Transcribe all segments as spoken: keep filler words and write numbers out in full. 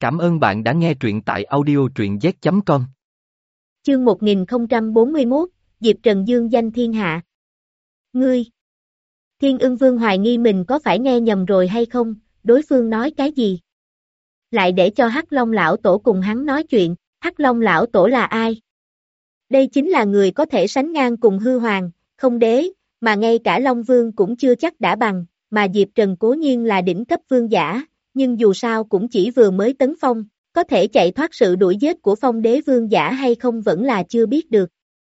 Cảm ơn bạn đã nghe truyện tại audio truyện z chấm com. Chương một nghìn không trăm bốn mươi mốt, Diệp Trần dương danh thiên hạ. Ngươi! Thiên Ưng Vương hoài nghi mình có phải nghe nhầm rồi hay không, đối phương nói cái gì? Lại để cho Hắc Long lão tổ cùng hắn nói chuyện, Hắc Long lão tổ là ai? Đây chính là người có thể sánh ngang cùng hư hoàng, không đế, mà ngay cả Long Vương cũng chưa chắc đã bằng, mà Diệp Trần cố nhiên là đỉnh cấp vương giả, nhưng dù sao cũng chỉ vừa mới tấn phong, có thể chạy thoát sự đuổi giết của phong đế vương giả hay không vẫn là chưa biết được.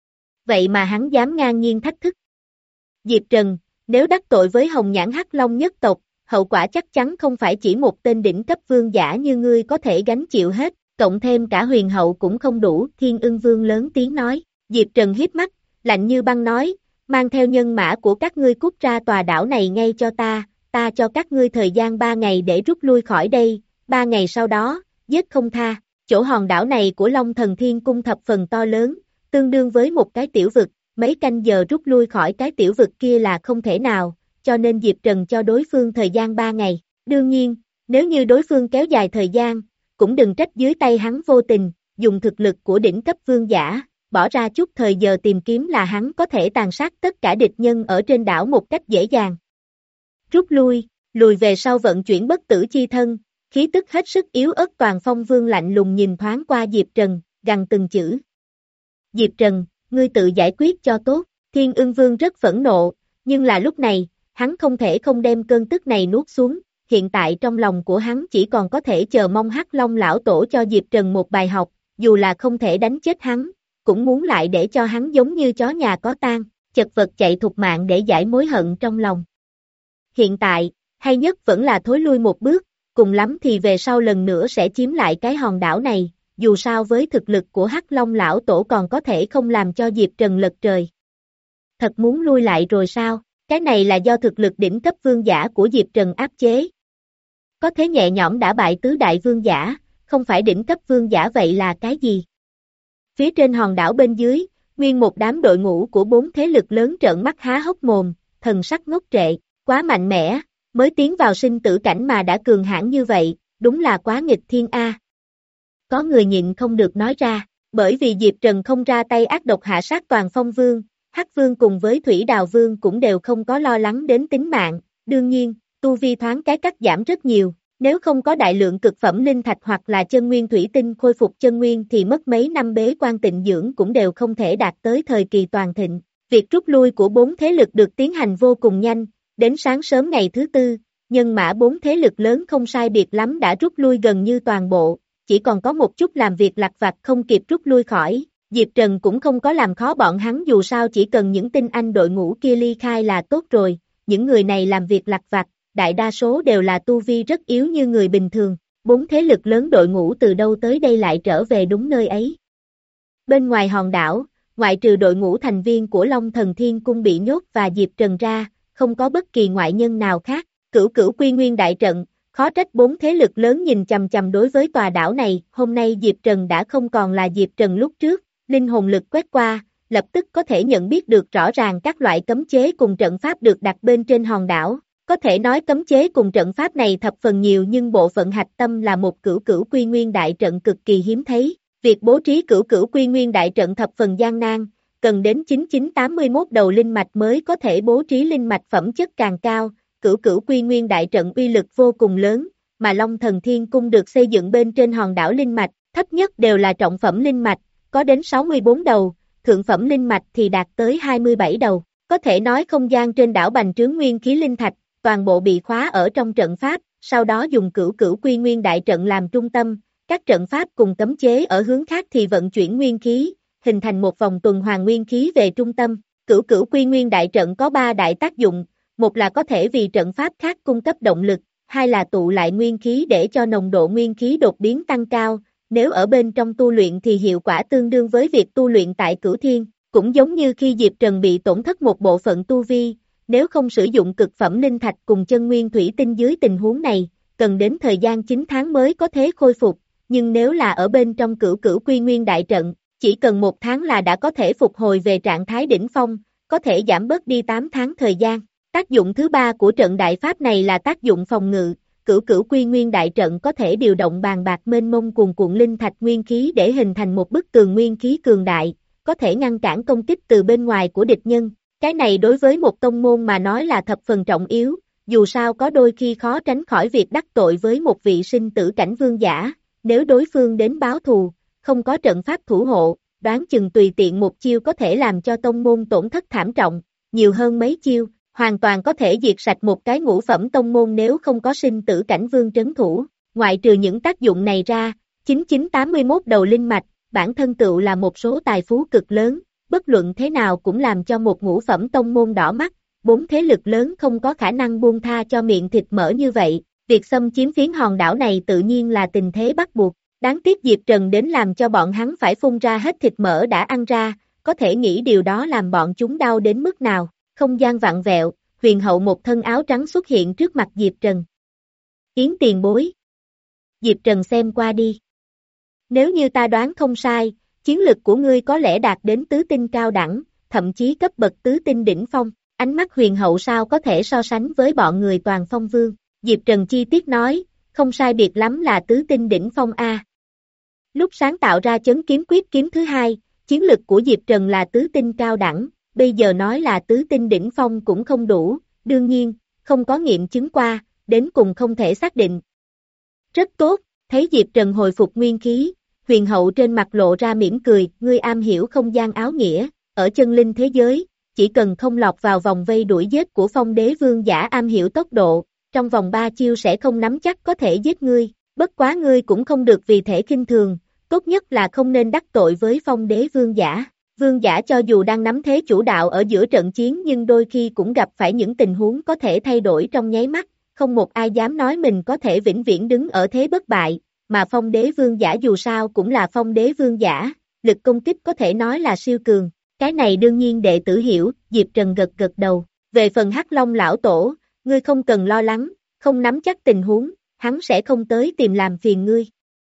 Vậy mà hắn dám ngang nhiên thách thức. Diệp Trần, nếu đắc tội với Hồng Nhãn Hắc Long nhất tộc, hậu quả chắc chắn không phải chỉ một tên đỉnh cấp vương giả như ngươi có thể gánh chịu hết, cộng thêm cả huyền hậu cũng không đủ. Thiên Ưng Vương lớn tiếng nói. Diệp Trần híp mắt, lạnh như băng nói, mang theo nhân mã của các ngươi cút ra tòa đảo này ngay cho ta, ta cho các ngươi thời gian ba ngày để rút lui khỏi đây, ba ngày sau đó, giết không tha. Chỗ hòn đảo này của Long Thần Thiên Cung thập phần to lớn, tương đương với một cái tiểu vực, mấy canh giờ rút lui khỏi cái tiểu vực kia là không thể nào, cho nên Diệp Trần cho đối phương thời gian ba ngày. Đương nhiên, nếu như đối phương kéo dài thời gian, cũng đừng trách dưới tay hắn vô tình, dùng thực lực của đỉnh cấp vương giả, bỏ ra chút thời giờ tìm kiếm là hắn có thể tàn sát tất cả địch nhân ở trên đảo một cách dễ dàng. Rút lui, lùi về sau vận chuyển bất tử chi thân, khí tức hết sức yếu ớt. Toàn Phong Vương lạnh lùng nhìn thoáng qua Diệp Trần, gằn từng chữ. Diệp Trần, ngươi tự giải quyết cho tốt. Thiên Ưng Vương rất phẫn nộ, nhưng là lúc này, hắn không thể không đem cơn tức này nuốt xuống, hiện tại trong lòng của hắn chỉ còn có thể chờ mong Hắc Long lão tổ cho Diệp Trần một bài học, dù là không thể đánh chết hắn, cũng muốn lại để cho hắn giống như chó nhà có tang, chật vật chạy thục mạng để giải mối hận trong lòng. Hiện tại, hay nhất vẫn là thối lui một bước, cùng lắm thì về sau lần nữa sẽ chiếm lại cái hòn đảo này, dù sao với thực lực của Hắc Long lão tổ còn có thể không làm cho Diệp Trần lật trời. Thật muốn lui lại rồi sao? Cái này là do thực lực đỉnh cấp vương giả của Diệp Trần áp chế. Có thế nhẹ nhõm đã bại tứ đại vương giả, không phải đỉnh cấp vương giả vậy là cái gì? Phía trên hòn đảo bên dưới, nguyên một đám đội ngũ của bốn thế lực lớn trợn mắt há hốc mồm, thần sắc ngốc trệ, quá mạnh mẽ, mới tiến vào sinh tử cảnh mà đã cường hãn như vậy, đúng là quá nghịch thiên a. Có người nhịn không được nói ra, bởi vì Diệp Trần không ra tay ác độc hạ sát Toàn Phong Vương, Hắc Vương cùng với Thủy Đào Vương cũng đều không có lo lắng đến tính mạng, đương nhiên, tu vi thoáng cái cắt giảm rất nhiều, nếu không có đại lượng cực phẩm linh thạch hoặc là chân nguyên thủy tinh khôi phục chân nguyên thì mất mấy năm bế quan tịnh dưỡng cũng đều không thể đạt tới thời kỳ toàn thịnh. Việc rút lui của bốn thế lực được tiến hành vô cùng nhanh, đến sáng sớm ngày thứ tư, nhân mã bốn thế lực lớn không sai biệt lắm đã rút lui gần như toàn bộ, chỉ còn có một chút làm việc lặt vặt không kịp rút lui khỏi. Diệp Trần cũng không có làm khó bọn hắn, dù sao chỉ cần những tinh anh đội ngũ kia ly khai là tốt rồi, những người này làm việc lặt vặt, đại đa số đều là tu vi rất yếu như người bình thường, bốn thế lực lớn đội ngũ từ đâu tới đây lại trở về đúng nơi ấy. Bên ngoài hòn đảo, ngoại trừ đội ngũ thành viên của Long Thần Thiên Cung bị nhốt và Diệp Trần ra, không có bất kỳ ngoại nhân nào khác. Cửu Cửu Quy Nguyên đại trận, khó trách bốn thế lực lớn nhìn chằm chằm đối với tòa đảo này. Hôm nay Diệp Trần đã không còn là Diệp Trần lúc trước, linh hồn lực quét qua, lập tức có thể nhận biết được rõ ràng các loại cấm chế cùng trận pháp được đặt bên trên hòn đảo. Có thể nói cấm chế cùng trận pháp này thập phần nhiều, nhưng bộ phận hạch tâm là một Cửu Cửu Quy Nguyên đại trận cực kỳ hiếm thấy. Việc bố trí Cửu Cửu Quy Nguyên đại trận thập phần gian nan, cần đến chín chín tám mươi mốt đầu linh mạch mới có thể bố trí linh mạch phẩm chất càng cao. Cửu Cửu Quy Nguyên đại trận uy lực vô cùng lớn, mà Long Thần Thiên Cung được xây dựng bên trên hòn đảo linh mạch, thấp nhất đều là trọng phẩm linh mạch, có đến sáu mươi bốn đầu, thượng phẩm linh mạch thì đạt tới hai mươi bảy đầu. Có thể nói không gian trên đảo bành trướng nguyên khí linh thạch, toàn bộ bị khóa ở trong trận pháp, sau đó dùng Cửu Cửu Quy Nguyên đại trận làm trung tâm, các trận pháp cùng cấm chế ở hướng khác thì vận chuyển nguyên khí, hình thành một vòng tuần hoàn nguyên khí về trung tâm. Cửu Cửu Quy Nguyên đại trận có ba đại tác dụng, một là có thể vì trận pháp khác cung cấp động lực, hai là tụ lại nguyên khí để cho nồng độ nguyên khí đột biến tăng cao, nếu ở bên trong tu luyện thì hiệu quả tương đương với việc tu luyện tại Cửu Thiên, cũng giống như khi Diệp Trần bị tổn thất một bộ phận tu vi, nếu không sử dụng cực phẩm linh thạch cùng chân nguyên thủy tinh dưới tình huống này, cần đến thời gian chín tháng mới có thể khôi phục, nhưng nếu là ở bên trong Cửu Cửu Quy Nguyên đại trận, chỉ cần một tháng là đã có thể phục hồi về trạng thái đỉnh phong, có thể giảm bớt đi tám tháng thời gian. Tác dụng thứ ba của trận đại pháp này là tác dụng phòng ngự, Cửu Cửu Quy Nguyên đại trận có thể điều động bàn bạc mênh mông cuồn cuộn linh thạch nguyên khí để hình thành một bức tường nguyên khí cường đại, có thể ngăn cản công kích từ bên ngoài của địch nhân. Cái này đối với một tông môn mà nói là thập phần trọng yếu, dù sao có đôi khi khó tránh khỏi việc đắc tội với một vị sinh tử cảnh vương giả, nếu đối phương đến báo thù, không có trận pháp thủ hộ, đoán chừng tùy tiện một chiêu có thể làm cho tông môn tổn thất thảm trọng, nhiều hơn mấy chiêu, hoàn toàn có thể diệt sạch một cái ngũ phẩm tông môn nếu không có sinh tử cảnh vương trấn thủ. Ngoại trừ những tác dụng này ra, chín chín tám mươi mốt đầu linh mạch, bản thân tựu là một số tài phú cực lớn, bất luận thế nào cũng làm cho một ngũ phẩm tông môn đỏ mắt, bốn thế lực lớn không có khả năng buông tha cho miệng thịt mỡ như vậy, việc xâm chiếm phiến hòn đảo này tự nhiên là tình thế bắt buộc, đáng tiếc Diệp Trần đến làm cho bọn hắn phải phun ra hết thịt mỡ đã ăn ra, có thể nghĩ điều đó làm bọn chúng đau đến mức nào. Không gian vặn vẹo, huyền hậu một thân áo trắng xuất hiện trước mặt Diệp Trần. Yến tiền bối. Diệp Trần xem qua đi. Nếu như ta đoán không sai, chiến lực của ngươi có lẽ đạt đến tứ tinh cao đẳng, thậm chí cấp bậc tứ tinh đỉnh phong, ánh mắt huyền hậu sao có thể so sánh với bọn người toàn phong vương. Diệp Trần chi tiết nói, không sai biệt lắm là tứ tinh đỉnh phong A. Lúc sáng tạo ra chấn kiếm quyết kiếm thứ hai, chiến lực của Diệp Trần là tứ tinh cao đẳng, bây giờ nói là tứ tinh đỉnh phong cũng không đủ, đương nhiên, không có nghiệm chứng qua, đến cùng không thể xác định. Rất tốt, thấy Diệp Trần hồi phục nguyên khí, huyền hậu trên mặt lộ ra mỉm cười, ngươi am hiểu không gian áo nghĩa, ở chân linh thế giới, chỉ cần không lọt vào vòng vây đuổi giết của phong đế vương giả am hiểu tốc độ, trong vòng ba chiêu sẽ không nắm chắc có thể giết ngươi, bất quá ngươi cũng không được vì thể khinh thường, tốt nhất là không nên đắc tội với phong đế vương giả. Vương giả cho dù đang nắm thế chủ đạo ở giữa trận chiến nhưng đôi khi cũng gặp phải những tình huống có thể thay đổi trong nháy mắt, không một ai dám nói mình có thể vĩnh viễn đứng ở thế bất bại, mà phong đế vương giả dù sao cũng là phong đế vương giả, lực công kích có thể nói là siêu cường, cái này đương nhiên đệ tử hiểu, Diệp Trần gật gật đầu, về phần Hắc Long lão tổ, ngươi không cần lo lắng, không nắm chắc tình huống, hắn sẽ không tới tìm làm phiền ngươi.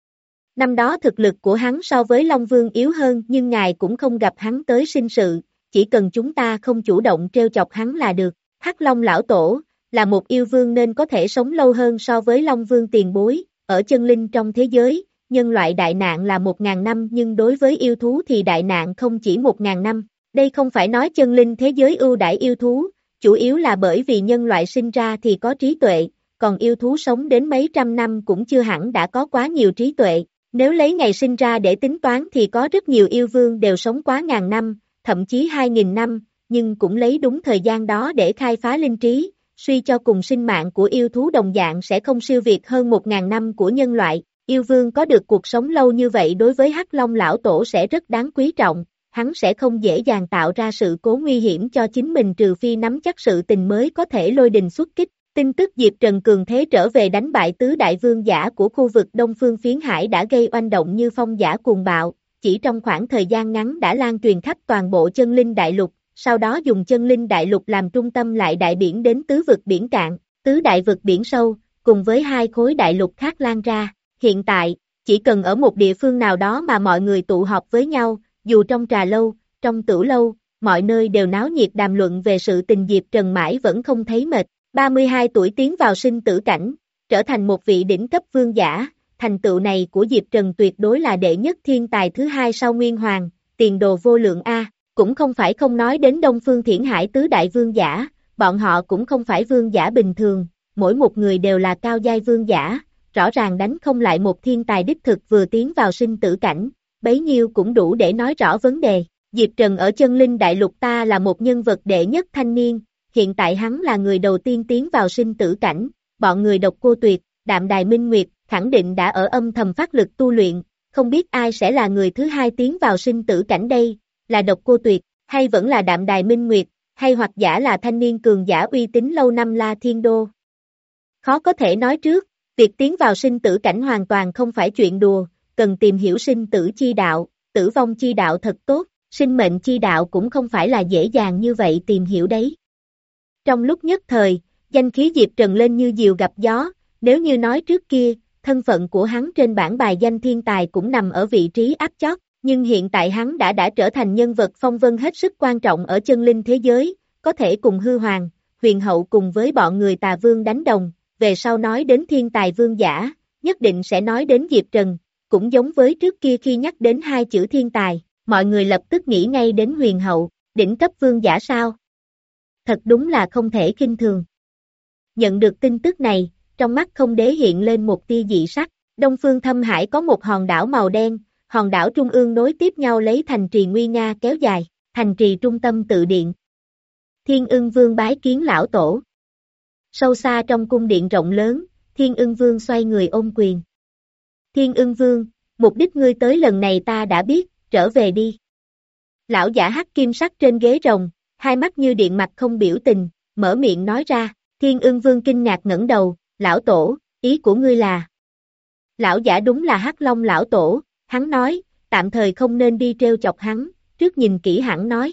Năm đó thực lực của hắn so với Long Vương yếu hơn nhưng ngài cũng không gặp hắn tới sinh sự, chỉ cần chúng ta không chủ động trêu chọc hắn là được. Hắc Long lão tổ, là một yêu vương nên có thể sống lâu hơn so với Long Vương tiền bối, ở chân linh trong thế giới, nhân loại đại nạn là một ngàn năm nhưng đối với yêu thú thì đại nạn không chỉ một ngàn năm. Đây không phải nói chân linh thế giới ưu đãi yêu thú, chủ yếu là bởi vì nhân loại sinh ra thì có trí tuệ, còn yêu thú sống đến mấy trăm năm cũng chưa hẳn đã có quá nhiều trí tuệ. Nếu lấy ngày sinh ra để tính toán thì có rất nhiều yêu vương đều sống quá ngàn năm, thậm chí hai nghìn năm, nhưng cũng lấy đúng thời gian đó để khai phá linh trí, suy cho cùng sinh mạng của yêu thú đồng dạng sẽ không siêu việt hơn một ngàn năm của nhân loại. Yêu vương có được cuộc sống lâu như vậy đối với Hắc Long lão tổ sẽ rất đáng quý trọng, hắn sẽ không dễ dàng tạo ra sự cố nguy hiểm cho chính mình trừ phi nắm chắc sự tình mới có thể lôi đình xuất kích. Tin tức Diệp Trần cường thế trở về đánh bại tứ đại vương giả của khu vực Đông Phương Phiến Hải đã gây oanh động như phong giả cuồng bạo, chỉ trong khoảng thời gian ngắn đã lan truyền khắp toàn bộ chân linh đại lục, sau đó dùng chân linh đại lục làm trung tâm lại đại biển đến tứ vực biển cạn, tứ đại vực biển sâu, cùng với hai khối đại lục khác lan ra. Hiện tại, chỉ cần ở một địa phương nào đó mà mọi người tụ họp với nhau, dù trong trà lâu, trong tửu lâu, mọi nơi đều náo nhiệt đàm luận về sự tình Diệp Trần mãi vẫn không thấy mệt. ba mươi hai tuổi tiến vào sinh tử cảnh, trở thành một vị đỉnh cấp vương giả, thành tựu này của Diệp Trần tuyệt đối là đệ nhất thiên tài thứ hai sau Nguyên Hoàng, tiền đồ vô lượng A, cũng không phải không nói đến Đông Phương Thiển Hải tứ đại vương giả, bọn họ cũng không phải vương giả bình thường, mỗi một người đều là cao giai vương giả, rõ ràng đánh không lại một thiên tài đích thực vừa tiến vào sinh tử cảnh, bấy nhiêu cũng đủ để nói rõ vấn đề. Diệp Trần ở chân linh đại lục ta là một nhân vật đệ nhất thanh niên, hiện tại hắn là người đầu tiên tiến vào sinh tử cảnh, bọn người Độc Cô Tuyệt, Đạm Đài Minh Nguyệt, khẳng định đã ở âm thầm phát lực tu luyện, không biết ai sẽ là người thứ hai tiến vào sinh tử cảnh đây, là Độc Cô Tuyệt, hay vẫn là Đạm Đài Minh Nguyệt, hay hoặc giả là thanh niên cường giả uy tín lâu năm La Thiên Đô. Khó có thể nói trước, việc tiến vào sinh tử cảnh hoàn toàn không phải chuyện đùa, cần tìm hiểu sinh tử chi đạo, tử vong chi đạo thật tốt, sinh mệnh chi đạo cũng không phải là dễ dàng như vậy tìm hiểu đấy. Trong lúc nhất thời, danh khí Diệp Trần lên như diều gặp gió, nếu như nói trước kia, thân phận của hắn trên bảng bài danh thiên tài cũng nằm ở vị trí áp chót, nhưng hiện tại hắn đã đã trở thành nhân vật phong vân hết sức quan trọng ở chân linh thế giới, có thể cùng Hư Hoàng, Huyền Hậu cùng với bọn người Tà Vương đánh đồng, về sau nói đến thiên tài vương giả, nhất định sẽ nói đến Diệp Trần, cũng giống với trước kia khi nhắc đến hai chữ thiên tài, mọi người lập tức nghĩ ngay đến huyền hậu, đỉnh cấp vương giả sao? Thật đúng là không thể khinh thường. Nhận được tin tức này, trong mắt không đế hiện lên một tia dị sắc, Đông Phương Thâm Hải có một hòn đảo màu đen, hòn đảo trung ương nối tiếp nhau lấy thành trì nguy nga kéo dài, thành trì trung tâm tự điện. Thiên Ưng Vương bái kiến lão tổ. Sâu xa trong cung điện rộng lớn, Thiên Ưng Vương xoay người ôm quyền. Thiên Ưng Vương, mục đích ngươi tới lần này ta đã biết, trở về đi. Lão giả hắc kim sắc trên ghế rồng, hai mắt như điện mặt không biểu tình, mở miệng nói ra. Thiên Ưng Vương kinh ngạc ngẩng đầu, lão tổ, ý của ngươi là. Lão giả đúng là Hắc Long lão tổ, hắn nói, tạm thời không nên đi treo chọc hắn, trước nhìn kỹ hẳn nói.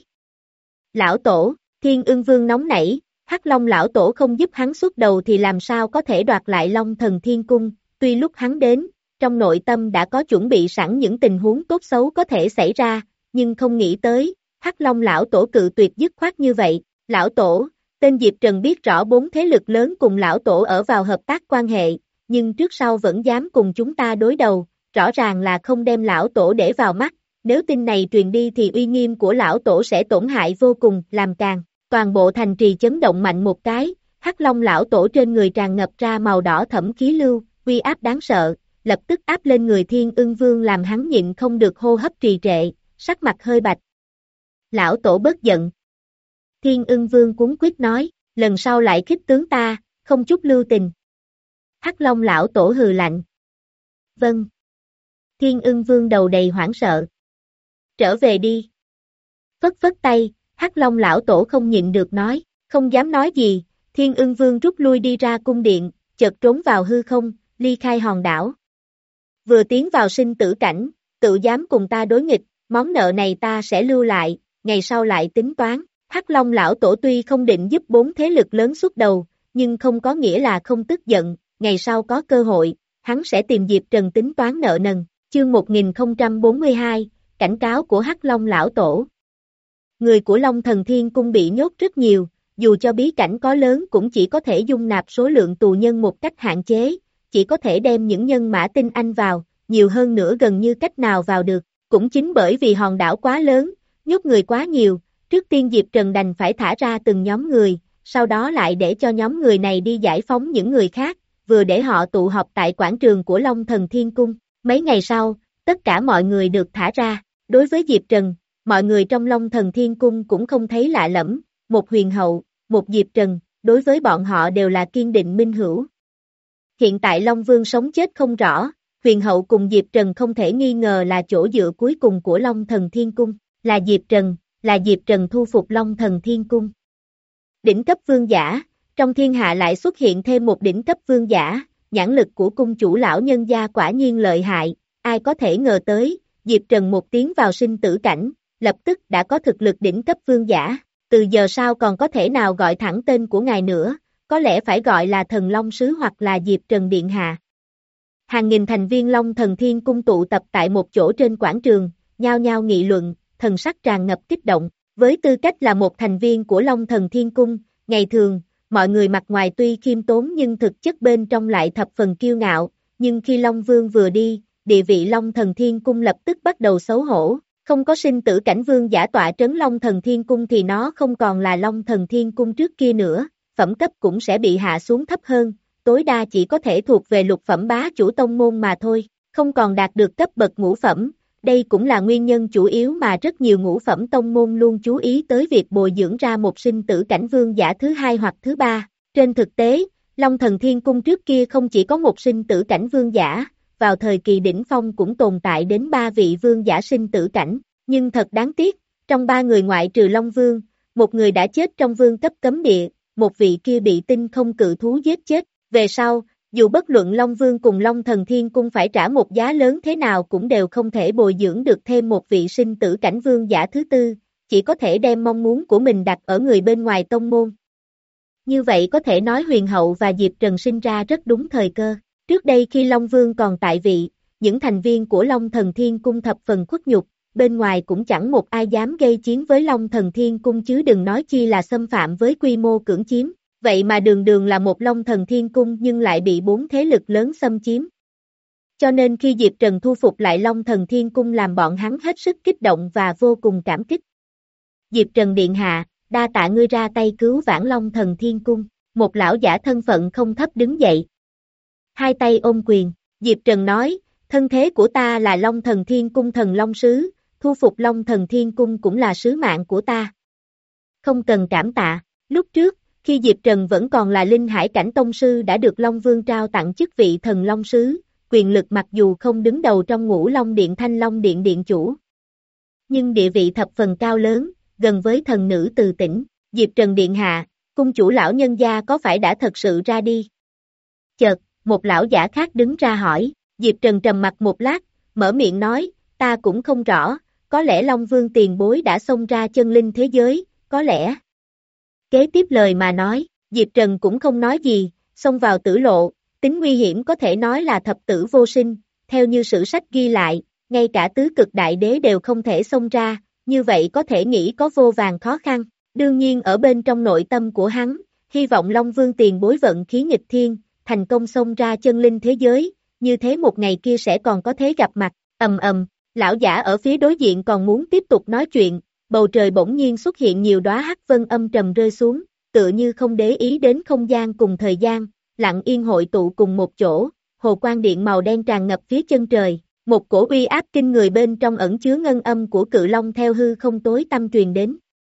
Lão tổ, Thiên Ưng Vương nóng nảy, Hắc Long lão tổ không giúp hắn xuất đầu thì làm sao có thể đoạt lại Long Thần Thiên Cung, tuy lúc hắn đến, trong nội tâm đã có chuẩn bị sẵn những tình huống tốt xấu có thể xảy ra, nhưng không nghĩ tới, Hắc Long lão tổ cự tuyệt dứt khoát như vậy, lão tổ, tên Diệp Trần biết rõ bốn thế lực lớn cùng lão tổ ở vào hợp tác quan hệ, nhưng trước sau vẫn dám cùng chúng ta đối đầu, rõ ràng là không đem lão tổ để vào mắt, nếu tin này truyền đi thì uy nghiêm của lão tổ sẽ tổn hại vô cùng, làm càng. Toàn bộ thành trì chấn động mạnh một cái, Hắc Long lão tổ trên người tràn ngập ra màu đỏ thẫm khí lưu, uy áp đáng sợ, lập tức áp lên người Thiên Ưng Vương làm hắn nhịn không được hô hấp trì trệ, sắc mặt hơi bạch. Lão tổ bớt giận. Thiên Ưng Vương cuống quýt nói, lần sau lại khích tướng ta, không chút lưu tình. Hắc Long lão tổ hừ lạnh. Vâng. Thiên Ưng Vương đầu đầy hoảng sợ. Trở về đi. Phất phất tay, Hắc Long lão tổ không nhịn được nói, không dám nói gì, Thiên Ưng Vương rút lui đi ra cung điện, chợt trốn vào hư không, ly khai hòn đảo. Vừa tiến vào sinh tử cảnh, tự dám cùng ta đối nghịch, món nợ này ta sẽ lưu lại, ngày sau lại tính toán. Hắc Long lão tổ tuy không định giúp bốn thế lực lớn xuất đầu, nhưng không có nghĩa là không tức giận, ngày sau có cơ hội, hắn sẽ tìm Diệp Trần tính toán nợ nần. Chương một nghìn không trăm bốn mươi hai, cảnh cáo của Hắc Long lão tổ. Người của Long Thần Thiên Cung bị nhốt rất nhiều, dù cho bí cảnh có lớn cũng chỉ có thể dung nạp số lượng tù nhân một cách hạn chế, chỉ có thể đem những nhân mã tinh anh vào, nhiều hơn nữa gần như cách nào vào được, cũng chính bởi vì hòn đảo quá lớn, nhốt người quá nhiều, trước tiên Diệp Trần đành phải thả ra từng nhóm người, sau đó lại để cho nhóm người này đi giải phóng những người khác, vừa để họ tụ họp tại quảng trường của Long Thần Thiên Cung. Mấy ngày sau, tất cả mọi người được thả ra, đối với Diệp Trần, mọi người trong Long Thần Thiên Cung cũng không thấy lạ lẫm, một huyền hậu, một Diệp Trần, đối với bọn họ đều là kiên định minh hữu. Hiện tại Long Vương sống chết không rõ, huyền hậu cùng Diệp Trần không thể nghi ngờ là chỗ dựa cuối cùng của Long Thần Thiên Cung, là Diệp Trần, là Diệp Trần thu phục Long Thần Thiên Cung. Đỉnh cấp vương giả, trong thiên hạ lại xuất hiện thêm một đỉnh cấp vương giả, nhãn lực của cung chủ lão nhân gia quả nhiên lợi hại, ai có thể ngờ tới, Diệp Trần một tiếng vào sinh tử cảnh, lập tức đã có thực lực đỉnh cấp vương giả, từ giờ sau còn có thể nào gọi thẳng tên của ngài nữa, có lẽ phải gọi là Thần Long Sứ hoặc là Diệp Trần Điện Hạ. Hàng nghìn thành viên Long Thần Thiên Cung tụ tập tại một chỗ trên quảng trường, nhao nhao nghị luận, thần sắc tràn ngập kích động, với tư cách là một thành viên của Long Thần Thiên Cung, ngày thường, mọi người mặt ngoài tuy khiêm tốn nhưng thực chất bên trong lại thập phần kiêu ngạo, nhưng khi Long Vương vừa đi, địa vị Long Thần Thiên Cung lập tức bắt đầu xấu hổ, không có sinh tử cảnh vương giả tọa trấn Long Thần Thiên Cung thì nó không còn là Long Thần Thiên Cung trước kia nữa, phẩm cấp cũng sẽ bị hạ xuống thấp hơn, tối đa chỉ có thể thuộc về lục phẩm bá chủ tông môn mà thôi, không còn đạt được cấp bậc ngũ phẩm. Đây cũng là nguyên nhân chủ yếu mà rất nhiều ngũ phẩm tông môn luôn chú ý tới việc bồi dưỡng ra một sinh tử cảnh vương giả thứ hai hoặc thứ ba. Trên thực tế, Long Thần Thiên Cung trước kia không chỉ có một sinh tử cảnh vương giả, vào thời kỳ đỉnh phong cũng tồn tại đến ba vị vương giả sinh tử cảnh, nhưng thật đáng tiếc, trong ba người ngoại trừ Long Vương, một người đã chết trong vương cấp cấm địa, một vị kia bị tinh không cự thú giết chết, về sau, dù bất luận Long Vương cùng Long Thần Thiên Cung phải trả một giá lớn thế nào cũng đều không thể bồi dưỡng được thêm một vị sinh tử cảnh vương giả thứ tư, chỉ có thể đem mong muốn của mình đặt ở người bên ngoài tông môn. Như vậy có thể nói huyền hậu và Diệp Trần sinh ra rất đúng thời cơ. Trước đây khi Long Vương còn tại vị, những thành viên của Long Thần Thiên Cung thập phần khuất nhục, bên ngoài cũng chẳng một ai dám gây chiến với Long Thần Thiên Cung chứ đừng nói chi là xâm phạm với quy mô cưỡng chiếm. vậy mà đường đường là một Long Thần Thiên Cung nhưng lại bị bốn thế lực lớn xâm chiếm. Cho nên khi Diệp Trần thu phục lại Long Thần Thiên Cung làm bọn hắn hết sức kích động và vô cùng cảm kích. Diệp Trần điện hạ, đa tạ ngươi ra tay cứu vãn Long Thần Thiên Cung, một lão giả thân phận không thấp đứng dậy. Hai tay ôm quyền, Diệp Trần nói, thân thế của ta là Long Thần Thiên Cung thần Long Sứ, thu phục Long Thần Thiên Cung cũng là sứ mạng của ta. Không cần cảm tạ, lúc trước, khi Diệp Trần vẫn còn là Linh Hải Cảnh Tông Sư đã được Long Vương trao tặng chức vị thần Long Sứ, quyền lực mặc dù không đứng đầu trong Ngũ Long Điện Thanh Long Điện Điện Chủ. Nhưng địa vị thập phần cao lớn, gần với thần nữ Từ Tĩnh, Diệp Trần điện hạ, cung chủ lão nhân gia có phải đã thật sự ra đi? Chợt, một lão giả khác đứng ra hỏi, Diệp Trần trầm mặt một lát, mở miệng nói, ta cũng không rõ, có lẽ Long Vương tiền bối đã xông ra chân linh thế giới, có lẽ. Kế tiếp lời mà nói, Diệp Trần cũng không nói gì, xông vào tử lộ, tính nguy hiểm có thể nói là thập tử vô sinh, theo như sử sách ghi lại, ngay cả tứ cực đại đế đều không thể xông ra, như vậy có thể nghĩ có vô vàn khó khăn. Đương nhiên ở bên trong nội tâm của hắn, hy vọng Long Vương tiền bối vận khí nghịch thiên, thành công xông ra chân linh thế giới, như thế một ngày kia sẽ còn có thế gặp mặt, ầm ầm, lão giả ở phía đối diện còn muốn tiếp tục nói chuyện, bầu trời bỗng nhiên xuất hiện nhiều đóa hắc vân âm trầm rơi xuống, tựa như không để ý đến không gian cùng thời gian, lặng yên hội tụ cùng một chỗ, hồ quang điện màu đen tràn ngập phía chân trời, một cổ uy áp kinh người bên trong ẩn chứa ngân âm của cự long theo hư không tối tâm truyền đến.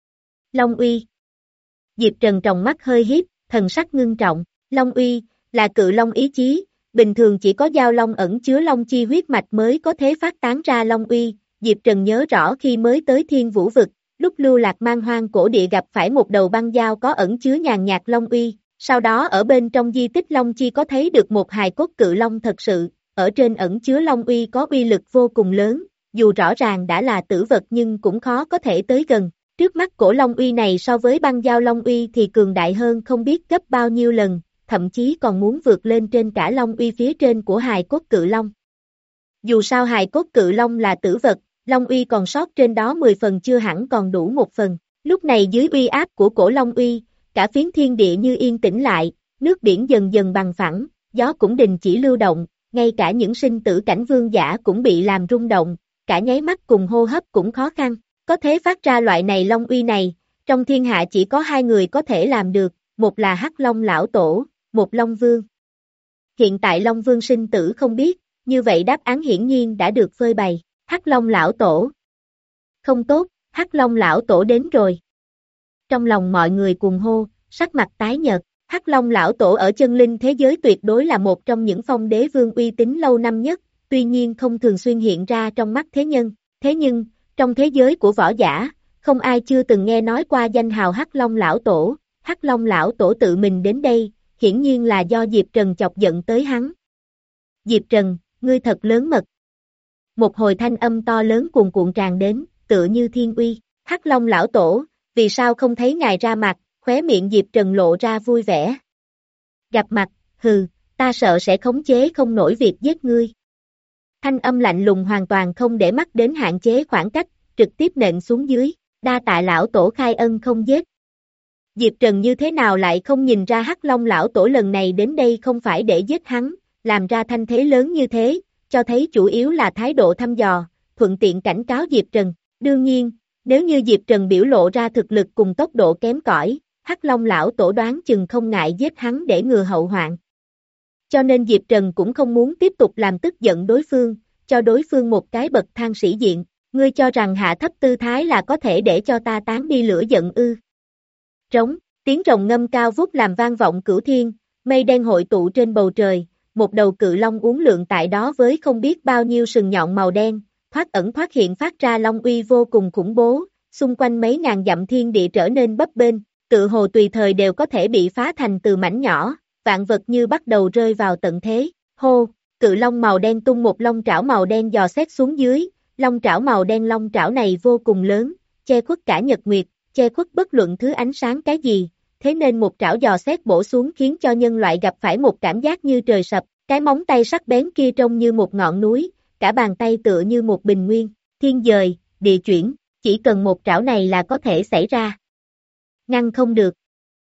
Long uy. Diệp Trần tròng mắt hơi hiếp, thần sắc ngưng trọng, Long uy, là cự long ý chí, bình thường chỉ có giao long ẩn chứa long chi huyết mạch mới có thể phát tán ra long uy, Diệp Trần nhớ rõ khi mới tới Thiên Vũ Vực, lúc lưu lạc man hoang cổ địa gặp phải một đầu băng dao có ẩn chứa nhàn nhạt long uy, sau đó ở bên trong di tích long chi có thấy được một hài cốt cự long thật sự, ở trên ẩn chứa long uy có uy lực vô cùng lớn, dù rõ ràng đã là tử vật nhưng cũng khó có thể tới gần. Trước mắt cổ long uy này so với băng dao long uy thì cường đại hơn không biết gấp bao nhiêu lần, thậm chí còn muốn vượt lên trên cả long uy phía trên của hài cốt cự long. Dù sao hài cốt cự long là tử vật, long uy còn sót trên đó mười phần chưa hẳn còn đủ một phần. Lúc này dưới uy áp của cổ long uy, cả phiến thiên địa như yên tĩnh lại, nước biển dần dần bằng phẳng, gió cũng đình chỉ lưu động, ngay cả những sinh tử cảnh vương giả cũng bị làm rung động, cả nháy mắt cùng hô hấp cũng khó khăn. Có thể phát ra loại này long uy này, trong thiên hạ chỉ có hai người có thể làm được, một là Hắc Long Lão Tổ, một Long Vương. Hiện tại Long Vương sinh tử không biết, như vậy đáp án hiển nhiên đã được phơi bày, Hắc Long Lão Tổ. Không tốt, Hắc Long Lão Tổ đến rồi. Trong lòng mọi người cùng hô, sắc mặt tái nhợt, Hắc Long Lão Tổ ở chân linh thế giới tuyệt đối là một trong những phong đế vương uy tín lâu năm nhất, tuy nhiên không thường xuyên hiện ra trong mắt thế nhân, thế nhưng, trong thế giới của võ giả, không ai chưa từng nghe nói qua danh hào Hắc Long Lão Tổ, Hắc Long Lão Tổ tự mình đến đây, hiển nhiên là do Diệp Trần chọc giận tới hắn. Diệp Trần, ngươi thật lớn mật. Một hồi thanh âm to lớn cuồn cuộn tràn đến, tựa như thiên uy, Hắc Long Lão Tổ, vì sao không thấy ngài ra mặt, khóe miệng Diệp Trần lộ ra vui vẻ. Gặp mặt, hừ, ta sợ sẽ khống chế không nổi việc giết ngươi. Thanh âm lạnh lùng hoàn toàn không để mắt đến hạn chế khoảng cách, trực tiếp nện xuống dưới, đa tạ lão tổ khai ân không giết. Diệp Trần như thế nào lại không nhìn ra Hắc Long lão tổ lần này đến đây không phải để giết hắn, làm ra thanh thế lớn như thế, cho thấy chủ yếu là thái độ thăm dò, thuận tiện cảnh cáo Diệp Trần. Đương nhiên, nếu như Diệp Trần biểu lộ ra thực lực cùng tốc độ kém cỏi, Hắc Long lão tổ đoán chừng không ngại giết hắn để ngừa hậu hoạn. Cho nên Diệp Trần cũng không muốn tiếp tục làm tức giận đối phương, cho đối phương một cái bậc thang sĩ diện, ngươi cho rằng hạ thấp tư thái là có thể để cho ta tán đi lửa giận ư. Trống, tiếng rồng ngâm cao vút làm vang vọng cửu thiên, mây đen hội tụ trên bầu trời, một đầu cự long uốn lượn tại đó với không biết bao nhiêu sừng nhọn màu đen, thoát ẩn thoát hiện phát ra long uy vô cùng khủng bố, xung quanh mấy ngàn dặm thiên địa trở nên bấp bênh, tự hồ tùy thời đều có thể bị phá thành từ mảnh nhỏ, vạn vật như bắt đầu rơi vào tận thế. Hô, cự long màu đen tung một long trảo màu đen dò xét xuống dưới, long trảo màu đen long trảo này vô cùng lớn, che khuất cả nhật nguyệt, che khuất bất luận thứ ánh sáng cái gì, thế nên một trảo dò xét bổ xuống khiến cho nhân loại gặp phải một cảm giác như trời sập, cái móng tay sắc bén kia trông như một ngọn núi, cả bàn tay tựa như một bình nguyên, thiên dời, địa chuyển, chỉ cần một trảo này là có thể xảy ra. Ngăn không được.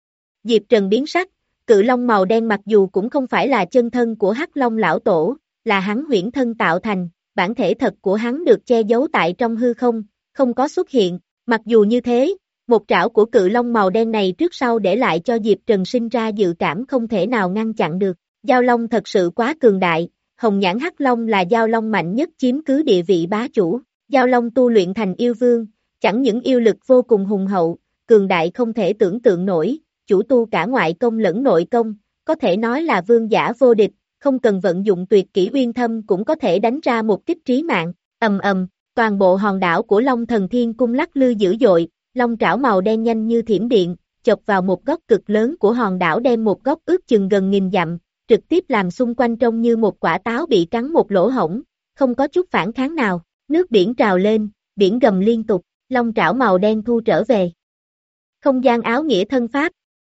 Diệp Trần biến sắc, cự long màu đen mặc dù cũng không phải là chân thân của Hắc Long lão tổ, là hắn huyễn thân tạo thành, bản thể thật của hắn được che giấu tại trong hư không, không có xuất hiện, mặc dù như thế, một trảo của cự long màu đen này trước sau để lại cho Diệp Trần sinh ra dự cảm không thể nào ngăn chặn được, Giao Long thật sự quá cường đại, hồng nhãn Hắc Long là Giao Long mạnh nhất chiếm cứ địa vị bá chủ, Giao Long tu luyện thành yêu vương, chẳng những yêu lực vô cùng hùng hậu, cường đại không thể tưởng tượng nổi, chủ tu cả ngoại công lẫn nội công, có thể nói là vương giả vô địch, không cần vận dụng tuyệt kỹ uyên thâm cũng có thể đánh ra một kích trí mạng, ầm ầm, toàn bộ hòn đảo của Long Thần Thiên Cung lắc lư dữ dội, long trảo màu đen nhanh như thiểm điện, chộp vào một góc cực lớn của hòn đảo đem một góc ước chừng gần nghìn dặm, trực tiếp làm xung quanh trông như một quả táo bị cắn một lỗ hổng, không có chút phản kháng nào, nước biển trào lên, biển gầm liên tục, long trảo màu đen thu trở về. Không gian áo nghĩa thân pháp.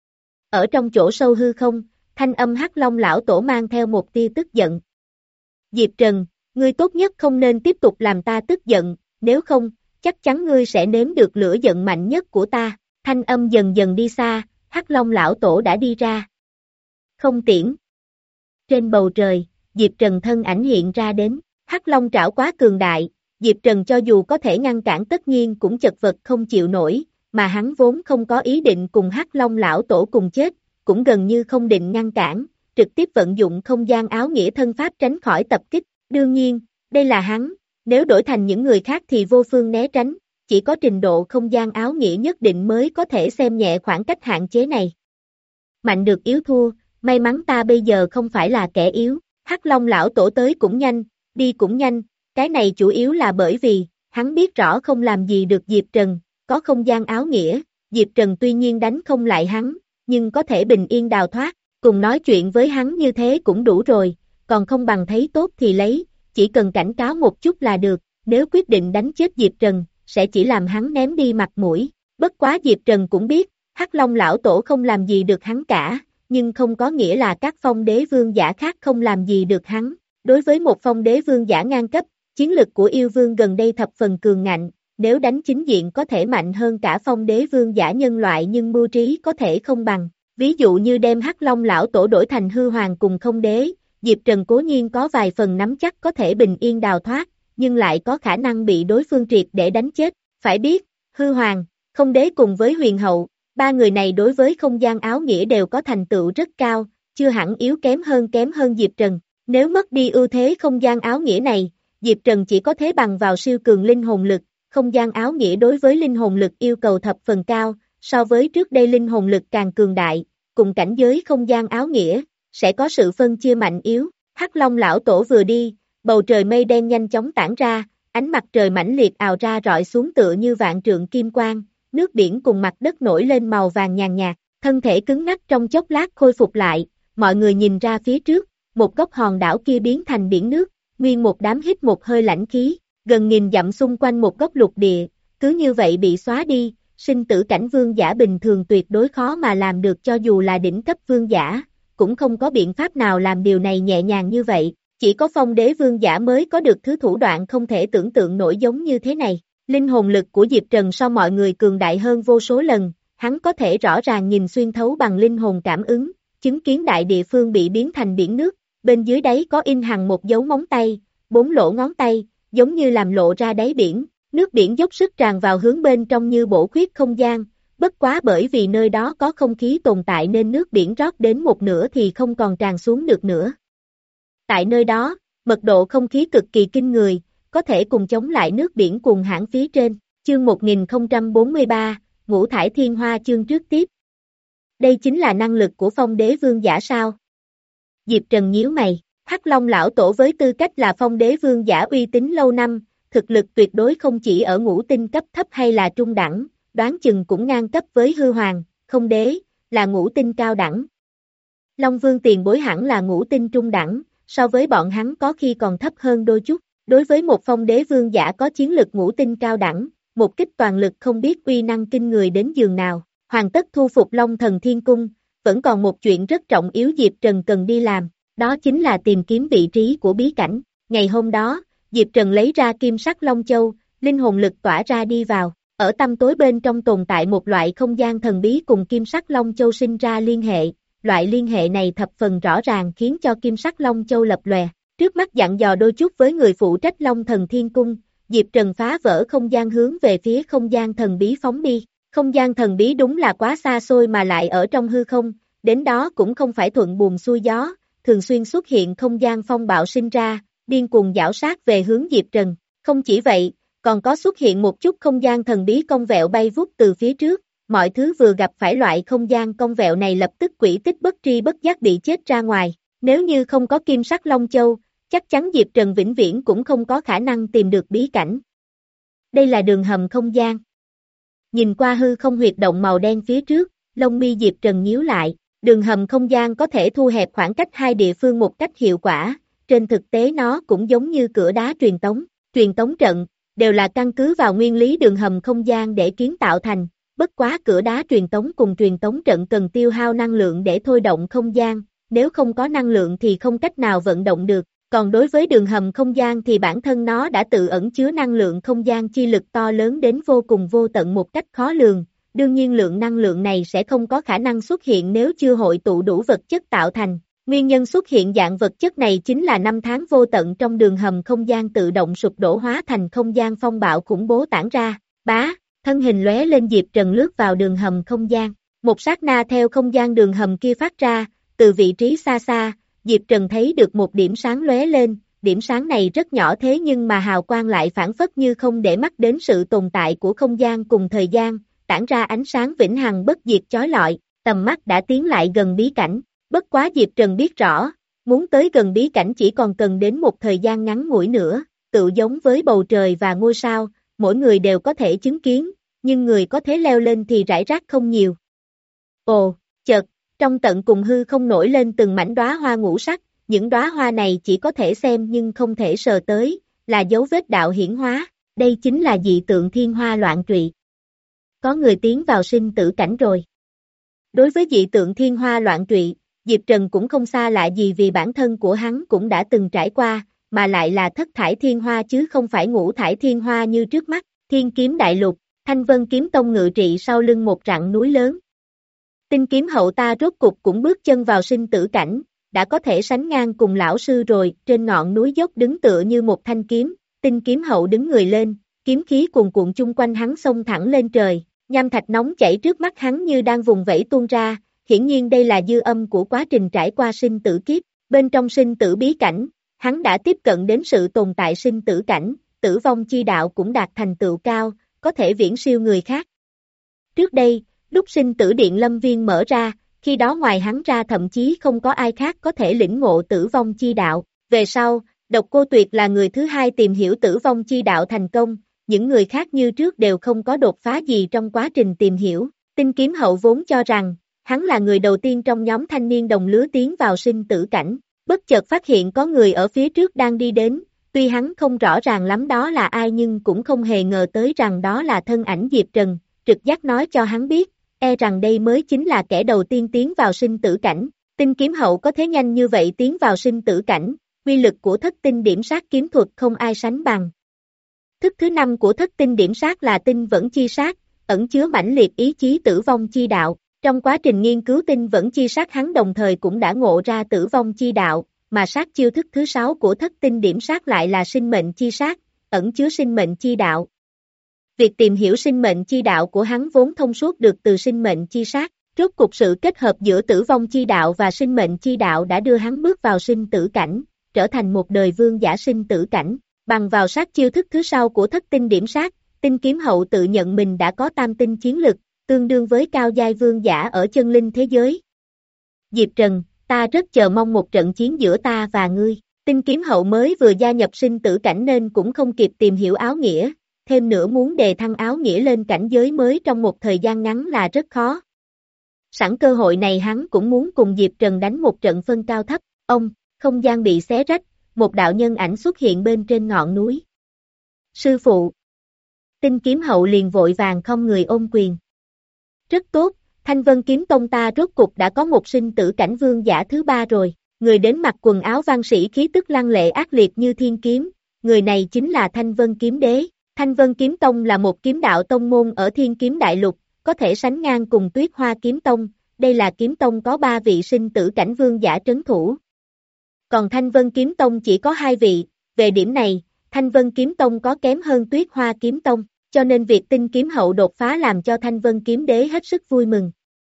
Ở trong chỗ sâu hư không, thanh âm Hắc Long lão tổ mang theo một tia tức giận. Diệp Trần, ngươi tốt nhất không nên tiếp tục làm ta tức giận, nếu không, chắc chắn ngươi sẽ nếm được lửa giận mạnh nhất của ta. Thanh âm dần dần đi xa, Hắc Long lão tổ đã đi ra. Không tiễn. Trên bầu trời, Diệp Trần thân ảnh hiện ra đến, Hắc Long trảo quá cường đại, Diệp Trần cho dù có thể ngăn cản tất nhiên cũng chật vật không chịu nổi, mà hắn vốn không có ý định cùng Hắc Long lão tổ cùng chết, cũng gần như không định ngăn cản, trực tiếp vận dụng không gian áo nghĩa thân pháp tránh khỏi tập kích, đương nhiên, đây là hắn, nếu đổi thành những người khác thì vô phương né tránh, chỉ có trình độ không gian áo nghĩa nhất định mới có thể xem nhẹ khoảng cách hạn chế này. Mạnh được yếu thua, may mắn ta bây giờ không phải là kẻ yếu, Hắc Long lão tổ tới cũng nhanh, đi cũng nhanh, cái này chủ yếu là bởi vì, hắn biết rõ không làm gì được Diệp Trần, có không gian áo nghĩa, Diệp Trần tuy nhiên đánh không lại hắn, nhưng có thể bình yên đào thoát, cùng nói chuyện với hắn như thế cũng đủ rồi, còn không bằng thấy tốt thì lấy, chỉ cần cảnh cáo một chút là được, nếu quyết định đánh chết Diệp Trần, sẽ chỉ làm hắn ném đi mặt mũi, bất quá Diệp Trần cũng biết, Hắc Long lão tổ không làm gì được hắn cả, nhưng không có nghĩa là các phong đế vương giả khác không làm gì được hắn, đối với một phong đế vương giả ngang cấp, chiến lực của yêu vương gần đây thập phần cường ngạnh, nếu đánh chính diện có thể mạnh hơn cả phong đế vương giả nhân loại nhưng mưu trí có thể không bằng, ví dụ như đem Hắc Long lão tổ đổi thành hư hoàng cùng không đế, Diệp Trần cố nhiên có vài phần nắm chắc có thể bình yên đào thoát, nhưng lại có khả năng bị đối phương triệt để đánh chết, phải biết, hư hoàng, không đế cùng với huyền hậu, ba người này đối với không gian áo nghĩa đều có thành tựu rất cao, chưa hẳn yếu kém hơn kém hơn Diệp Trần, nếu mất đi ưu thế không gian áo nghĩa này, Diệp Trần chỉ có thể bằng vào siêu cường linh hồn lực, không gian áo nghĩa đối với linh hồn lực yêu cầu thập phần cao, so với trước đây linh hồn lực càng cường đại, cùng cảnh giới không gian áo nghĩa, sẽ có sự phân chia mạnh yếu, Hắc Long lão tổ vừa đi, bầu trời mây đen nhanh chóng tản ra, ánh mặt trời mãnh liệt ào ra rọi xuống tựa như vạn trượng kim quang, nước biển cùng mặt đất nổi lên màu vàng nhàn nhạt, thân thể cứng ngắc trong chốc lát khôi phục lại, mọi người nhìn ra phía trước, một góc hòn đảo kia biến thành biển nước, nguyên một đám hít một hơi lãnh khí, gần nghìn dặm xung quanh một góc lục địa, cứ như vậy bị xóa đi, sinh tử cảnh vương giả bình thường tuyệt đối khó mà làm được cho dù là đỉnh cấp vương giả, cũng không có biện pháp nào làm điều này nhẹ nhàng như vậy, chỉ có phong đế vương giả mới có được thứ thủ đoạn không thể tưởng tượng nổi giống như thế này. Linh hồn lực của Diệp Trần so mọi người cường đại hơn vô số lần, hắn có thể rõ ràng nhìn xuyên thấu bằng linh hồn cảm ứng, chứng kiến đại địa phương bị biến thành biển nước, bên dưới đáy có in hằn một dấu móng tay, bốn lỗ ngón tay, giống như làm lộ ra đáy biển, nước biển dốc sức tràn vào hướng bên trong như bổ khuyết không gian, bất quá bởi vì nơi đó có không khí tồn tại nên nước biển rót đến một nửa thì không còn tràn xuống được nữa. Tại nơi đó, mật độ không khí cực kỳ kinh người, có thể cùng chống lại nước biển cuồng hãn phía trên, chương một nghìn không trăm bốn mươi ba, Ngũ Thải Thiên Hoa chương trước tiếp. Đây chính là năng lực của phong đế vương giả sao? Diệp Trần nhíu mày, Hắc Long lão tổ với tư cách là phong đế vương giả uy tín lâu năm, thực lực tuyệt đối không chỉ ở ngũ tinh cấp thấp hay là trung đẳng, đoán chừng cũng ngang cấp với hư hoàng, không đế, là ngũ tinh cao đẳng. Long Vương tiền bối hẳn là ngũ tinh trung đẳng, so với bọn hắn có khi còn thấp hơn đôi chút. Đối với một phong đế vương giả có chiến lực ngũ tinh cao đẳng, một kích toàn lực không biết uy năng kinh người đến giường nào, hoàn tất thu phục Long Thần Thiên Cung, vẫn còn một chuyện rất trọng yếu Diệp Trần cần đi làm, đó chính là tìm kiếm vị trí của bí cảnh. Ngày hôm đó, Diệp Trần lấy ra kim sắc Long Châu, linh hồn lực tỏa ra đi vào, ở tăm tối bên trong tồn tại một loại không gian thần bí cùng Kim Sắc Long Châu sinh ra liên hệ, loại liên hệ này thập phần rõ ràng khiến cho Kim Sắc Long Châu lập lòe. Trước mắt dặn dò đôi chút với người phụ trách Long Thần Thiên Cung, Diệp Trần phá vỡ không gian hướng về phía không gian thần bí phóng đi. Không gian thần bí đúng là quá xa xôi mà lại ở trong hư không, đến đó cũng không phải thuận buồm xuôi gió, thường xuyên xuất hiện không gian phong bạo sinh ra, điên cuồng giảo sát về hướng Diệp Trần. Không chỉ vậy, còn có xuất hiện một chút không gian thần bí cong vẹo bay vút từ phía trước, mọi thứ vừa gặp phải loại không gian cong vẹo này lập tức quỷ tích bất tri bất giác bị chết ra ngoài. Nếu như không có Kim Sắc Long Châu, chắc chắn Diệp Trần vĩnh viễn cũng không có khả năng tìm được bí cảnh. Đây là đường hầm không gian. Nhìn qua hư không huyệt động màu đen phía trước, lông mi Diệp Trần nhíu lại, đường hầm không gian có thể thu hẹp khoảng cách hai địa phương một cách hiệu quả, trên thực tế nó cũng giống như cửa đá truyền tống, truyền tống trận, đều là căn cứ vào nguyên lý đường hầm không gian để kiến tạo thành, bất quá cửa đá truyền tống cùng truyền tống trận cần tiêu hao năng lượng để thôi động không gian, nếu không có năng lượng thì không cách nào vận động được. Còn đối với đường hầm không gian thì bản thân nó đã tự ẩn chứa năng lượng không gian chi lực to lớn đến vô cùng vô tận một cách khó lường, đương nhiên lượng năng lượng này sẽ không có khả năng xuất hiện nếu chưa hội tụ đủ vật chất tạo thành. Nguyên nhân xuất hiện dạng vật chất này chính là năm tháng vô tận trong đường hầm không gian tự động sụp đổ hóa thành không gian phong bạo khủng bố tản ra. Bá, thân hình lóe lên Diệp Trần lướt vào đường hầm không gian. Một sát na theo không gian đường hầm kia phát ra, từ vị trí xa xa, Diệp Trần thấy được một điểm sáng lóe lên, điểm sáng này rất nhỏ thế nhưng mà hào quang lại phản phất như không để mắt đến sự tồn tại của không gian cùng thời gian, tản ra ánh sáng vĩnh hằng bất diệt chói lọi, tầm mắt đã tiến lại gần bí cảnh. Bất quá Diệp Trần biết rõ, muốn tới gần bí cảnh chỉ còn cần đến một thời gian ngắn ngủi nữa, tự giống với bầu trời và ngôi sao, mỗi người đều có thể chứng kiến, nhưng người có thể leo lên thì rải rác không nhiều. Ồ, chợt, trong tận cùng hư không nổi lên từng mảnh đóa hoa ngũ sắc, những đóa hoa này chỉ có thể xem nhưng không thể sờ tới, là dấu vết đạo hiển hóa, đây chính là dị tượng thiên hoa loạn trụy. Có người tiến vào sinh tử cảnh rồi. Đối với dị tượng thiên hoa loạn trụy, Diệp Trần cũng không xa lạ gì vì bản thân của hắn cũng đã từng trải qua, mà lại là thất thải thiên hoa chứ không phải ngũ thải thiên hoa như trước mắt. Thiên kiếm đại lục, Thanh Vân kiếm tông ngự trị sau lưng một rặng núi lớn. Tinh kiếm hậu ta rốt cục cũng bước chân vào sinh tử cảnh, đã có thể sánh ngang cùng lão sư rồi, trên ngọn núi dốc đứng tựa như một thanh kiếm, tinh kiếm hậu đứng người lên, kiếm khí cuồn cuộn chung quanh hắn xông thẳng lên trời, nham thạch nóng chảy trước mắt hắn như đang vùng vẫy tuôn ra, hiển nhiên đây là dư âm của quá trình trải qua sinh tử kiếp, bên trong sinh tử bí cảnh, hắn đã tiếp cận đến sự tồn tại sinh tử cảnh, tử vong chi đạo cũng đạt thành tựu cao, có thể viễn siêu người khác. Trước đây, lúc sinh tử điện lâm viên mở ra, khi đó ngoài hắn ra thậm chí không có ai khác có thể lĩnh ngộ tử vong chi đạo. Về sau, Độc Cô Tuyệt là người thứ hai tìm hiểu tử vong chi đạo thành công, những người khác như trước đều không có đột phá gì trong quá trình tìm hiểu. Tinh kiếm hậu vốn cho rằng, hắn là người đầu tiên trong nhóm thanh niên đồng lứa tiến vào sinh tử cảnh, bất chợt phát hiện có người ở phía trước đang đi đến, tuy hắn không rõ ràng lắm đó là ai nhưng cũng không hề ngờ tới rằng đó là thân ảnh Diệp Trần, trực giác nói cho hắn biết, e rằng đây mới chính là kẻ đầu tiên tiến vào sinh tử cảnh. Tinh kiếm hậu có thế nhanh như vậy tiến vào sinh tử cảnh, quy lực của thất tinh điểm sát kiếm thuật không ai sánh bằng. Thức thứ năm của thất tinh điểm sát là tinh vẫn chi sát, ẩn chứa mãnh liệt ý chí tử vong chi đạo. Trong quá trình nghiên cứu tinh vẫn chi sát hắn đồng thời cũng đã ngộ ra tử vong chi đạo, mà sát chiêu thức thứ sáu của thất tinh điểm sát lại là sinh mệnh chi sát, ẩn chứa sinh mệnh chi đạo. Việc tìm hiểu sinh mệnh chi đạo của hắn vốn thông suốt được từ sinh mệnh chi sát, rốt cuộc sự kết hợp giữa tử vong chi đạo và sinh mệnh chi đạo đã đưa hắn bước vào sinh tử cảnh, trở thành một đời vương giả sinh tử cảnh, bằng vào sát chiêu thức thứ sau của thất tinh điểm sát, tinh kiếm hậu tự nhận mình đã có tam tinh chiến lực, tương đương với cao giai vương giả ở chân linh thế giới. Diệp Trần, ta rất chờ mong một trận chiến giữa ta và ngươi. Tinh kiếm hậu mới vừa gia nhập sinh tử cảnh nên cũng không kịp tìm hiểu áo nghĩa, thêm nữa muốn đề thăng áo nghĩa lên cảnh giới mới trong một thời gian ngắn là rất khó. Sẵn cơ hội này hắn cũng muốn cùng Diệp Trần đánh một trận phân cao thấp. Ông, không gian bị xé rách, một đạo nhân ảnh xuất hiện bên trên ngọn núi. Sư phụ. Tinh kiếm hậu liền vội vàng không người ôm quyền. Rất tốt, Thanh Vân kiếm tông ta rốt cục đã có một sinh tử cảnh vương giả thứ ba rồi. Người đến mặc quần áo văn sĩ khí tức lăng lệ ác liệt như thiên kiếm, người này chính là Thanh Vân kiếm đế. Thanh Vân Kiếm Tông là một kiếm đạo tông môn ở Thiên Kiếm Đại Lục, có thể sánh ngang cùng Tuyết Hoa Kiếm Tông, đây là kiếm tông có ba vị sinh tử cảnh vương giả trấn thủ. Còn Thanh Vân Kiếm Tông chỉ có hai vị, về điểm này, Thanh Vân Kiếm Tông có kém hơn Tuyết Hoa Kiếm Tông, cho nên việc Tinh Kiếm Hậu đột phá làm cho Thanh Vân Kiếm Đế hết sức vui mừng.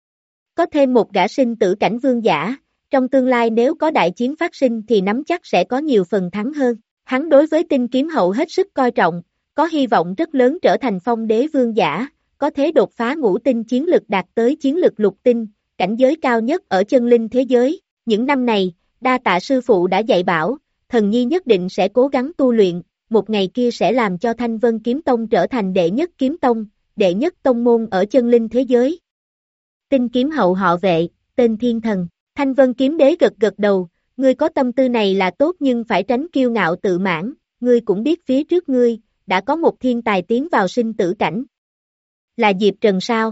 Có thêm một gã sinh tử cảnh vương giả, trong tương lai nếu có đại chiến phát sinh thì nắm chắc sẽ có nhiều phần thắng hơn. Hắn đối với Tinh Kiếm Hậu hết sức coi trọng, có hy vọng rất lớn trở thành phong đế vương giả, có thế đột phá ngũ tinh chiến lực đạt tới chiến lực lục tinh, cảnh giới cao nhất ở chân linh thế giới. Những năm này, đa tạ sư phụ đã dạy bảo, thần nhi nhất định sẽ cố gắng tu luyện, một ngày kia sẽ làm cho Thanh Vân Kiếm Tông trở thành đệ nhất kiếm tông, đệ nhất tông môn ở chân linh thế giới. Tinh Kiếm Hậu họ Vệ, tên Thiên Thần, Thanh Vân Kiếm Đế gật gật đầu, ngươi có tâm tư này là tốt nhưng phải tránh kiêu ngạo tự mãn, ngươi cũng biết phía trước ngươi, đã có một thiên tài tiến vào sinh tử cảnh. Là Diệp Trần sao?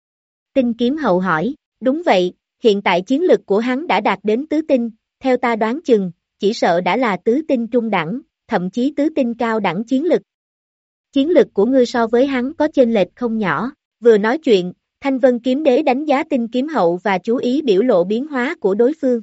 Tinh Kiếm Hậu hỏi, đúng vậy, hiện tại chiến lực của hắn đã đạt đến tứ tinh, theo ta đoán chừng, chỉ sợ đã là tứ tinh trung đẳng, thậm chí tứ tinh cao đẳng chiến lực. Chiến lực của ngươi so với hắn có chênh lệch không nhỏ, vừa nói chuyện, Thanh Vân Kiếm Đế đánh giá Tinh Kiếm Hậu và chú ý biểu lộ biến hóa của đối phương.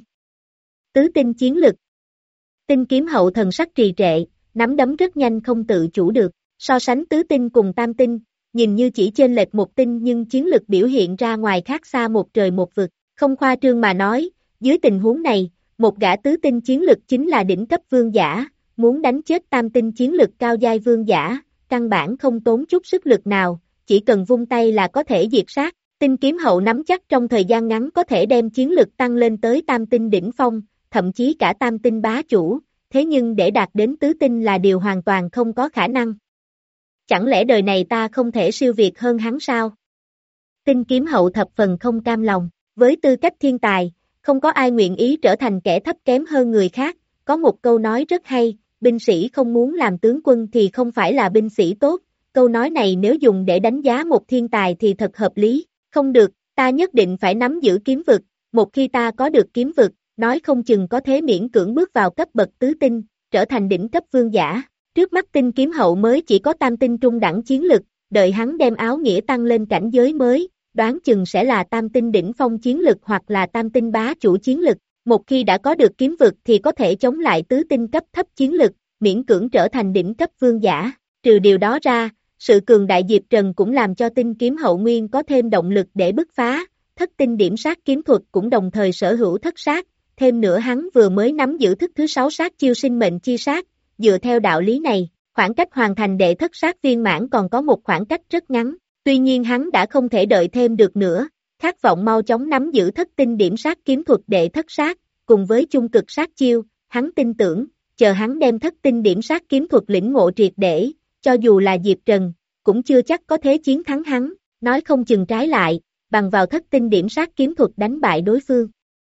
Tứ tinh chiến lực. Tinh Kiếm Hậu thần sắc trì trệ, nắm đấm rất nhanh không tự chủ được, so sánh tứ tinh cùng tam tinh, nhìn như chỉ chênh lệch một tinh nhưng chiến lực biểu hiện ra ngoài khác xa một trời một vực, không khoa trương mà nói, dưới tình huống này, một gã tứ tinh chiến lực chính là đỉnh cấp vương giả, muốn đánh chết tam tinh chiến lực cao giai vương giả, căn bản không tốn chút sức lực nào, chỉ cần vung tay là có thể diệt sát. Tinh Kiếm Hậu nắm chắc trong thời gian ngắn có thể đem chiến lực tăng lên tới tam tinh đỉnh phong, thậm chí cả tam tinh bá chủ, thế nhưng để đạt đến tứ tinh là điều hoàn toàn không có khả năng. Chẳng lẽ đời này ta không thể siêu việt hơn hắn sao? Tinh Kiếm Hậu thập phần không cam lòng, với tư cách thiên tài, không có ai nguyện ý trở thành kẻ thấp kém hơn người khác, có một câu nói rất hay, binh sĩ không muốn làm tướng quân thì không phải là binh sĩ tốt, câu nói này nếu dùng để đánh giá một thiên tài thì thật hợp lý, không được, ta nhất định phải nắm giữ kiếm vực, một khi ta có được kiếm vực, nói không chừng có thế miễn cưỡng bước vào cấp bậc tứ tinh, trở thành đỉnh cấp vương giả. Trước mắt Tinh Kiếm Hậu mới chỉ có tam tinh trung đẳng chiến lực, đợi hắn đem áo nghĩa tăng lên cảnh giới mới, đoán chừng sẽ là tam tinh đỉnh phong chiến lực hoặc là tam tinh bá chủ chiến lực, một khi đã có được kiếm vực thì có thể chống lại tứ tinh cấp thấp chiến lực, miễn cưỡng trở thành đỉnh cấp vương giả. Trừ điều đó ra, sự cường đại Diệp Trần cũng làm cho Tinh Kiếm Hậu Nguyên có thêm động lực để bứt phá, thất tinh điểm sát kiếm thuật cũng đồng thời sở hữu thất sát, thêm nữa hắn vừa mới nắm giữ thức thứ sáu sát chiêu sinh mệnh chi sát, dựa theo đạo lý này, khoảng cách hoàn thành đệ thất sát viên mãn còn có một khoảng cách rất ngắn, tuy nhiên hắn đã không thể đợi thêm được nữa, khát vọng mau chóng nắm giữ thất tinh điểm sát kiếm thuật đệ thất sát, cùng với chung cực sát chiêu, hắn tin tưởng, chờ hắn đem thất tinh điểm sát kiếm thuật lĩnh ngộ triệt để, cho dù là Diệp Trần, cũng chưa chắc có thế chiến thắng hắn, nói không chừng trái lại, bằng vào thất tinh điểm sát kiếm thuật đánh bại đối phương.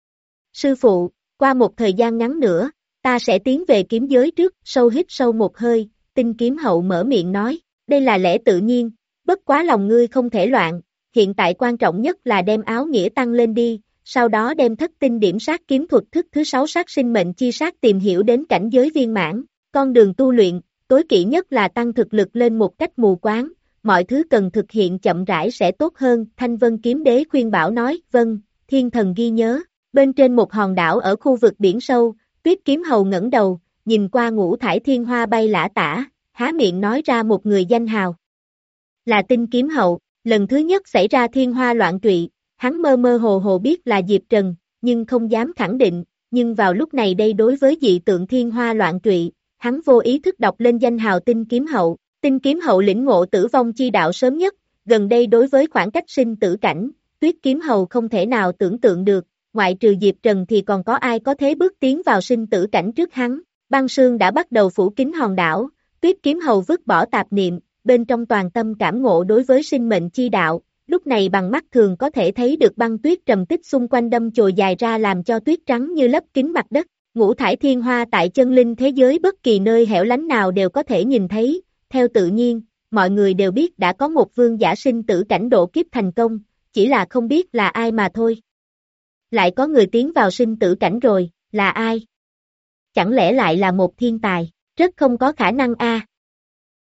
Sư phụ, qua một thời gian ngắn nữa, ta sẽ tiến về kiếm giới trước, sâu hít sâu một hơi, Tinh Kiếm Hậu mở miệng nói, đây là lẽ tự nhiên, bất quá lòng ngươi không thể loạn, hiện tại quan trọng nhất là đem áo nghĩa tăng lên đi, sau đó đem thất tinh điểm sát kiếm thuật thức thứ sáu sát sinh mệnh chi sát tìm hiểu đến cảnh giới viên mãn, con đường tu luyện, tối kỵ nhất là tăng thực lực lên một cách mù quáng, mọi thứ cần thực hiện chậm rãi sẽ tốt hơn, Thanh Vân Kiếm Đế khuyên bảo nói, vâng, Thiên Thần ghi nhớ, bên trên một hòn đảo ở khu vực biển sâu, Tuyết Kiếm Hầu ngẩng đầu, nhìn qua ngũ thải thiên hoa bay lả tả, há miệng nói ra một người danh hào. Là Tinh Kiếm Hậu, lần thứ nhất xảy ra thiên hoa loạn trụy, hắn mơ mơ hồ hồ biết là Diệp Trần, nhưng không dám khẳng định, nhưng vào lúc này đây đối với dị tượng thiên hoa loạn trụy, hắn vô ý thức đọc lên danh hào Tinh Kiếm Hậu, Tinh Kiếm Hậu lĩnh ngộ tử vong chi đạo sớm nhất, gần đây đối với khoảng cách sinh tử cảnh, Tuyết Kiếm Hầu không thể nào tưởng tượng được, ngoại trừ Diệp Trần thì còn có ai có thế bước tiến vào sinh tử cảnh trước hắn, băng sương đã bắt đầu phủ kín hòn đảo, Tuyết Kiếm Hầu vứt bỏ tạp niệm, bên trong toàn tâm cảm ngộ đối với sinh mệnh chi đạo, lúc này bằng mắt thường có thể thấy được băng tuyết trầm tích xung quanh đâm chồi dài ra làm cho tuyết trắng như lấp kín mặt đất, ngũ thải thiên hoa tại chân linh thế giới bất kỳ nơi hẻo lánh nào đều có thể nhìn thấy, theo tự nhiên, mọi người đều biết đã có một vương giả sinh tử cảnh độ kiếp thành công, chỉ là không biết là ai mà thôi. Lại có người tiến vào sinh tử cảnh rồi, là ai? Chẳng lẽ lại là một thiên tài, rất không có khả năng a.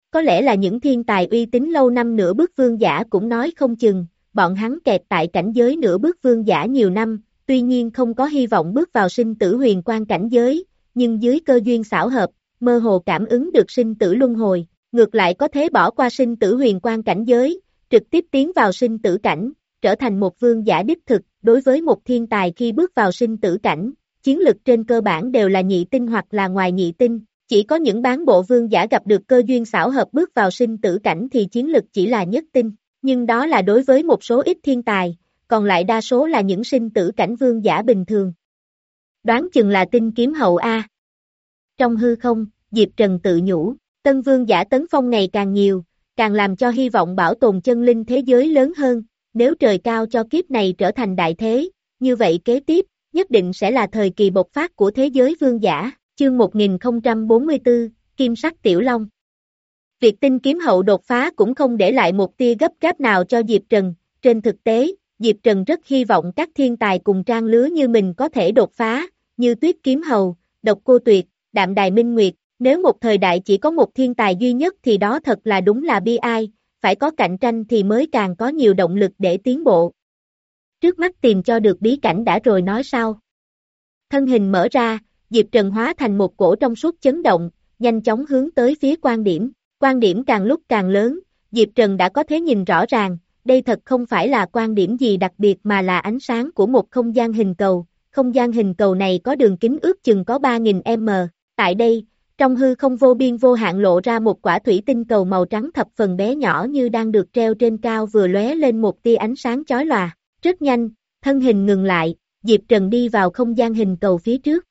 Có lẽ là những thiên tài uy tín lâu năm nửa bước vương giả cũng nói không chừng, bọn hắn kẹt tại cảnh giới nửa bước vương giả nhiều năm, tuy nhiên không có hy vọng bước vào sinh tử huyền quan cảnh giới, nhưng dưới cơ duyên xảo hợp, mơ hồ cảm ứng được sinh tử luân hồi, ngược lại có thế bỏ qua sinh tử huyền quan cảnh giới, trực tiếp tiến vào sinh tử cảnh, trở thành một vương giả đích thực. Đối với một thiên tài khi bước vào sinh tử cảnh, chiến lực trên cơ bản đều là nhị tinh hoặc là ngoài nhị tinh, chỉ có những bán bộ vương giả gặp được cơ duyên xảo hợp bước vào sinh tử cảnh thì chiến lực chỉ là nhất tinh, nhưng đó là đối với một số ít thiên tài, còn lại đa số là những sinh tử cảnh vương giả bình thường. Đoán chừng là tinh kiếm hậu A. Trong hư không, Diệp Trần tự nhủ, tân vương giả tấn phong ngày càng nhiều, càng làm cho hy vọng bảo tồn chân linh thế giới lớn hơn, nếu trời cao cho kiếp này trở thành đại thế, như vậy kế tiếp, nhất định sẽ là thời kỳ bộc phát của thế giới vương giả, chương một nghìn không trăm bốn mươi tư, Kim sắc Tiểu Long. Việc tinh kiếm hậu đột phá cũng không để lại một tia gấp gáp nào cho Diệp Trần, trên thực tế, Diệp Trần rất hy vọng các thiên tài cùng trang lứa như mình có thể đột phá, như Tuyết Kiếm Hầu, Độc Cô Tuyệt, Đạm Đài Minh Nguyệt, nếu một thời đại chỉ có một thiên tài duy nhất thì đó thật là đúng là bi ai, phải có cạnh tranh thì mới càng có nhiều động lực để tiến bộ. Trước mắt tìm cho được bí cảnh đã rồi nói sau. Thân hình mở ra, Diệp Trần hóa thành một cổ trong suốt chấn động, nhanh chóng hướng tới phía quan điểm. Quan điểm càng lúc càng lớn, Diệp Trần đã có thể nhìn rõ ràng, đây thật không phải là quan điểm gì đặc biệt mà là ánh sáng của một không gian hình cầu. Không gian hình cầu này có đường kính ước chừng có ba nghìn mét. Tại đây, trong hư không vô biên vô hạn lộ ra một quả thủy tinh cầu màu trắng thập phần bé nhỏ như đang được treo trên cao vừa lóe lên một tia ánh sáng chói lòa. Rất nhanh, thân hình ngừng lại, Diệp Trần đi vào không gian hình cầu phía trước.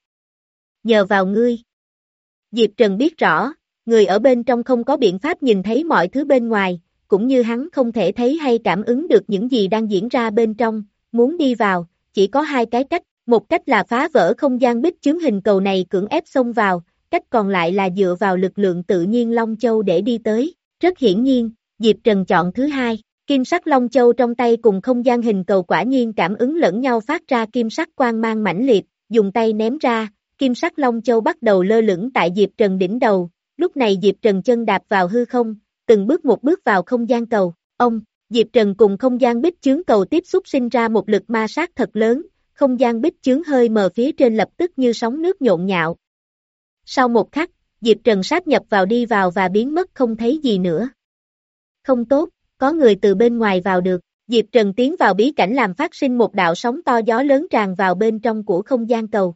Nhờ vào ngươi. Diệp Trần biết rõ, người ở bên trong không có biện pháp nhìn thấy mọi thứ bên ngoài, cũng như hắn không thể thấy hay cảm ứng được những gì đang diễn ra bên trong, muốn đi vào, chỉ có hai cái cách, một cách là phá vỡ không gian bích chướng hình cầu này cưỡng ép xông vào, cách còn lại là dựa vào lực lượng tự nhiên Long Châu để đi tới. Rất hiển nhiên, Diệp Trần chọn thứ hai, kim sắc Long Châu trong tay cùng không gian hình cầu quả nhiên cảm ứng lẫn nhau phát ra kim sắc quang mang mãnh liệt, dùng tay ném ra, kim sắc Long Châu bắt đầu lơ lửng tại Diệp Trần đỉnh đầu, lúc này Diệp Trần chân đạp vào hư không, từng bước một bước vào không gian cầu, ông, Diệp Trần cùng không gian bích chướng cầu tiếp xúc sinh ra một lực ma sát thật lớn, không gian bích chướng hơi mờ phía trên lập tức như sóng nước nhộn nhạo. Sau một khắc, Diệp Trần sát nhập vào đi vào và biến mất không thấy gì nữa. Không tốt, có người từ bên ngoài vào được, Diệp Trần tiến vào bí cảnh làm phát sinh một đạo sóng to gió lớn tràn vào bên trong của không gian cầu.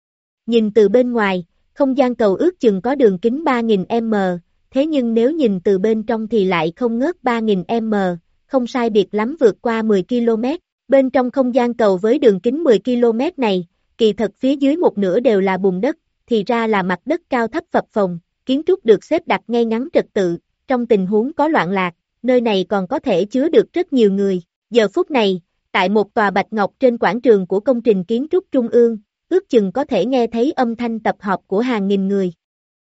Nhìn từ bên ngoài, không gian cầu ước chừng có đường kính ba nghìn mét, thế nhưng nếu nhìn từ bên trong thì lại không ngớt ba nghìn mét, không sai biệt lắm vượt qua mười ki lô mét. Bên trong không gian cầu với đường kính mười ki lô mét này, kỳ thật phía dưới một nửa đều là bùn đất, thì ra là mặt đất cao thấp phập phồng, kiến trúc được xếp đặt ngay ngắn trật tự, trong tình huống có loạn lạc, nơi này còn có thể chứa được rất nhiều người. Giờ phút này, tại một tòa bạch ngọc trên quảng trường của công trình kiến trúc trung ương, ước chừng có thể nghe thấy âm thanh tập họp của hàng nghìn người.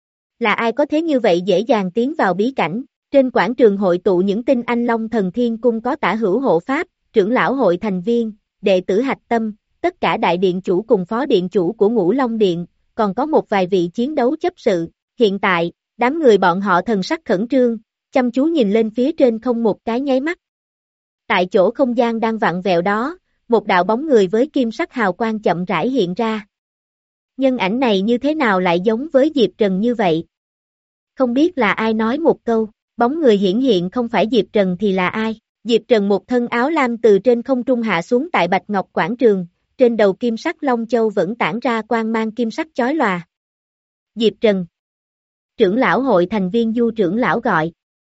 Là ai có thế như vậy dễ dàng tiến vào bí cảnh? Trên quảng trường hội tụ những tinh anh Long Thần Thiên Cung có Tả Hữu Hộ Pháp, trưởng lão hội thành viên, đệ tử hạch tâm, tất cả đại điện chủ cùng phó điện chủ của Ngũ Long Điện, còn có một vài vị chiến đấu chấp sự. Hiện tại, đám người bọn họ thần sắc khẩn trương, chăm chú nhìn lên phía trên không một cái nháy mắt. Tại chỗ không gian đang vặn vẹo đó, một đạo bóng người với kim sắc hào quang chậm rãi hiện ra. Nhân ảnh này như thế nào lại giống với Diệp Trần như vậy? Không biết là ai nói một câu, bóng người hiển hiện không phải Diệp Trần thì là ai? Diệp Trần một thân áo lam từ trên không trung hạ xuống tại Bạch Ngọc Quảng Trường, trên đầu kim sắc Long Châu vẫn tản ra quang mang kim sắc chói lòa. Diệp Trần. Trưởng lão hội thành viên Du trưởng lão gọi.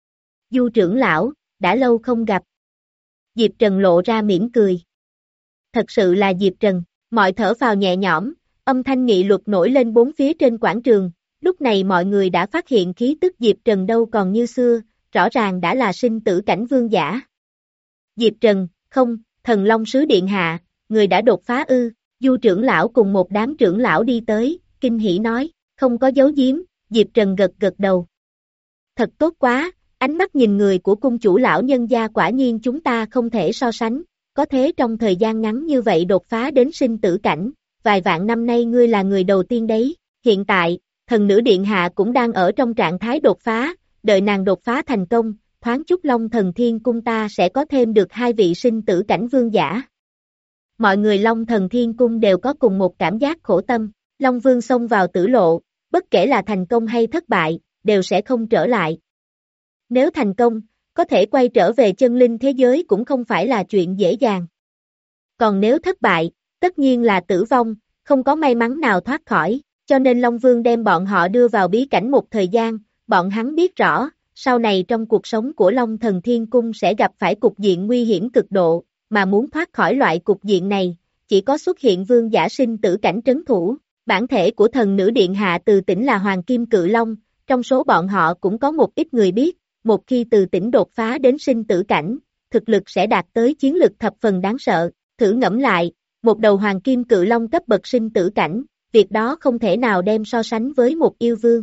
Du trưởng lão, đã lâu không gặp. Diệp Trần lộ ra mỉm cười. Thật sự là Diệp Trần, mọi thở phào nhẹ nhõm, âm thanh nghị luật nổi lên bốn phía trên quảng trường, lúc này mọi người đã phát hiện khí tức Diệp Trần đâu còn như xưa, rõ ràng đã là sinh tử cảnh vương giả. Diệp Trần, không, Thần Long Sứ Điện Hạ, người đã đột phá ư? Du trưởng lão cùng một đám trưởng lão đi tới, kinh hỉ nói, không có giấu giếm, Diệp Trần gật gật đầu. Thật tốt quá, ánh mắt nhìn người của cung chủ lão nhân gia quả nhiên chúng ta không thể so sánh, có thế trong thời gian ngắn như vậy đột phá đến sinh tử cảnh, vài vạn năm nay ngươi là người đầu tiên đấy, hiện tại, thần nữ điện hạ cũng đang ở trong trạng thái đột phá, đợi nàng đột phá thành công, thoáng chút Long Thần Thiên Cung ta sẽ có thêm được hai vị sinh tử cảnh vương giả. Mọi người Long Thần Thiên Cung đều có cùng một cảm giác khổ tâm, Long Vương xông vào tử lộ, bất kể là thành công hay thất bại, đều sẽ không trở lại. Nếu thành công, có thể quay trở về chân linh thế giới cũng không phải là chuyện dễ dàng. Còn nếu thất bại, tất nhiên là tử vong, không có may mắn nào thoát khỏi, cho nên Long Vương đem bọn họ đưa vào bí cảnh một thời gian, bọn hắn biết rõ, sau này trong cuộc sống của Long Thần Thiên Cung sẽ gặp phải cục diện nguy hiểm cực độ, mà muốn thoát khỏi loại cục diện này, chỉ có xuất hiện vương giả sinh tử cảnh trấn thủ. Bản thể của thần nữ điện hạ Từ Tĩnh là Hoàng Kim Cự Long, trong số bọn họ cũng có một ít người biết, một khi Từ Tĩnh đột phá đến sinh tử cảnh, thực lực sẽ đạt tới chiến lực thập phần đáng sợ, thử ngẫm lại, một đầu Hoàng Kim Cự Long cấp bậc sinh tử cảnh, việc đó không thể nào đem so sánh với một yêu vương.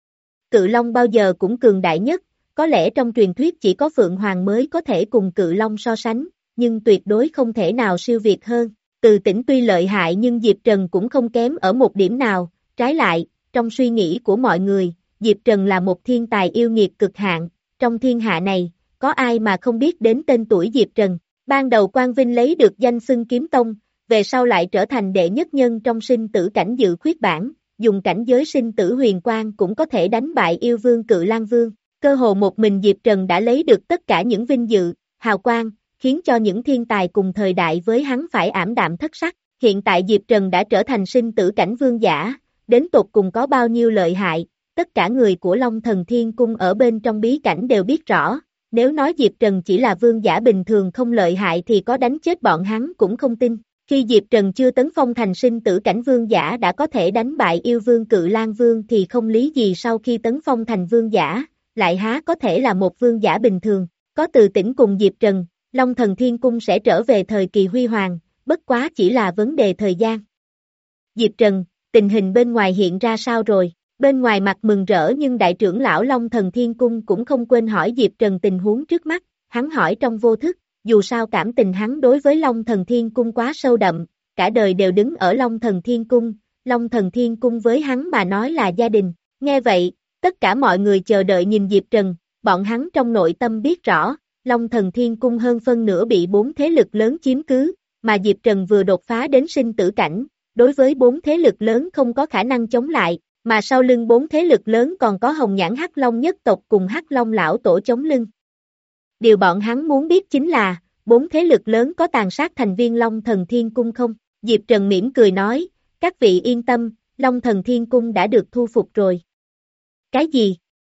Cự Long bao giờ cũng cường đại nhất, có lẽ trong truyền thuyết chỉ có Phượng Hoàng mới có thể cùng Cự Long so sánh, nhưng tuyệt đối không thể nào siêu việt hơn. Từ Tĩnh tuy lợi hại nhưng Diệp Trần cũng không kém ở một điểm nào, trái lại, trong suy nghĩ của mọi người, Diệp Trần là một thiên tài yêu nghiệt cực hạn, trong thiên hạ này, có ai mà không biết đến tên tuổi Diệp Trần. Ban đầu Quang Vinh lấy được danh xưng kiếm tông, về sau lại trở thành đệ nhất nhân trong sinh tử cảnh dự khuyết bản, dùng cảnh giới sinh tử huyền quang cũng có thể đánh bại yêu vương Cự Lang Vương. Cơ hồ một mình Diệp Trần đã lấy được tất cả những vinh dự, hào quang, khiến cho những thiên tài cùng thời đại với hắn phải ảm đạm thất sắc. Hiện tại Diệp Trần đã trở thành sinh tử cảnh vương giả, đến tột cùng có bao nhiêu lợi hại, tất cả người của Long Thần Thiên Cung ở bên trong bí cảnh đều biết rõ. Nếu nói Diệp Trần chỉ là vương giả bình thường không lợi hại thì có đánh chết bọn hắn cũng không tin. Khi Diệp Trần chưa tấn phong thành sinh tử cảnh vương giả đã có thể đánh bại yêu vương Cự Lang Vương thì không lý gì sau khi tấn phong thành vương giả, lại há có thể là một vương giả bình thường. Có Từ Tĩnh cùng Diệp Trần, Long Thần Thiên Cung sẽ trở về thời kỳ huy hoàng, bất quá chỉ là vấn đề thời gian. Diệp Trần, tình hình bên ngoài hiện ra sao rồi? Bên ngoài mặt mừng rỡ nhưng đại trưởng lão Long Thần Thiên Cung cũng không quên hỏi Diệp Trần tình huống trước mắt, hắn hỏi trong vô thức, dù sao cảm tình hắn đối với Long Thần Thiên Cung quá sâu đậm, cả đời đều đứng ở Long Thần Thiên Cung, Long Thần Thiên Cung với hắn mà nói là gia đình. Nghe vậy, tất cả mọi người chờ đợi nhìn Diệp Trần, bọn hắn trong nội tâm biết rõ, Long Thần Thiên Cung hơn phân nửa bị bốn thế lực lớn chiếm cứ, mà Diệp Trần vừa đột phá đến sinh tử cảnh, đối với bốn thế lực lớn không có khả năng chống lại, mà sau lưng bốn thế lực lớn còn có Hồng Nhãn Hắc Long nhất tộc cùng Hắc Long lão tổ chống lưng. Điều bọn hắn muốn biết chính là, bốn thế lực lớn có tàn sát thành viên Long Thần Thiên Cung không? Diệp Trần mỉm cười nói, các vị yên tâm, Long Thần Thiên Cung đã được thu phục rồi. Cái gì?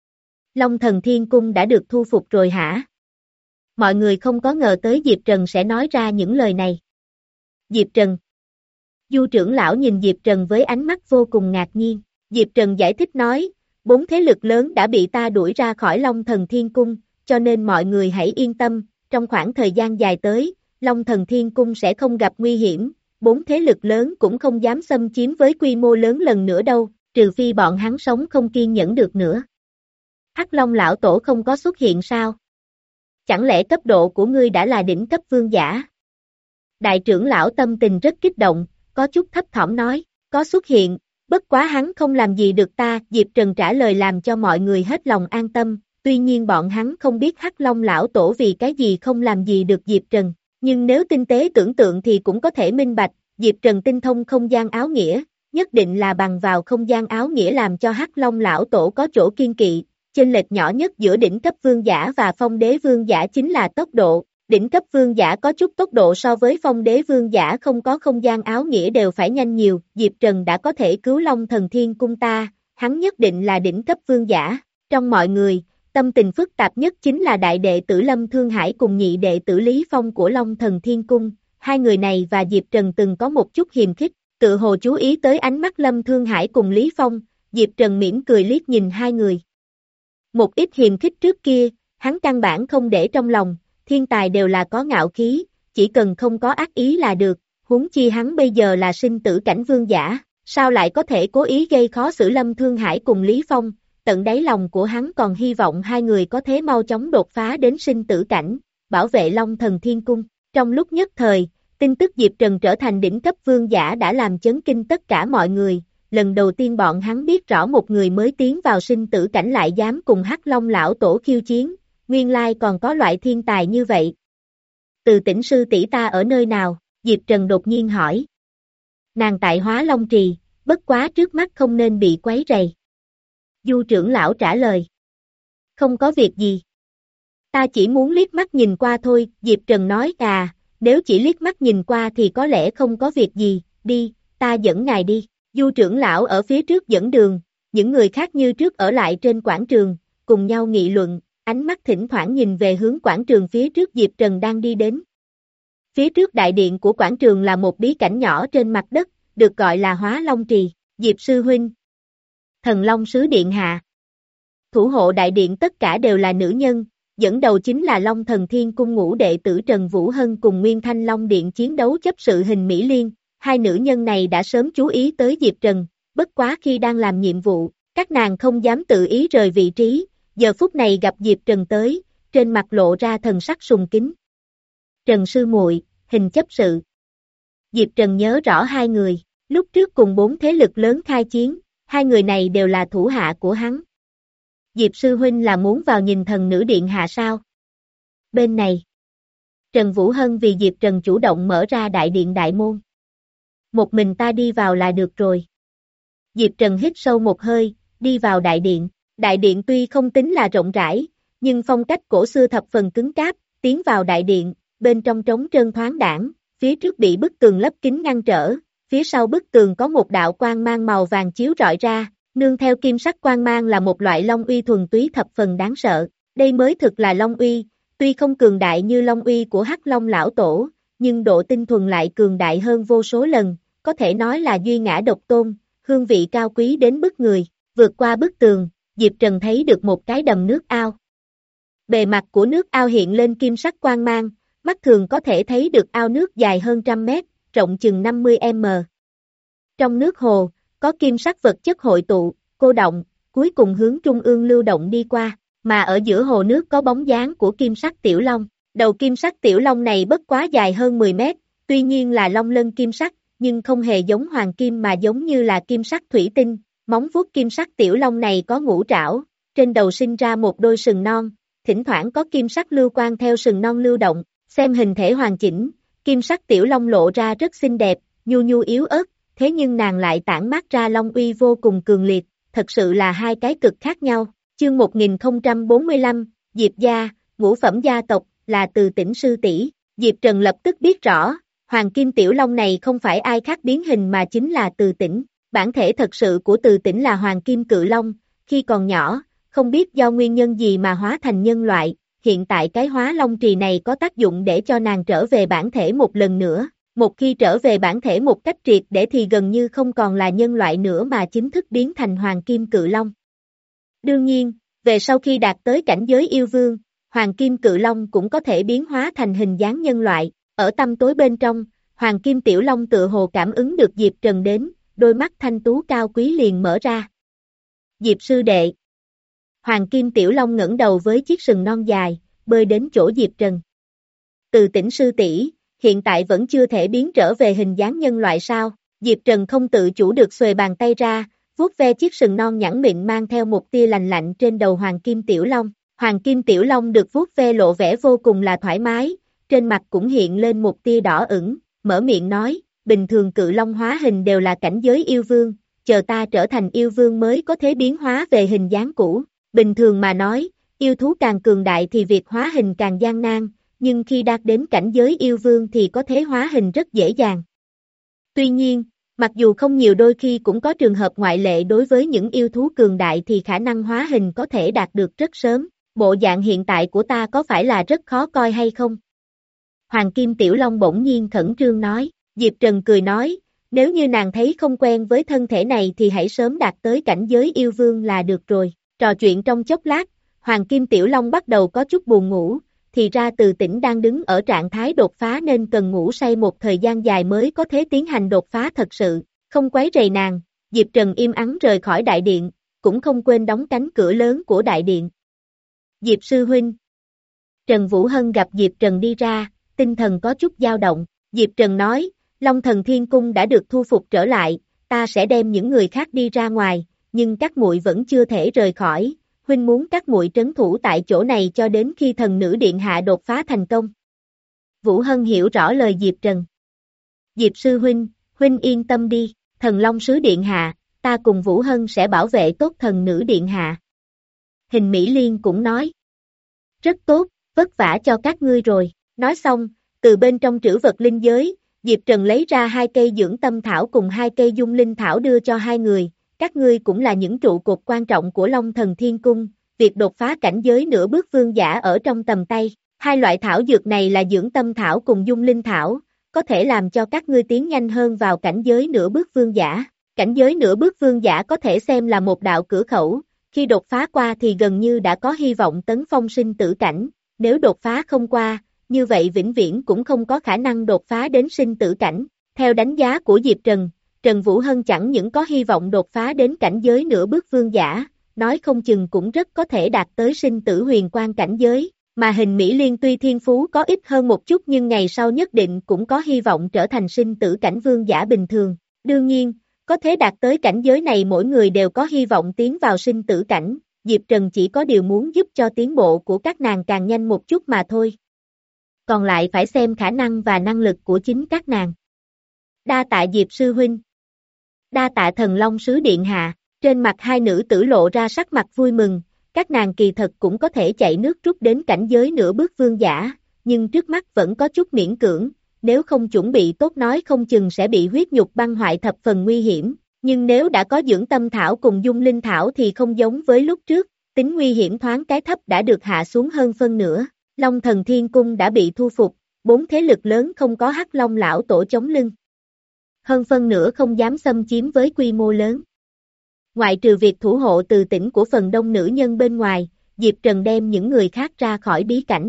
Long Thần Thiên Cung đã được thu phục rồi hả? Mọi người không có ngờ tới Diệp Trần sẽ nói ra những lời này. Diệp Trần. Du trưởng lão nhìn Diệp Trần với ánh mắt vô cùng ngạc nhiên. Diệp Trần giải thích nói, bốn thế lực lớn đã bị ta đuổi ra khỏi Long Thần Thiên Cung, cho nên mọi người hãy yên tâm, trong khoảng thời gian dài tới, Long Thần Thiên Cung sẽ không gặp nguy hiểm, bốn thế lực lớn cũng không dám xâm chiếm với quy mô lớn lần nữa đâu, trừ phi bọn hắn sống không kiên nhẫn được nữa. Hắc Long lão tổ không có xuất hiện sao? Chẳng lẽ cấp độ của ngươi đã là đỉnh cấp vương giả? Đại trưởng lão tâm tình rất kích động, có chút thấp thỏm nói, có xuất hiện, bất quá hắn không làm gì được ta. Diệp Trần trả lời làm cho mọi người hết lòng an tâm, tuy nhiên bọn hắn không biết Hắc Long lão tổ vì cái gì không làm gì được Diệp Trần, nhưng nếu tinh tế tưởng tượng thì cũng có thể minh bạch, Diệp Trần tinh thông không gian áo nghĩa, nhất định là bằng vào không gian áo nghĩa làm cho Hắc Long lão tổ có chỗ kiên kỵ. Chênh lệch nhỏ nhất giữa đỉnh cấp vương giả và phong đế vương giả chính là tốc độ, đỉnh cấp vương giả có chút tốc độ so với phong đế vương giả không có không gian áo nghĩa đều phải nhanh nhiều. Diệp Trần đã có thể cứu Long Thần Thiên Cung ta, hắn nhất định là đỉnh cấp vương giả. Trong mọi người, tâm tình phức tạp nhất chính là đại đệ tử Lâm Thương Hải cùng nhị đệ tử Lý Phong của Long Thần Thiên Cung, hai người này và Diệp Trần từng có một chút hiềm khích, tự hồ chú ý tới ánh mắt Lâm Thương Hải cùng Lý Phong, Diệp Trần mỉm cười liếc nhìn hai người. Một ít hiềm khích trước kia, hắn căn bản không để trong lòng, thiên tài đều là có ngạo khí, chỉ cần không có ác ý là được, huống chi hắn bây giờ là sinh tử cảnh vương giả, sao lại có thể cố ý gây khó xử Lâm Thương Hải cùng Lý Phong, tận đáy lòng của hắn còn hy vọng hai người có thế mau chóng đột phá đến sinh tử cảnh, bảo vệ Long Thần Thiên Cung. Trong lúc nhất thời, tin tức Diệp Trần trở thành đỉnh cấp vương giả đã làm chấn kinh tất cả mọi người, lần đầu tiên bọn hắn biết rõ một người mới tiến vào sinh tử cảnh lại dám cùng Hắc Long lão tổ khiêu chiến, nguyên lai còn có loại thiên tài như vậy. Từ Tĩnh sư tỷ ta ở nơi nào? Diệp Trần đột nhiên hỏi. Nàng tại Hóa Long Trì, bất quá trước mắt không nên bị quấy rầy. Du trưởng lão trả lời. Không có việc gì. Ta chỉ muốn liếc mắt nhìn qua thôi, Diệp Trần nói à, nếu chỉ liếc mắt nhìn qua thì có lẽ không có việc gì, đi, ta dẫn ngài đi. Du trưởng lão ở phía trước dẫn đường, những người khác như trước ở lại trên quảng trường, cùng nhau nghị luận, ánh mắt thỉnh thoảng nhìn về hướng quảng trường phía trước Diệp Trần đang đi đến. Phía trước đại điện của quảng trường là một bí cảnh nhỏ trên mặt đất, được gọi là Hóa Long Trì. Diệp sư huynh. Thần Long sứ điện hạ. Thủ hộ đại điện tất cả đều là nữ nhân, dẫn đầu chính là Long Thần Thiên Cung ngũ đệ tử Trần Vũ Hân cùng Nguyên Thanh Long Điện chiến đấu chấp sự hình Mỹ Liên. Hai nữ nhân này đã sớm chú ý tới Diệp Trần, bất quá khi đang làm nhiệm vụ, các nàng không dám tự ý rời vị trí, giờ phút này gặp Diệp Trần tới, trên mặt lộ ra thần sắc sùng kính. Trần sư muội, hình chấp sự. Diệp Trần nhớ rõ hai người, lúc trước cùng bốn thế lực lớn khai chiến, hai người này đều là thủ hạ của hắn. Diệp sư huynh là muốn vào nhìn thần nữ điện hạ sao? Bên này, Trần Vũ Hân vì Diệp Trần chủ động mở ra đại điện đại môn. Một mình ta đi vào là được rồi. Diệp Trần hít sâu một hơi, đi vào đại điện. Đại điện tuy không tính là rộng rãi, nhưng phong cách cổ xưa thập phần cứng cáp, tiến vào đại điện, bên trong trống trơn thoáng đãng, phía trước bị bức tường lấp kín ngăn trở, phía sau bức tường có một đạo quang mang màu vàng chiếu rọi ra, nương theo kim sắc quang mang là một loại long uy thuần túy thập phần đáng sợ. Đây mới thực là long uy, tuy không cường đại như long uy của Hắc Long lão tổ, nhưng độ tinh thuần lại cường đại hơn vô số lần, có thể nói là duy ngã độc tôn, hương vị cao quý đến bức người. Vượt qua bức tường, Diệp Trần thấy được một cái đầm nước ao. Bề mặt của nước ao hiện lên kim sắc quang mang, mắt thường có thể thấy được ao nước dài hơn trăm mét, rộng chừng năm mươi mét. Trong nước hồ, có kim sắc vật chất hội tụ, cô động, cuối cùng hướng trung ương lưu động đi qua, mà ở giữa hồ nước có bóng dáng của kim sắc tiểu long. Đầu kim sắc tiểu long này bất quá dài hơn mười mét, tuy nhiên là long lân kim sắc, nhưng không hề giống hoàng kim mà giống như là kim sắc thủy tinh. Móng vuốt kim sắc tiểu long này có ngũ trảo, trên đầu sinh ra một đôi sừng non, thỉnh thoảng có kim sắc lưu quang theo sừng non lưu động, xem hình thể hoàn chỉnh, kim sắc tiểu long lộ ra rất xinh đẹp, nhu nhu yếu ớt, thế nhưng nàng lại tản mát ra long uy vô cùng cường liệt, thật sự là hai cái cực khác nhau. Chương một nghìn không trăm bốn mươi lăm, Diệp gia, ngũ phẩm gia tộc, là Từ Tĩnh sư tỷ. Diệp Trần lập tức biết rõ, hoàng kim tiểu long này không phải ai khác biến hình mà chính là Từ Tĩnh. Bản thể thật sự của Từ Tĩnh là hoàng kim cự long, khi còn nhỏ, không biết do nguyên nhân gì mà hóa thành nhân loại, hiện tại cái Hóa Long Trì này có tác dụng để cho nàng trở về bản thể một lần nữa, một khi trở về bản thể một cách triệt để thì gần như không còn là nhân loại nữa mà chính thức biến thành hoàng kim cự long. Đương nhiên, về sau khi đạt tới cảnh giới yêu vương, hoàng kim cự long cũng có thể biến hóa thành hình dáng nhân loại, ở tăm tối bên trong, hoàng kim tiểu long tự hồ cảm ứng được Diệp Trần đến, đôi mắt thanh tú cao quý liền mở ra. Diệp sư đệ. Hoàng kim tiểu long ngẩng đầu với chiếc sừng non dài, bơi đến chỗ Diệp Trần. Từ Tĩnh sư tỷ, hiện tại vẫn chưa thể biến trở về hình dáng nhân loại sao? Diệp Trần không tự chủ được xuề bàn tay ra, vuốt ve chiếc sừng non nhẵn mịn mang theo một tia lành lạnh trên đầu hoàng kim tiểu long. Hoàng kim tiểu long được vuốt ve lộ vẻ vô cùng là thoải mái, trên mặt cũng hiện lên một tia đỏ ửng, mở miệng nói. Bình thường cự long hóa hình đều là cảnh giới yêu vương, chờ ta trở thành yêu vương mới có thể biến hóa về hình dáng cũ. Bình thường mà nói, yêu thú càng cường đại thì việc hóa hình càng gian nan, nhưng khi đạt đến cảnh giới yêu vương thì có thể hóa hình rất dễ dàng. Tuy nhiên, mặc dù không nhiều đôi khi cũng có trường hợp ngoại lệ đối với những yêu thú cường đại thì khả năng hóa hình có thể đạt được rất sớm. Bộ dạng hiện tại của ta có phải là rất khó coi hay không? Hoàng kim tiểu long bỗng nhiên khẩn trương nói. Diệp Trần cười nói, nếu như nàng thấy không quen với thân thể này thì hãy sớm đạt tới cảnh giới yêu vương là được rồi. Trò chuyện trong chốc lát, Hoàng Kim Tiểu Long bắt đầu có chút buồn ngủ, thì ra Từ Tĩnh đang đứng ở trạng thái đột phá nên cần ngủ say một thời gian dài mới có thể tiến hành đột phá thật sự, không quấy rầy nàng. Diệp Trần im ắng rời khỏi đại điện, cũng không quên đóng cánh cửa lớn của đại điện. Diệp sư huynh. Trần Vũ Hân gặp Diệp Trần đi ra, tinh thần có chút dao động. Diệp Trần nói, Long Thần Thiên Cung đã được thu phục trở lại, ta sẽ đem những người khác đi ra ngoài, nhưng các muội vẫn chưa thể rời khỏi, huynh muốn các muội trấn thủ tại chỗ này cho đến khi thần nữ điện hạ đột phá thành công. Vũ Hân hiểu rõ lời Diệp Trần. Diệp sư huynh, huynh yên tâm đi, thần Long sứ điện hạ, ta cùng Vũ Hân sẽ bảo vệ tốt thần nữ điện hạ. Hình Mỹ Liên cũng nói. Rất tốt, vất vả cho các ngươi rồi. Nói xong, từ bên trong trữ vật linh giới, Diệp Trần lấy ra hai cây dưỡng tâm thảo cùng hai cây dung linh thảo đưa cho hai người. Các ngươi cũng là những trụ cột quan trọng của Long Thần Thiên Cung, việc đột phá cảnh giới nửa bước vương giả ở trong tầm tay. Hai loại thảo dược này là dưỡng tâm thảo cùng dung linh thảo, có thể làm cho các ngươi tiến nhanh hơn vào cảnh giới nửa bước vương giả. Cảnh giới nửa bước vương giả có thể xem là một đạo cửa khẩu, khi đột phá qua thì gần như đã có hy vọng tấn phong sinh tử cảnh, nếu đột phá không qua, như vậy vĩnh viễn cũng không có khả năng đột phá đến sinh tử cảnh. Theo đánh giá của Diệp Trần, Trần Vũ Hân chẳng những có hy vọng đột phá đến cảnh giới nửa bước vương giả, nói không chừng cũng rất có thể đạt tới sinh tử huyền quan cảnh giới, mà Hình Mỹ Liên tuy thiên phú có ít hơn một chút nhưng ngày sau nhất định cũng có hy vọng trở thành sinh tử cảnh vương giả bình thường. Đương nhiên, có thể đạt tới cảnh giới này mỗi người đều có hy vọng tiến vào sinh tử cảnh, Diệp Trần chỉ có điều muốn giúp cho tiến bộ của các nàng càng nhanh một chút mà thôi. Còn lại phải xem khả năng và năng lực của chính các nàng. Đa tạ Diệp sư huynh. Đa tạ thần Long sứ điện hạ, trên mặt hai nữ tử lộ ra sắc mặt vui mừng, các nàng kỳ thật cũng có thể chạy nước rút đến cảnh giới nửa bước vương giả, nhưng trước mắt vẫn có chút miễn cưỡng, nếu không chuẩn bị tốt nói không chừng sẽ bị huyết nhục băng hoại thập phần nguy hiểm, nhưng nếu đã có dưỡng tâm thảo cùng dung linh thảo thì không giống với lúc trước, tính nguy hiểm thoáng cái thấp đã được hạ xuống hơn phân nửa. Long Thần Thiên Cung đã bị thu phục, bốn thế lực lớn không có Hắc Long lão tổ chống lưng. Hơn phân nửa không dám xâm chiếm với quy mô lớn. Ngoại trừ việc thủ hộ từ tỉnh của phần đông nữ nhân bên ngoài, Diệp Trần đem những người khác ra khỏi bí cảnh.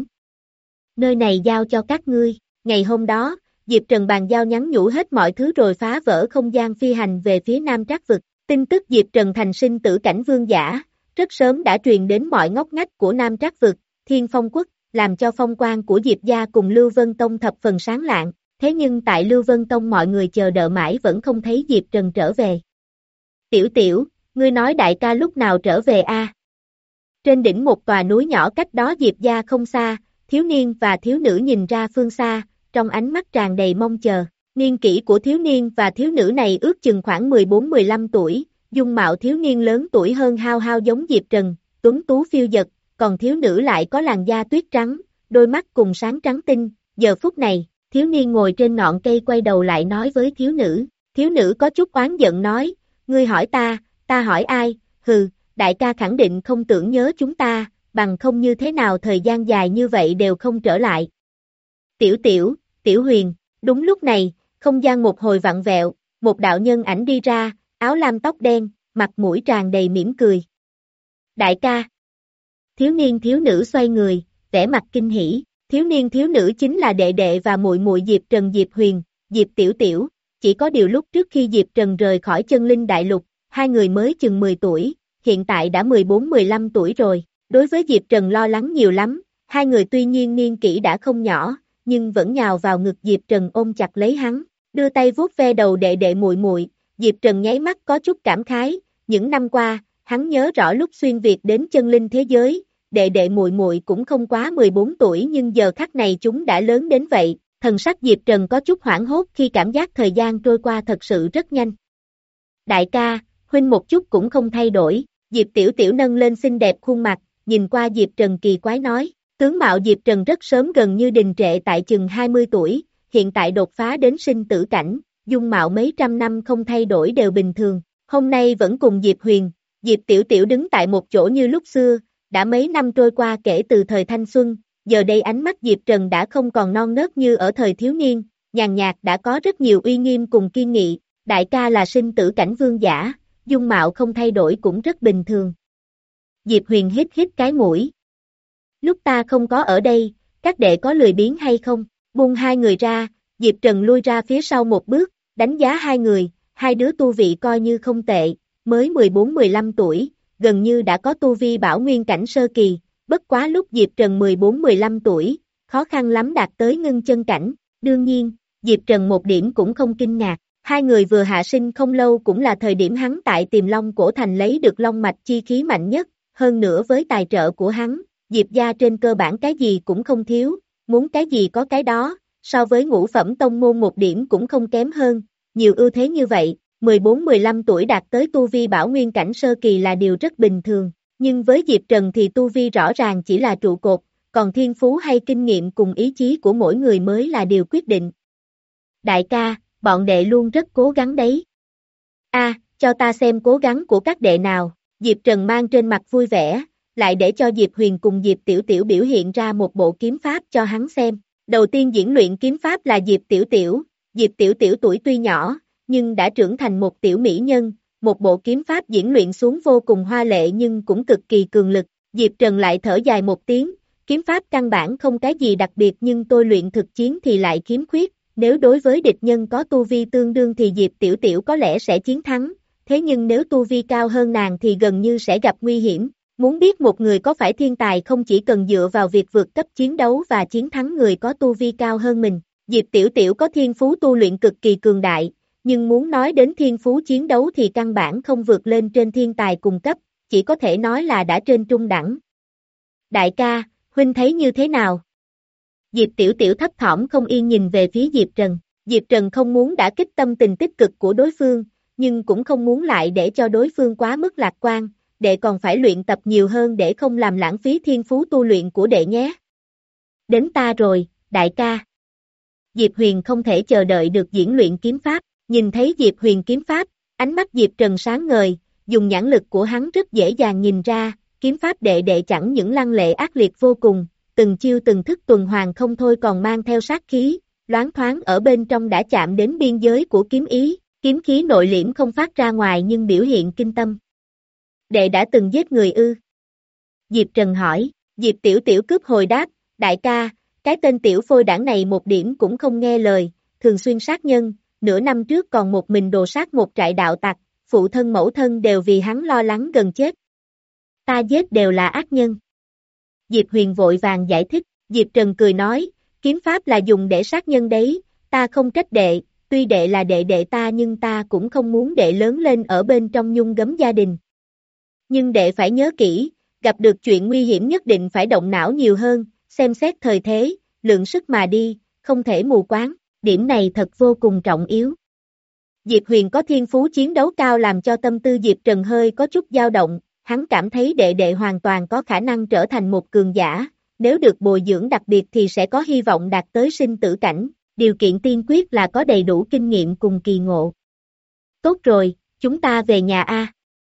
Nơi này giao cho các ngươi. Ngày hôm đó, Diệp Trần bàn giao nhắn nhủ hết mọi thứ rồi phá vỡ không gian phi hành về phía Nam Trác Vực. Tin tức Diệp Trần thành sinh tử cảnh vương giả, rất sớm đã truyền đến mọi ngóc ngách của Nam Trác Vực, Thiên Phong Quốc, làm cho phong quang của Diệp gia cùng Lưu Vân Tông thập phần sáng lạng. Thế nhưng tại Lưu Vân Tông mọi người chờ đợi mãi vẫn không thấy Diệp Trần trở về. Tiểu tiểu, ngươi nói đại ca lúc nào trở về a? Trên đỉnh một tòa núi nhỏ cách đó Diệp gia không xa, thiếu niên và thiếu nữ nhìn ra phương xa, trong ánh mắt tràn đầy mong chờ. Niên kỷ của thiếu niên và thiếu nữ này ước chừng khoảng mười bốn mười lăm tuổi, dung mạo thiếu niên lớn tuổi hơn hao hao giống Diệp Trần, tuấn tú phiêu dật, còn thiếu nữ lại có làn da tuyết trắng, đôi mắt cùng sáng trắng tinh. Giờ phút này, thiếu niên ngồi trên ngọn cây quay đầu lại nói với thiếu nữ, thiếu nữ có chút oán giận nói, ngươi hỏi ta, ta hỏi ai, hừ, đại ca khẳng định không tưởng nhớ chúng ta, bằng không như thế nào thời gian dài như vậy đều không trở lại. Tiểu tiểu, tiểu huyền, đúng lúc này, không gian một hồi vặn vẹo, một đạo nhân ảnh đi ra, áo lam tóc đen, mặt mũi tràn đầy mỉm cười. Đại ca. Thiếu niên thiếu nữ xoay người, vẻ mặt kinh hỉ, thiếu niên thiếu nữ chính là đệ đệ và muội muội Diệp Trần Diệp Huyền, Diệp Tiểu Tiểu, chỉ có điều lúc trước khi Diệp Trần rời khỏi chân linh đại lục, hai người mới chừng mười tuổi, hiện tại đã mười bốn mười lăm tuổi rồi, đối với Diệp Trần lo lắng nhiều lắm, hai người tuy nhiên niên kỷ đã không nhỏ, nhưng vẫn nhào vào ngực Diệp Trần ôm chặt lấy hắn, đưa tay vuốt ve đầu đệ đệ muội muội, Diệp Trần nháy mắt có chút cảm khái, những năm qua, hắn nhớ rõ lúc xuyên Việt đến chân linh thế giới, đệ đệ muội muội cũng không quá mười bốn tuổi nhưng giờ khắc này chúng đã lớn đến vậy, thần sắc Diệp Trần có chút hoảng hốt khi cảm giác thời gian trôi qua thật sự rất nhanh. Đại ca, huynh một chút cũng không thay đổi, Diệp Tiểu Tiểu nâng lên xinh đẹp khuôn mặt, nhìn qua Diệp Trần kỳ quái nói, tướng mạo Diệp Trần rất sớm gần như đình trệ tại chừng hai mươi tuổi, hiện tại đột phá đến sinh tử cảnh, dung mạo mấy trăm năm không thay đổi đều bình thường, hôm nay vẫn cùng Diệp Huyền, Diệp Tiểu Tiểu đứng tại một chỗ như lúc xưa, đã mấy năm trôi qua kể từ thời thanh xuân, giờ đây ánh mắt Diệp Trần đã không còn non nớt như ở thời thiếu niên, nhàn nhạt đã có rất nhiều uy nghiêm cùng kiên nghị, đại ca là sinh tử cảnh vương giả, dung mạo không thay đổi cũng rất bình thường. Diệp Huyền hít hít cái mũi. Lúc ta không có ở đây, các đệ có lười biếng hay không? Buông hai người ra, Diệp Trần lui ra phía sau một bước, đánh giá hai người, hai đứa tu vị coi như không tệ, mới mười bốn mười lăm tuổi, gần như đã có tu vi bảo nguyên cảnh sơ kỳ, bất quá lúc Diệp Trần mười bốn mười lăm tuổi, khó khăn lắm đạt tới ngưng chân cảnh, đương nhiên, Diệp Trần một điểm cũng không kinh ngạc, Hai người vừa hạ sinh không lâu cũng là thời điểm hắn tại Tiềm Long Cổ Thành lấy được long mạch chi khí mạnh nhất, hơn nữa với tài trợ của hắn, Diệp gia trên cơ bản cái gì cũng không thiếu, muốn cái gì có cái đó, so với ngũ phẩm tông môn một điểm cũng không kém hơn, nhiều ưu thế như vậy, mười bốn mười lăm tuổi đạt tới tu vi bảo nguyên cảnh sơ kỳ là điều rất bình thường, nhưng với Diệp Trần thì tu vi rõ ràng chỉ là trụ cột, còn thiên phú hay kinh nghiệm cùng ý chí của mỗi người mới là điều quyết định. Đại ca, bọn đệ luôn rất cố gắng đấy. A, cho ta xem cố gắng của các đệ nào, Diệp Trần mang trên mặt vui vẻ, lại để cho Diệp Huyền cùng Diệp Tiểu Tiểu biểu hiện ra một bộ kiếm pháp cho hắn xem. Đầu tiên diễn luyện kiếm pháp là Diệp Tiểu Tiểu, Diệp Tiểu Tiểu tuổi tuy nhỏ, nhưng đã trưởng thành một tiểu mỹ nhân, một bộ kiếm pháp diễn luyện xuống vô cùng hoa lệ nhưng cũng cực kỳ cường lực. Diệp Trần lại thở dài một tiếng, kiếm pháp căn bản không cái gì đặc biệt nhưng tôi luyện thực chiến thì lại khiếm khuyết, nếu đối với địch nhân có tu vi tương đương thì Diệp Tiểu Tiểu có lẽ sẽ chiến thắng, thế nhưng nếu tu vi cao hơn nàng thì gần như sẽ gặp nguy hiểm. Muốn biết một người có phải thiên tài không chỉ cần dựa vào việc vượt cấp chiến đấu và chiến thắng người có tu vi cao hơn mình. Diệp Tiểu Tiểu có thiên phú tu luyện cực kỳ cường đại, nhưng muốn nói đến thiên phú chiến đấu thì căn bản không vượt lên trên thiên tài cùng cấp, chỉ có thể nói là đã trên trung đẳng. Đại ca, huynh thấy như thế nào? Diệp Tiểu Tiểu thấp thỏm không yên nhìn về phía Diệp Trần. Diệp Trần không muốn đả kích tâm tình tích cực của đối phương, nhưng cũng không muốn lại để cho đối phương quá mức lạc quan, đệ còn phải luyện tập nhiều hơn để không làm lãng phí thiên phú tu luyện của đệ nhé. Đến ta rồi, đại ca. Diệp Huyền không thể chờ đợi được diễn luyện kiếm pháp, nhìn thấy Diệp Huyền kiếm pháp, ánh mắt Diệp Trần sáng ngời, dùng nhãn lực của hắn rất dễ dàng nhìn ra, kiếm pháp đệ đệ chẳng những lăng lệ ác liệt vô cùng, từng chiêu từng thức tuần hoàn không thôi còn mang theo sát khí, loáng thoáng ở bên trong đã chạm đến biên giới của kiếm ý, kiếm khí nội liễm không phát ra ngoài nhưng biểu hiện kinh tâm. Đệ đã từng giết người ư? Diệp Trần hỏi, Diệp Tiểu Tiểu cướp hồi đáp, đại ca, cái tên tiểu phôi đảng này một điểm cũng không nghe lời, thường xuyên sát nhân, nửa năm trước còn một mình đồ sát một trại đạo tặc, phụ thân mẫu thân đều vì hắn lo lắng gần chết. Ta giết đều là ác nhân. Diệp Huyền vội vàng giải thích, Diệp Trần cười nói, kiếm pháp là dùng để sát nhân đấy, ta không trách đệ, tuy đệ là đệ đệ ta nhưng ta cũng không muốn đệ lớn lên ở bên trong nhung gấm gia đình. Nhưng đệ phải nhớ kỹ, gặp được chuyện nguy hiểm nhất định phải động não nhiều hơn, xem xét thời thế, lượng sức mà đi, không thể mù quáng, điểm này thật vô cùng trọng yếu. Diệp Huyền có thiên phú chiến đấu cao làm cho tâm tư Diệp Trần hơi có chút dao động, hắn cảm thấy đệ đệ hoàn toàn có khả năng trở thành một cường giả, nếu được bồi dưỡng đặc biệt thì sẽ có hy vọng đạt tới sinh tử cảnh, điều kiện tiên quyết là có đầy đủ kinh nghiệm cùng kỳ ngộ. Tốt rồi, chúng ta về nhà a.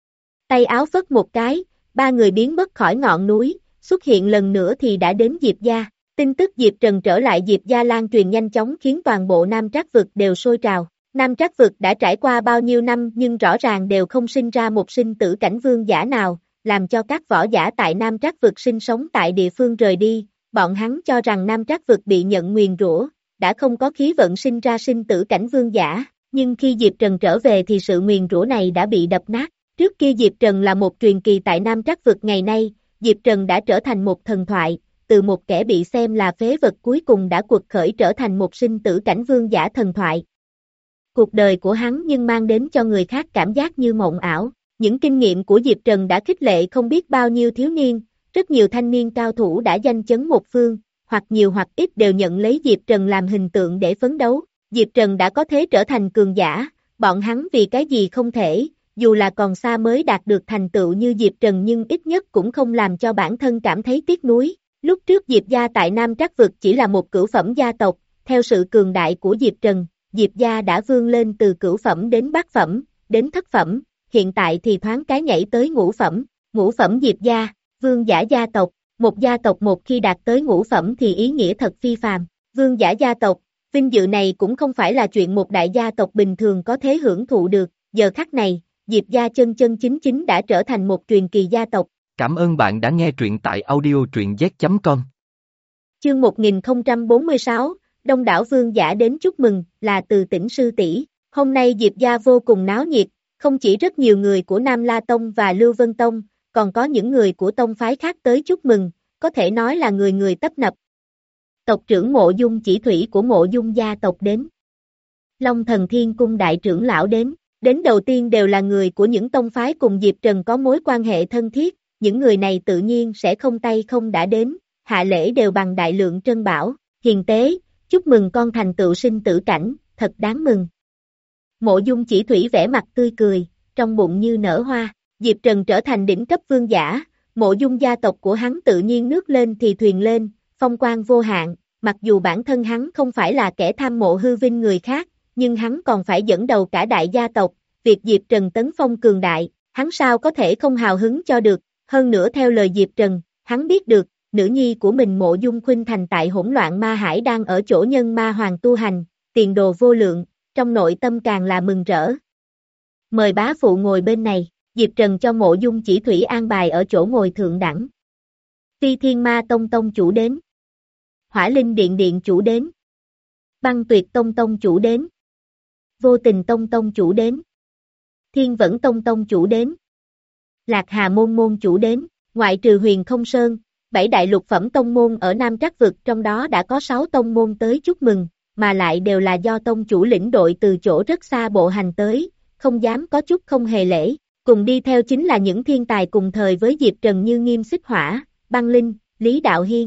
Tay áo phất một cái, ba người biến mất khỏi ngọn núi, xuất hiện lần nữa thì đã đến Diệp gia. Tin tức Diệp Trần trở lại Diệp gia lan truyền nhanh chóng khiến toàn bộ Nam Trác vực đều sôi trào. Nam Trác vực đã trải qua bao nhiêu năm nhưng rõ ràng đều không sinh ra một sinh tử cảnh vương giả nào, làm cho các võ giả tại Nam Trác vực sinh sống tại địa phương rời đi, bọn hắn cho rằng Nam Trác vực bị nhận nguyền rủa, đã không có khí vận sinh ra sinh tử cảnh vương giả, nhưng khi Diệp Trần trở về thì sự nguyền rủa này đã bị đập nát. Trước kia Diệp Trần là một truyền kỳ tại Nam Trác vực, ngày nay, Diệp Trần đã trở thành một thần thoại, từ một kẻ bị xem là phế vật cuối cùng đã quật khởi trở thành một sinh tử cảnh vương giả thần thoại. Cuộc đời của hắn nhưng mang đến cho người khác cảm giác như mộng ảo, những kinh nghiệm của Diệp Trần đã khích lệ không biết bao nhiêu thiếu niên, rất nhiều thanh niên cao thủ đã danh chấn một phương, hoặc nhiều hoặc ít đều nhận lấy Diệp Trần làm hình tượng để phấn đấu. Diệp Trần đã có thế trở thành cường giả, bọn hắn vì cái gì không thể, dù là còn xa mới đạt được thành tựu như Diệp Trần nhưng ít nhất cũng không làm cho bản thân cảm thấy tiếc nuối. Lúc trước Diệp gia tại Nam Trác vực chỉ là một cửu phẩm gia tộc, theo sự cường đại của Diệp Trần, Diệp gia đã vươn lên từ cửu phẩm đến bát phẩm, đến thất phẩm, hiện tại thì thoáng cái nhảy tới ngũ phẩm, ngũ phẩm Diệp gia, vương giả gia tộc, một gia tộc một khi đạt tới ngũ phẩm thì ý nghĩa thật phi phàm, vương giả gia tộc, vinh dự này cũng không phải là chuyện một đại gia tộc bình thường có thể hưởng thụ được, giờ khắc này, Diệp gia chân chân chính chính đã trở thành một truyền kỳ gia tộc. Cảm ơn bạn đã nghe truyện tại audio truyện z chấm com. Chương một nghìn không trăm bốn mươi sáu, đông đảo vương giả đến chúc mừng, là từ tỉnh sư tỷ. Hôm nay Diệp gia vô cùng náo nhiệt, không chỉ rất nhiều người của Nam La Tông và Lưu Vân Tông, còn có những người của tông phái khác tới chúc mừng, có thể nói là người người tấp nập. Tộc trưởng Mộ Dung Chỉ Thủy của Mộ Dung gia tộc đến. Long Thần Thiên Cung đại trưởng lão đến, đến đầu tiên đều là người của những tông phái cùng Diệp Trần có mối quan hệ thân thiết, những người này tự nhiên sẽ không tay không đã đến, hạ lễ đều bằng đại lượng trân bảo, hiền tế, chúc mừng con thành tựu sinh tử cảnh, thật đáng mừng. Mộ Dung Chỉ Thủy vẻ mặt tươi cười, trong bụng như nở hoa, Diệp Trần trở thành đỉnh cấp vương giả, Mộ Dung gia tộc của hắn tự nhiên nước lên thì thuyền lên, phong quang vô hạn, mặc dù bản thân hắn không phải là kẻ tham mộ hư vinh người khác, nhưng hắn còn phải dẫn đầu cả đại gia tộc, việc Diệp Trần tấn phong cường đại, hắn sao có thể không hào hứng cho được, hơn nữa theo lời Diệp Trần, hắn biết được, nữ nhi của mình Mộ Dung Khuynh Thành tại hỗn loạn ma hải đang ở chỗ nhân ma hoàng tu hành, tiền đồ vô lượng, trong nội tâm càng là mừng rỡ. Mời bá phụ ngồi bên này, Diệp Trần cho Mộ Dung Chỉ Thủy an bài ở chỗ ngồi thượng đẳng. Phi Thiên Ma Tông Tông chủ đến. Hỏa Linh Điện Điện chủ đến. Băng Tuyệt Tông Tông chủ đến. Vô Tình Tông Tông chủ đến. Thiên Vẫn Tông Tông chủ đến. Lạc Hà Môn Môn chủ đến, ngoại trừ Huyền Không Sơn, bảy đại lục phẩm tông môn ở Nam Trắc Vực trong đó đã có sáu tông môn tới chúc mừng, mà lại đều là do tông chủ lĩnh đội từ chỗ rất xa bộ hành tới, không dám có chút không hề lễ, cùng đi theo chính là những thiên tài cùng thời với Diệp Trần như Nghiêm Xích Hỏa, Băng Linh, Lý Đạo Hiên.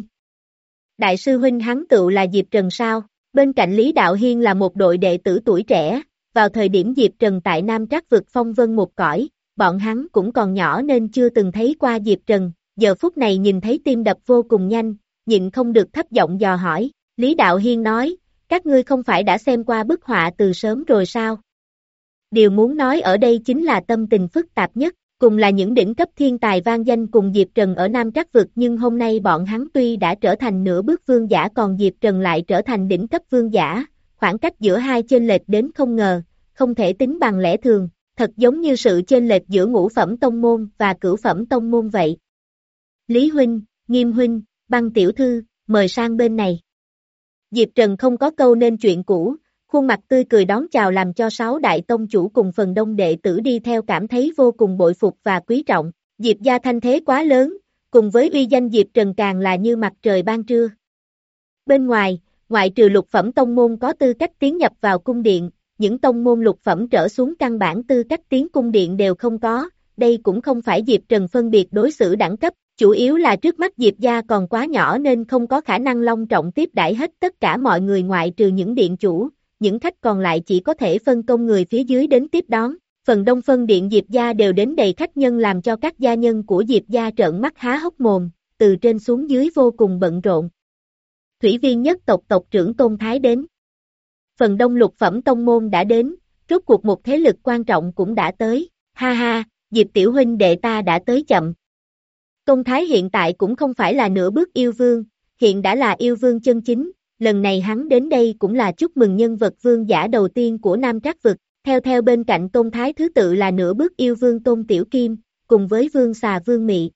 Đại sư huynh hắn tựu là Diệp Trần sao? Bên cạnh Lý Đạo Hiên là một đội đệ tử tuổi trẻ, vào thời điểm Diệp Trần tại Nam Trắc Vực phong vân một cõi, bọn hắn cũng còn nhỏ nên chưa từng thấy qua Diệp Trần, giờ phút này nhìn thấy tim đập vô cùng nhanh, nhịn không được thấp giọng dò hỏi, Lý Đạo Hiên nói, các ngươi không phải đã xem qua bức họa từ sớm rồi sao? Điều muốn nói ở đây chính là tâm tình phức tạp nhất, cùng là những đỉnh cấp thiên tài vang danh cùng Diệp Trần ở Nam Trắc Vực nhưng hôm nay bọn hắn tuy đã trở thành nửa bước vương giả còn Diệp Trần lại trở thành đỉnh cấp vương giả, khoảng cách giữa hai chênh lệch đến không ngờ, không thể tính bằng lẽ thường, thật giống như sự chênh lệch giữa ngũ phẩm tông môn và cửu phẩm tông môn vậy. Lý huynh, Nghiêm huynh, Băng tiểu thư, mời sang bên này. Diệp Trần không có câu nên chuyện cũ, khuôn mặt tươi cười đón chào làm cho sáu đại tông chủ cùng phần đông đệ tử đi theo cảm thấy vô cùng bội phục và quý trọng. Diệp gia thanh thế quá lớn, cùng với uy danh Diệp Trần càng là như mặt trời ban trưa. Bên ngoài, ngoại trừ lục phẩm tông môn có tư cách tiến nhập vào cung điện, những tông môn lục phẩm trở xuống căn bản tư cách tiến cung điện đều không có, đây cũng không phải Diệp Trần phân biệt đối xử đẳng cấp, chủ yếu là trước mắt Diệp gia còn quá nhỏ nên không có khả năng long trọng tiếp đãi hết tất cả mọi người ngoại trừ những điện chủ, những khách còn lại chỉ có thể phân công người phía dưới đến tiếp đón, phần đông phân điện Diệp gia đều đến đầy khách nhân làm cho các gia nhân của Diệp gia trợn mắt há hốc mồm, từ trên xuống dưới vô cùng bận rộn. Thủy Viên nhất tộc tộc trưởng Tôn Thái đến. Phần đông lục phẩm tông môn đã đến, rốt cuộc một thế lực quan trọng cũng đã tới, ha ha, Diệp tiểu huynh đệ ta đã tới chậm. Tôn Thái hiện tại cũng không phải là nửa bước yêu vương, hiện đã là yêu vương chân chính, lần này hắn đến đây cũng là chúc mừng nhân vật vương giả đầu tiên của Nam Trắc Vực, theo theo bên cạnh Tôn Thái thứ tự là nửa bước yêu vương Tôn Tiểu Kim, cùng với vương xà vương Mị.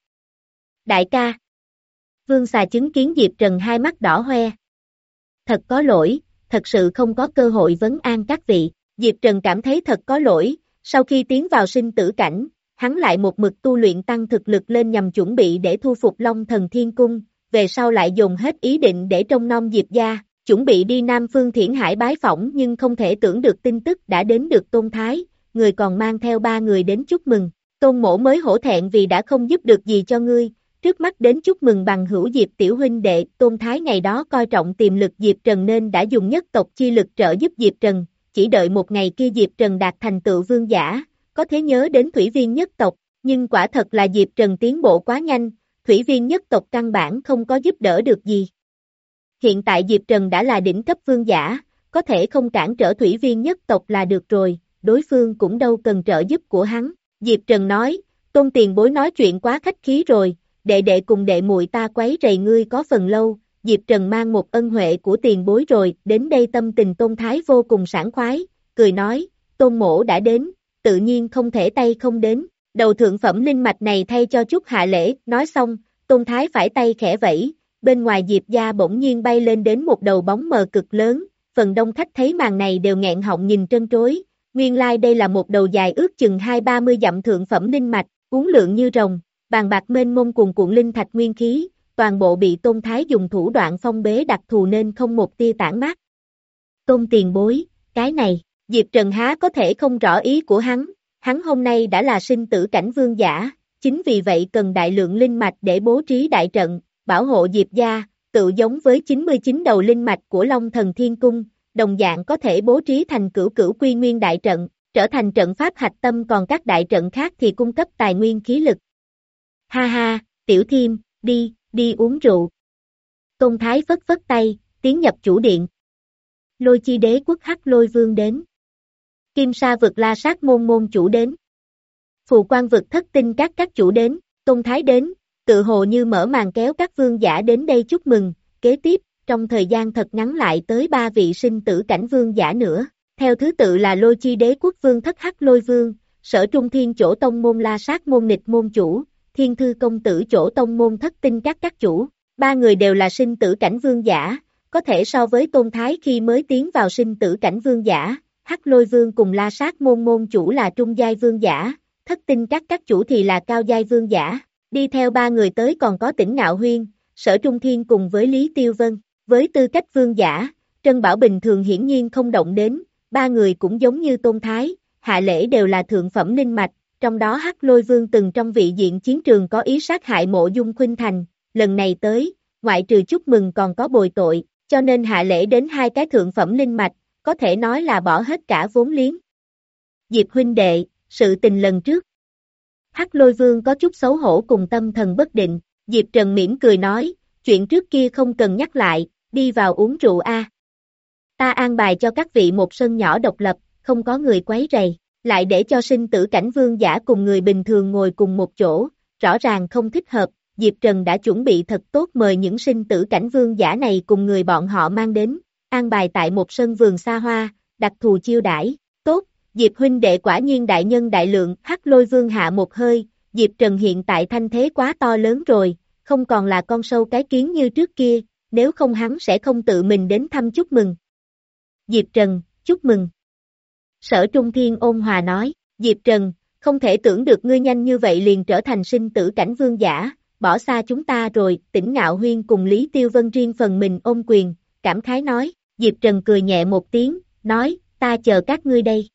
Đại ca. Vương xà chứng kiến Diệp Trần hai mắt đỏ hoe. Thật có lỗi, thật sự không có cơ hội vấn an các vị, Diệp Trần cảm thấy thật có lỗi, sau khi tiến vào sinh tử cảnh, hắn lại một mực tu luyện tăng thực lực lên nhằm chuẩn bị để thu phục Long Thần Thiên Cung, về sau lại dùng hết ý định để trông nom Diệp gia, chuẩn bị đi Nam Phương Thiển Hải bái phỏng nhưng không thể tưởng được tin tức đã đến được Tôn Thái, người còn mang theo ba người đến chúc mừng, Tôn mỗ mới hổ thẹn vì đã không giúp được gì cho ngươi, trước mắt đến chúc mừng bằng hữu Diệp tiểu huynh đệ, Tôn Thái ngày đó coi trọng tiềm lực Diệp Trần nên đã dùng nhất tộc chi lực trợ giúp Diệp Trần, chỉ đợi một ngày kia Diệp Trần đạt thành tựu vương giả, có thể nhớ đến Thủy Viên nhất tộc, nhưng quả thật là Diệp Trần tiến bộ quá nhanh, Thủy Viên nhất tộc căn bản không có giúp đỡ được gì. Hiện tại Diệp Trần đã là đỉnh cấp vương giả, có thể không cản trở Thủy Viên nhất tộc là được rồi, đối phương cũng đâu cần trợ giúp của hắn. Diệp Trần nói, Tôn tiền bối nói chuyện quá khách khí rồi, đệ đệ cùng đệ muội ta quấy rầy ngươi có phần lâu, Diệp Trần mang một ân huệ của tiền bối rồi, đến đây tâm tình Tôn Thái vô cùng sảng khoái, cười nói, Tôn mỗ đã đến, tự nhiên không thể tay không đến, đầu thượng phẩm linh mạch này thay cho chút hạ lễ, nói xong, Tôn Thái phải tay khẽ vẫy, bên ngoài Diệp gia bỗng nhiên bay lên đến một đầu bóng mờ cực lớn, phần đông khách thấy màn này đều nghẹn họng nhìn trân trối, nguyên lai like đây là một đầu dài ước chừng hai ba mươi dặm thượng phẩm linh mạch, uốn lượn như rồng, bàn bạc mênh mông cuồn cuộn linh thạch nguyên khí, toàn bộ bị Tôn Thái dùng thủ đoạn phong bế đặc thù nên không một tia tản mát. Tôn tiền bối, cái này, Diệp Trần há có thể không rõ ý của hắn, hắn hôm nay đã là sinh tử cảnh vương giả, chính vì vậy cần đại lượng linh mạch để bố trí đại trận, bảo hộ Diệp gia, tự giống với chín mươi chín đầu linh mạch của Long Thần Thiên Cung, đồng dạng có thể bố trí thành cửu cửu quy nguyên đại trận, trở thành trận pháp hạch tâm, còn các đại trận khác thì cung cấp tài nguyên khí lực. Ha ha, Tiểu Thiêm, đi, đi uống rượu. Tôn Thái phất phất tay, tiến nhập chủ điện. Lôi Chi Đế quốc Hắc Lôi Vương đến. Kim Sa vực La Sát môn môn chủ đến. Phù Quan vực Thất Tinh các các chủ đến, Tôn Thái đến, tự hồ như mở màn kéo các vương giả đến đây chúc mừng, kế tiếp, trong thời gian thật ngắn lại tới ba vị sinh tử cảnh vương giả nữa, theo thứ tự là Lôi Chi Đế quốc vương Thất Hắc Lôi Vương, Sở Trung Thiên chỗ tông môn La Sát môn Nịch môn chủ, Thiên Thư công tử chỗ tông môn Thất Tinh các các chủ, ba người đều là sinh tử cảnh vương giả, có thể so với Tôn Thái khi mới tiến vào sinh tử cảnh vương giả, Hắc Lôi Vương cùng La Sát môn môn chủ là trung giai vương giả, Thất Tinh các các chủ thì là cao giai vương giả, đi theo ba người tới còn có Tỉnh Ngạo Huyên, Sở Trung Thiên cùng với Lý Tiêu Vân, với tư cách vương giả, Trân Bảo bình thường hiển nhiên không động đến, ba người cũng giống như Tôn Thái, hạ lễ đều là thượng phẩm linh mạch, trong đó Hắc Lôi Vương từng trong vị diện chiến trường có ý sát hại Mộ Dung Khuynh Thành, lần này tới, ngoại trừ chúc mừng còn có bồi tội, cho nên hạ lễ đến hai cái thượng phẩm linh mạch, có thể nói là bỏ hết cả vốn liếng. Diệp huynh đệ, sự tình lần trước. Hắc Lôi Vương có chút xấu hổ cùng tâm thần bất định, Diệp Trần mỉm cười nói, chuyện trước kia không cần nhắc lại, đi vào uống rượu a. Ta an bài cho các vị một sân nhỏ độc lập, không có người quấy rầy, lại để cho sinh tử cảnh vương giả cùng người bình thường ngồi cùng một chỗ, rõ ràng không thích hợp, Diệp Trần đã chuẩn bị thật tốt mời những sinh tử cảnh vương giả này cùng người bọn họ mang đến, an bài tại một sân vườn xa hoa, đặc thù chiêu đãi, tốt, Diệp huynh đệ quả nhiên đại nhân đại lượng, Hắc Lôi Vương hạ một hơi, Diệp Trần hiện tại thanh thế quá to lớn rồi, không còn là con sâu cái kiến như trước kia, nếu không hắn sẽ không tự mình đến thăm chúc mừng. Diệp Trần, chúc mừng. Sở Trung Thiên ôn hòa nói, Diệp Trần, không thể tưởng được ngươi nhanh như vậy liền trở thành sinh tử cảnh vương giả, bỏ xa chúng ta rồi, Tỉnh Ngạo Huyên cùng Lý Tiêu Vân riêng phần mình ôm quyền, cảm khái nói, Diệp Trần cười nhẹ một tiếng, nói, ta chờ các ngươi đây.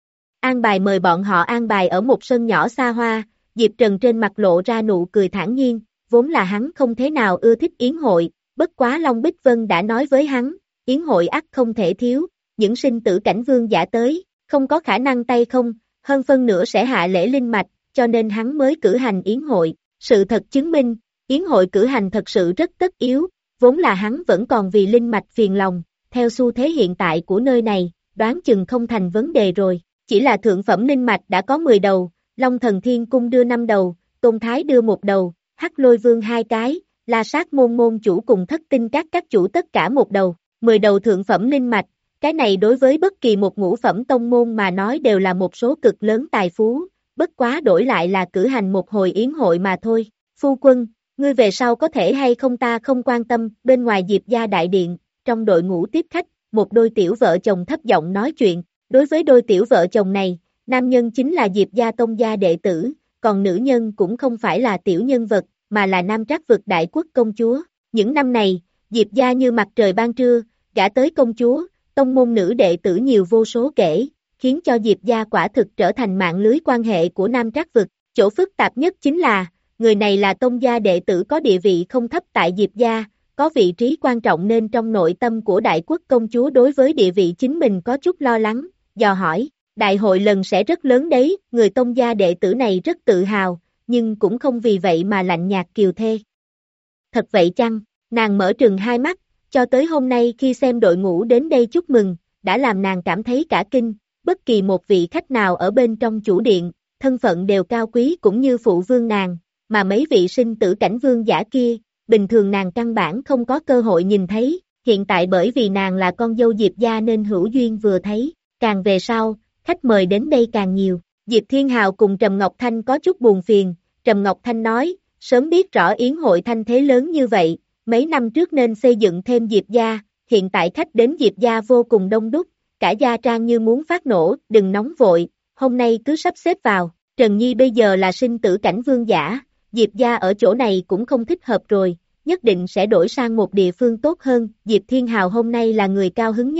An bài mời bọn họ an bài ở một sân nhỏ xa hoa, Diệp Trần trên mặt lộ ra nụ cười thản nhiên, vốn là hắn không thế nào ưa thích yến hội, bất quá Long Bích Vân đã nói với hắn, yến hội ắt không thể thiếu, những sinh tử cảnh vương giả tới, không có khả năng tay không, hơn phân nửa sẽ hạ lễ linh mạch, cho nên hắn mới cử hành yến hội, sự thật chứng minh, yến hội cử hành thật sự rất tất yếu, vốn là hắn vẫn còn vì linh mạch phiền lòng, theo xu thế hiện tại của nơi này, đoán chừng không thành vấn đề rồi, chỉ là thượng phẩm linh mạch đã có mười đầu, Long Thần Thiên Cung đưa năm đầu, Tôn Thái đưa một đầu, Hắc Lôi Vương hai cái, La Sát môn môn chủ cùng Thất Tinh các các chủ tất cả một đầu, mười đầu thượng phẩm linh mạch, cái này đối với bất kỳ một ngũ phẩm tông môn mà nói đều là một số cực lớn tài phú, bất quá đổi lại là cử hành một hồi yến hội mà thôi. Phu quân, ngươi về sau có thể hay không ta không quan tâm, bên ngoài Diệp gia đại điện, trong đội ngũ tiếp khách, một đôi tiểu vợ chồng thấp giọng nói chuyện, đối với đôi tiểu vợ chồng này, nam nhân chính là Diệp gia tông gia đệ tử, còn nữ nhân cũng không phải là tiểu nhân vật, mà là Nam Trác vực đại quốc công chúa. Những năm này, Diệp gia như mặt trời ban trưa, gả tới công chúa, tông môn nữ đệ tử nhiều vô số kể, khiến cho Diệp gia quả thực trở thành mạng lưới quan hệ của Nam Trác vực. Chỗ phức tạp nhất chính là, người này là tông gia đệ tử có địa vị không thấp tại Diệp gia, có vị trí quan trọng nên trong nội tâm của đại quốc công chúa đối với địa vị chính mình có chút lo lắng, dò hỏi, đại hội lần sẽ rất lớn đấy, người tông gia đệ tử này rất tự hào, nhưng cũng không vì vậy mà lạnh nhạt kiều thê. Thật vậy chăng, nàng mở trừng hai mắt, cho tới hôm nay khi xem đội ngũ đến đây chúc mừng, đã làm nàng cảm thấy cả kinh, bất kỳ một vị khách nào ở bên trong chủ điện, thân phận đều cao quý cũng như phụ vương nàng, mà mấy vị sinh tử cảnh vương giả kia, bình thường nàng căn bản không có cơ hội nhìn thấy, hiện tại bởi vì nàng là con dâu Diệp gia nên hữu duyên vừa thấy, càng về sau, khách mời đến đây càng nhiều. Diệp Thiên Hào cùng Trầm Ngọc Thanh có chút buồn phiền, Trầm Ngọc Thanh nói, sớm biết rõ yến hội thanh thế lớn như vậy, mấy năm trước nên xây dựng thêm Diệp gia, hiện tại khách đến Diệp gia vô cùng đông đúc, cả gia trang như muốn phát nổ, đừng nóng vội, hôm nay cứ sắp xếp vào, Trần Nhi bây giờ là sinh tử cảnh vương giả, Diệp gia ở chỗ này cũng không thích hợp rồi, nhất định sẽ đổi sang một địa phương tốt hơn, Diệp Thiên Hào hôm nay là người cao hứng nhất,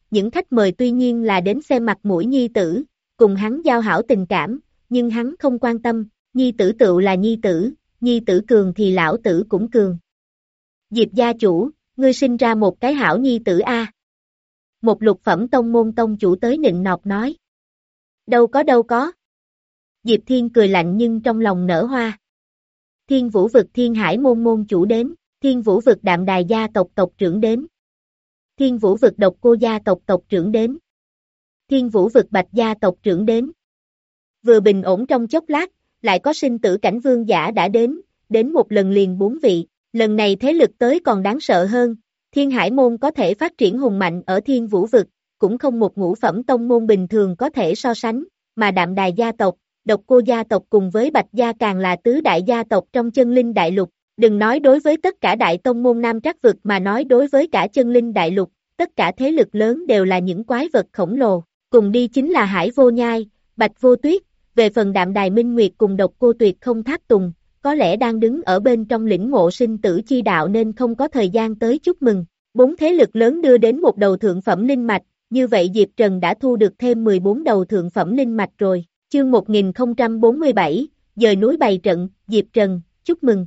những khách mời tuy nhiên là đến xem mặt mũi nhi tử, cùng hắn giao hảo tình cảm, nhưng hắn không quan tâm, nhi tử tựu là nhi tử, nhi tử cường thì lão tử cũng cường. Diệp gia chủ, ngươi sinh ra một cái hảo nhi tử a. Một lục phẩm tông môn tông chủ tới nịnh nọt nói. Đâu có đâu có. Diệp Thiên cười lạnh nhưng trong lòng nở hoa. Thiên Vũ vực Thiên Hải môn môn chủ đến, Thiên Vũ vực Đạm Đài gia tộc tộc trưởng đến. Thiên Vũ vực Độc Cô gia tộc tộc trưởng đến. Thiên Vũ vực Bạch gia tộc trưởng đến. Vừa bình ổn trong chốc lát, lại có sinh tử cảnh vương giả đã đến, đến một lần liền bốn vị, lần này thế lực tới còn đáng sợ hơn. Thiên Hải môn có thể phát triển hùng mạnh ở Thiên Vũ vực, cũng không một ngũ phẩm tông môn bình thường có thể so sánh, mà Đạm Đài gia tộc, Độc Cô gia tộc cùng với Bạch gia càng là tứ đại gia tộc trong chân linh đại lục, đừng nói đối với tất cả đại tông môn Nam Trắc vực mà nói đối với cả chân linh đại lục, tất cả thế lực lớn đều là những quái vật khổng lồ, cùng đi chính là Hải Vô Nhai, Bạch Vô Tuyết, về phần Đạm Đài Minh Nguyệt cùng Độc Cô Tuyệt không tháp tùng, có lẽ đang đứng ở bên trong lĩnh ngộ sinh tử chi đạo nên không có thời gian tới chúc mừng. Bốn thế lực lớn đưa đến một đầu thượng phẩm linh mạch, như vậy Diệp Trần đã thu được thêm mười bốn đầu thượng phẩm linh mạch rồi. Chương một nghìn không trăm bốn mươi bảy, dời núi bày trận, Diệp Trần, chúc mừng.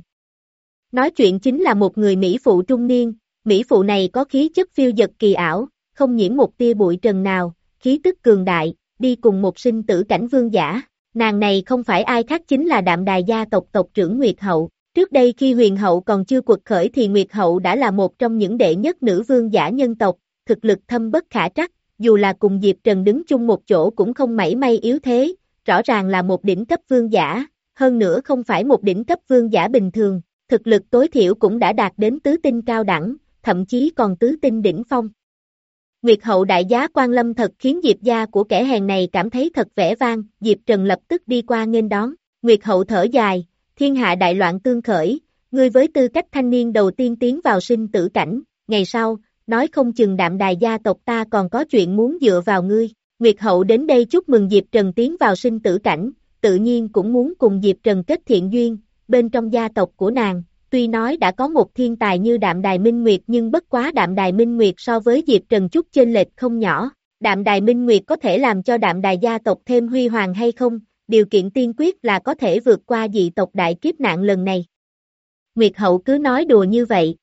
Nói chuyện chính là một người Mỹ phụ trung niên, Mỹ phụ này có khí chất phiêu dật kỳ ảo, không nhiễm một tia bụi trần nào, khí tức cường đại, đi cùng một sinh tử cảnh vương giả. Nàng này không phải ai khác chính là Đạm Đài gia tộc tộc trưởng Nguyệt Hậu. Trước đây khi Huyền Hậu còn chưa quật khởi thì Nguyệt Hậu đã là một trong những đệ nhất nữ vương giả nhân tộc, thực lực thâm bất khả trắc, dù là cùng Diệp Trần đứng chung một chỗ cũng không mảy may yếu thế, rõ ràng là một đỉnh cấp vương giả, hơn nữa không phải một đỉnh cấp vương giả bình thường, thực lực tối thiểu cũng đã đạt đến tứ tinh cao đẳng, thậm chí còn tứ tinh đỉnh phong. Nguyệt Hậu đại giá quan lâm thật khiến Diệp gia của kẻ hèn này cảm thấy thật vẻ vang, Diệp Trần lập tức đi qua nghênh đón, Nguyệt Hậu thở dài, thiên hạ đại loạn tương khởi, ngươi với tư cách thanh niên đầu tiên tiến vào sinh tử cảnh, ngày sau, nói không chừng Đạm Đài gia tộc ta còn có chuyện muốn dựa vào ngươi. Nguyệt Hậu đến đây chúc mừng Diệp Trần tiến vào sinh tử cảnh, tự nhiên cũng muốn cùng Diệp Trần kết thiện duyên, bên trong gia tộc của nàng, tuy nói đã có một thiên tài như Đạm Đài Minh Nguyệt nhưng bất quá Đạm Đài Minh Nguyệt so với Diệp Trần chút chênh lệch không nhỏ, Đạm Đài Minh Nguyệt có thể làm cho Đạm Đài gia tộc thêm huy hoàng hay không, điều kiện tiên quyết là có thể vượt qua dị tộc đại kiếp nạn lần này. Nguyệt Hậu cứ nói đùa như vậy.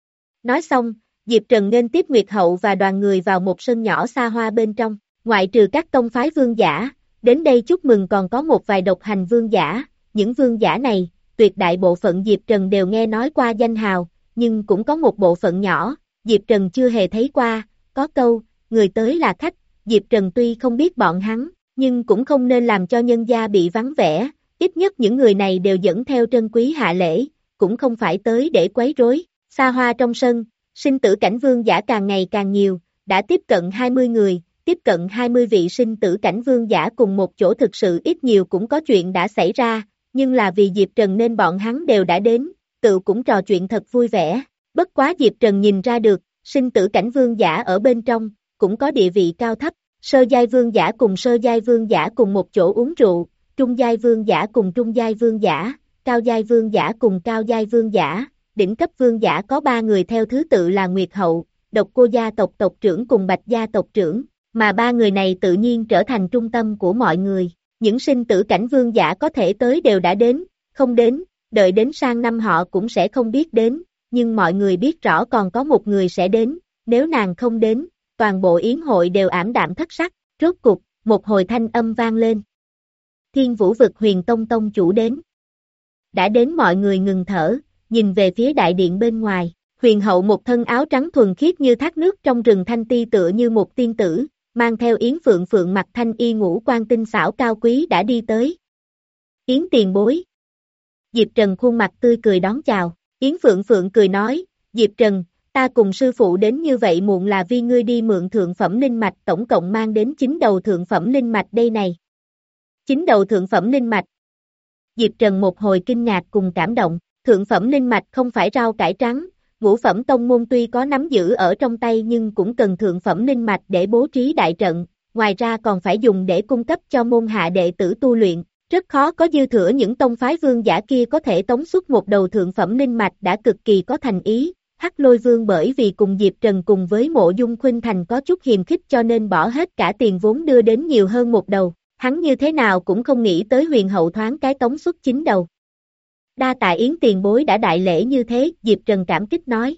Nói xong, Diệp Trần nên tiếp Nguyệt Hậu và đoàn người vào một sân nhỏ xa hoa bên trong, ngoại trừ các tông phái vương giả, đến đây chúc mừng còn có một vài độc hành vương giả, những vương giả này, tuyệt đại bộ phận Diệp Trần đều nghe nói qua danh hào, nhưng cũng có một bộ phận nhỏ, Diệp Trần chưa hề thấy qua, có câu, người tới là khách, Diệp Trần tuy không biết bọn hắn, nhưng cũng không nên làm cho nhân gia bị vắng vẻ, ít nhất những người này đều dẫn theo trân quý hạ lễ, cũng không phải tới để quấy rối. Xa hoa trong sân, sinh tử cảnh vương giả càng ngày càng nhiều, đã tiếp cận hai mươi người, tiếp cận hai mươi vị sinh tử cảnh vương giả cùng một chỗ thực sự ít nhiều cũng có chuyện đã xảy ra, nhưng là vì Diệp Trần nên bọn hắn đều đã đến, tự cũng trò chuyện thật vui vẻ. Bất quá Diệp Trần nhìn ra được, sinh tử cảnh vương giả ở bên trong, cũng có địa vị cao thấp, sơ giai vương giả cùng sơ giai vương giả cùng một chỗ uống rượu, trung giai vương giả cùng trung giai vương giả, cao giai vương giả cùng cao giai vương giả, đỉnh cấp vương giả có ba người theo thứ tự là Nguyệt Hậu, Độc Cô gia tộc tộc trưởng cùng Bạch gia tộc trưởng, mà ba người này tự nhiên trở thành trung tâm của mọi người. Những sinh tử cảnh vương giả có thể tới đều đã đến, không đến, đợi đến sang năm họ cũng sẽ không biết đến, nhưng mọi người biết rõ còn có một người sẽ đến, nếu nàng không đến, toàn bộ yến hội đều ảm đạm thất sắc, rốt cục, một hồi thanh âm vang lên. Thiên Vũ vực Huyền Tông tông chủ đến. Đã đến mọi người ngừng thở, nhìn về phía đại điện bên ngoài, Huyền Hậu một thân áo trắng thuần khiết như thác nước trong rừng thanh ti tựa như một tiên tử, mang theo Yến Phượng Phượng mặc thanh y ngũ quan tinh xảo cao quý đã đi tới. Yến tiền bối. Diệp Trần khuôn mặt tươi cười đón chào, Yến Phượng Phượng cười nói, Diệp Trần, ta cùng sư phụ đến như vậy muộn là vì ngươi đi mượn thượng phẩm linh mạch tổng cộng mang đến chín đầu thượng phẩm linh mạch đây này. Chín đầu thượng phẩm linh mạch. Diệp Trần một hồi kinh ngạc cùng cảm động, thượng phẩm linh mạch không phải rau cải trắng, ngũ phẩm tông môn tuy có nắm giữ ở trong tay nhưng cũng cần thượng phẩm linh mạch để bố trí đại trận, ngoài ra còn phải dùng để cung cấp cho môn hạ đệ tử tu luyện, rất khó có dư thừa những tông phái vương giả kia có thể tống xuất một đầu thượng phẩm linh mạch đã cực kỳ có thành ý, Hắc Lôi Vương bởi vì cùng Diệp Trần cùng với Mộ Dung Khuynh Thành có chút hiềm khích cho nên bỏ hết cả tiền vốn đưa đến nhiều hơn một đầu, hắn như thế nào cũng không nghĩ tới huyền hậu thoáng cái tống xuất chín đầu. Đa tạ Yến tiền bối đã đại lễ như thế, Diệp Trần cảm kích nói.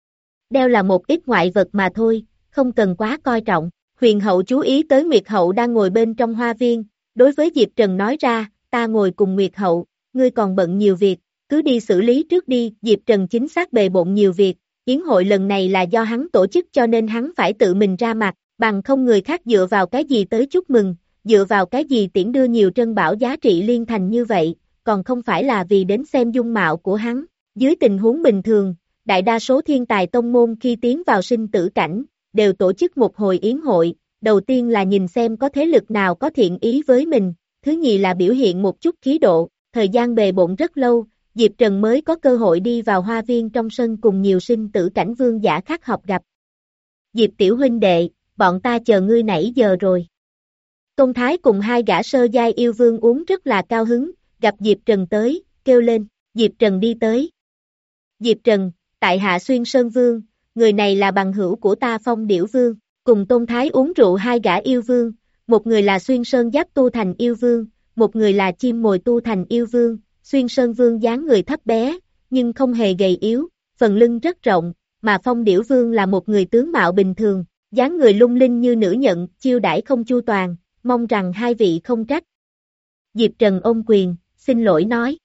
Đeo là một ít ngoại vật mà thôi, không cần quá coi trọng. Huyền hậu chú ý tới Nguyệt hậu đang ngồi bên trong hoa viên, đối với Diệp Trần nói ra, ta ngồi cùng Nguyệt hậu, ngươi còn bận nhiều việc, cứ đi xử lý trước đi. Diệp Trần chính xác bề bộn nhiều việc, yến hội lần này là do hắn tổ chức cho nên hắn phải tự mình ra mặt, bằng không người khác dựa vào cái gì tới chúc mừng, dựa vào cái gì tiễn đưa nhiều trân bảo giá trị liên thành như vậy, còn không phải là vì đến xem dung mạo của hắn. Dưới tình huống bình thường, đại đa số thiên tài tông môn khi tiến vào sinh tử cảnh, đều tổ chức một hồi yến hội, đầu tiên là nhìn xem có thế lực nào có thiện ý với mình, thứ nhì là biểu hiện một chút khí độ, thời gian bề bộn rất lâu, Diệp Trần mới có cơ hội đi vào hoa viên trong sân cùng nhiều sinh tử cảnh vương giả khác họp gặp. Diệp tiểu huynh đệ, bọn ta chờ ngươi nãy giờ rồi. Công Thái cùng hai gã sơ giai yêu vương uống rất là cao hứng, gặp Diệp Trần tới, kêu lên, Diệp Trần đi tới. Diệp Trần, tại hạ Xuyên Sơn Vương, người này là bằng hữu của ta Phong Điểu Vương, cùng Tôn Thái uống rượu hai gã yêu vương, một người là Xuyên Sơn Giáp tu thành yêu vương, một người là Chim Mồi tu thành yêu vương. Xuyên Sơn Vương dáng người thấp bé, nhưng không hề gầy yếu, phần lưng rất rộng, mà Phong Điểu Vương là một người tướng mạo bình thường, dáng người lung linh như nữ nhận, chiêu đãi không chu toàn, mong rằng hai vị không trách. Diệp Trần ôm quyền, xin lỗi nói.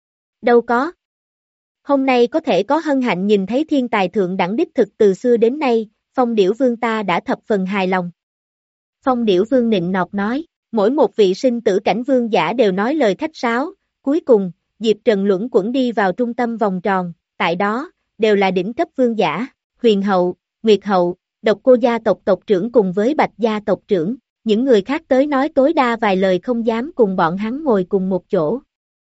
Đâu có. Hôm nay có thể có hân hạnh nhìn thấy thiên tài thượng đẳng đích thực từ xưa đến nay, Phong Điểu Vương ta đã thập phần hài lòng. Phong Điểu Vương nịnh nọt nói, mỗi một vị sinh tử cảnh vương giả đều nói lời khách sáo. Cuối cùng, Diệp Trần luẩn quẩn đi vào trung tâm vòng tròn, tại đó, đều là đỉnh cấp vương giả, Huyền hậu, Nguyệt hậu, Độc Cô gia tộc tộc trưởng cùng với Bạch gia tộc trưởng, những người khác tới nói tối đa vài lời không dám cùng bọn hắn ngồi cùng một chỗ.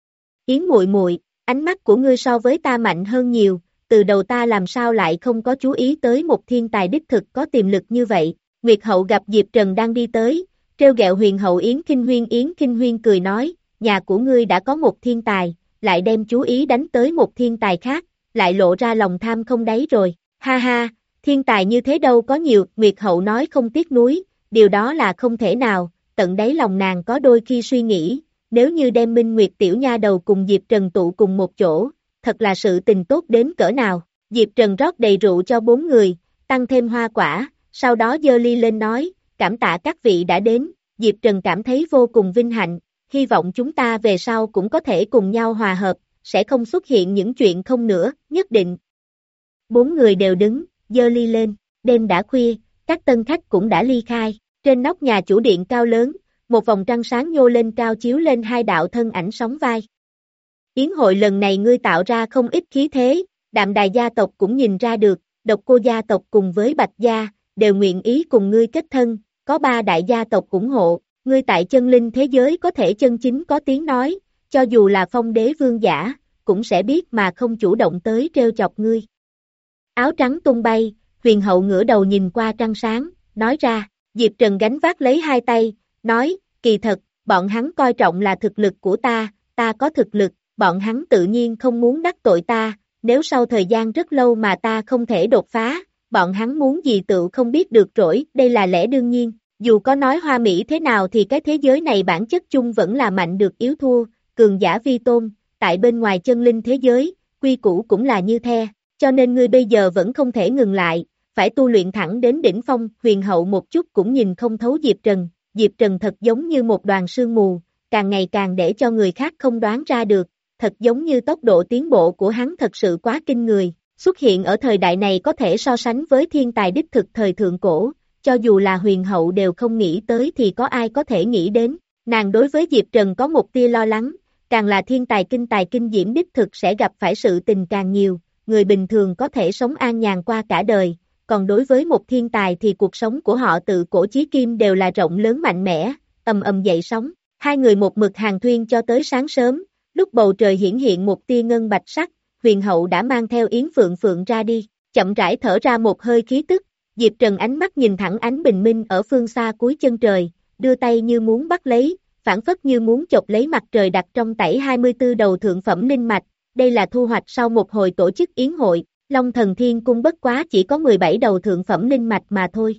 Yến muội muội, ánh mắt của ngươi so với ta mạnh hơn nhiều, từ đầu ta làm sao lại không có chú ý tới một thiên tài đích thực có tiềm lực như vậy. Nguyệt hậu gặp Diệp Trần đang đi tới, trêu ghẹo Huyền hậu Yến Kinh Huyên. Yến Kinh Huyên cười nói, nhà của ngươi đã có một thiên tài, lại đem chú ý đánh tới một thiên tài khác, lại lộ ra lòng tham không đáy rồi, ha ha, thiên tài như thế đâu có nhiều. Nguyệt hậu nói không tiếc nuối, điều đó là không thể nào, tận đáy lòng nàng có đôi khi suy nghĩ, nếu như đem Minh Nguyệt tiểu nha đầu cùng Diệp Trần tụ cùng một chỗ, thật là sự tình tốt đến cỡ nào. Diệp Trần rót đầy rượu cho bốn người, tăng thêm hoa quả, sau đó giơ ly lên nói, cảm tạ các vị đã đến. Diệp Trần cảm thấy vô cùng vinh hạnh, hy vọng chúng ta về sau cũng có thể cùng nhau hòa hợp, sẽ không xuất hiện những chuyện không nữa, nhất định. Bốn người đều đứng, giơ ly lên, đêm đã khuya, các tân khách cũng đã ly khai, trên nóc nhà chủ điện cao lớn, một vòng trăng sáng nhô lên cao chiếu lên hai đạo thân ảnh sóng vai. Yến hội lần này ngươi tạo ra không ít khí thế, Đạm Đài gia tộc cũng nhìn ra được, Độc Cô gia tộc cùng với Bạch gia, đều nguyện ý cùng ngươi kết thân, có ba đại gia tộc ủng hộ. Ngươi tại chân linh thế giới có thể chân chính có tiếng nói, cho dù là Phong đế vương giả, cũng sẽ biết mà không chủ động tới trêu chọc ngươi. Áo trắng tung bay, Huyền hậu ngửa đầu nhìn qua trăng sáng, nói ra, Diệp Trần gánh vác lấy hai tay, nói, kỳ thật, bọn hắn coi trọng là thực lực của ta, ta có thực lực, bọn hắn tự nhiên không muốn đắc tội ta, nếu sau thời gian rất lâu mà ta không thể đột phá, bọn hắn muốn gì tự không biết được rồi, đây là lẽ đương nhiên. Dù có nói hoa mỹ thế nào thì cái thế giới này bản chất chung vẫn là mạnh được yếu thua, cường giả vi tôn, tại bên ngoài chân linh thế giới, quy củ cũng là như the, cho nên ngươi bây giờ vẫn không thể ngừng lại, phải tu luyện thẳng đến đỉnh phong. Huyền hậu một chút cũng nhìn không thấu Diệp Trần, Diệp Trần thật giống như một đoàn sương mù, càng ngày càng để cho người khác không đoán ra được, thật giống như tốc độ tiến bộ của hắn thật sự quá kinh người, xuất hiện ở thời đại này có thể so sánh với thiên tài đích thực thời thượng cổ. Cho dù là huyền hậu đều không nghĩ tới thì có ai có thể nghĩ đến, nàng đối với Diệp Trần có một tia lo lắng, càng là thiên tài kinh tài kinh diễm đích thực sẽ gặp phải sự tình càng nhiều, người bình thường có thể sống an nhàn qua cả đời, còn đối với một thiên tài thì cuộc sống của họ từ cổ chí kim đều là rộng lớn mạnh mẽ, ầm ầm dậy sóng. Hai người một mực hàng thuyên cho tới sáng sớm, lúc bầu trời hiển hiện một tia ngân bạch sắc, huyền hậu đã mang theo Yến Phượng Phượng ra đi, chậm rãi thở ra một hơi khí tức. Diệp Trần ánh mắt nhìn thẳng ánh bình minh ở phương xa cuối chân trời, đưa tay như muốn bắt lấy, phản phất như muốn chộp lấy mặt trời đặt trong tẩy hai mươi tư đầu thượng phẩm linh mạch, đây là thu hoạch sau một hồi tổ chức yến hội, Long Thần Thiên Cung bất quá chỉ có mười bảy đầu thượng phẩm linh mạch mà thôi.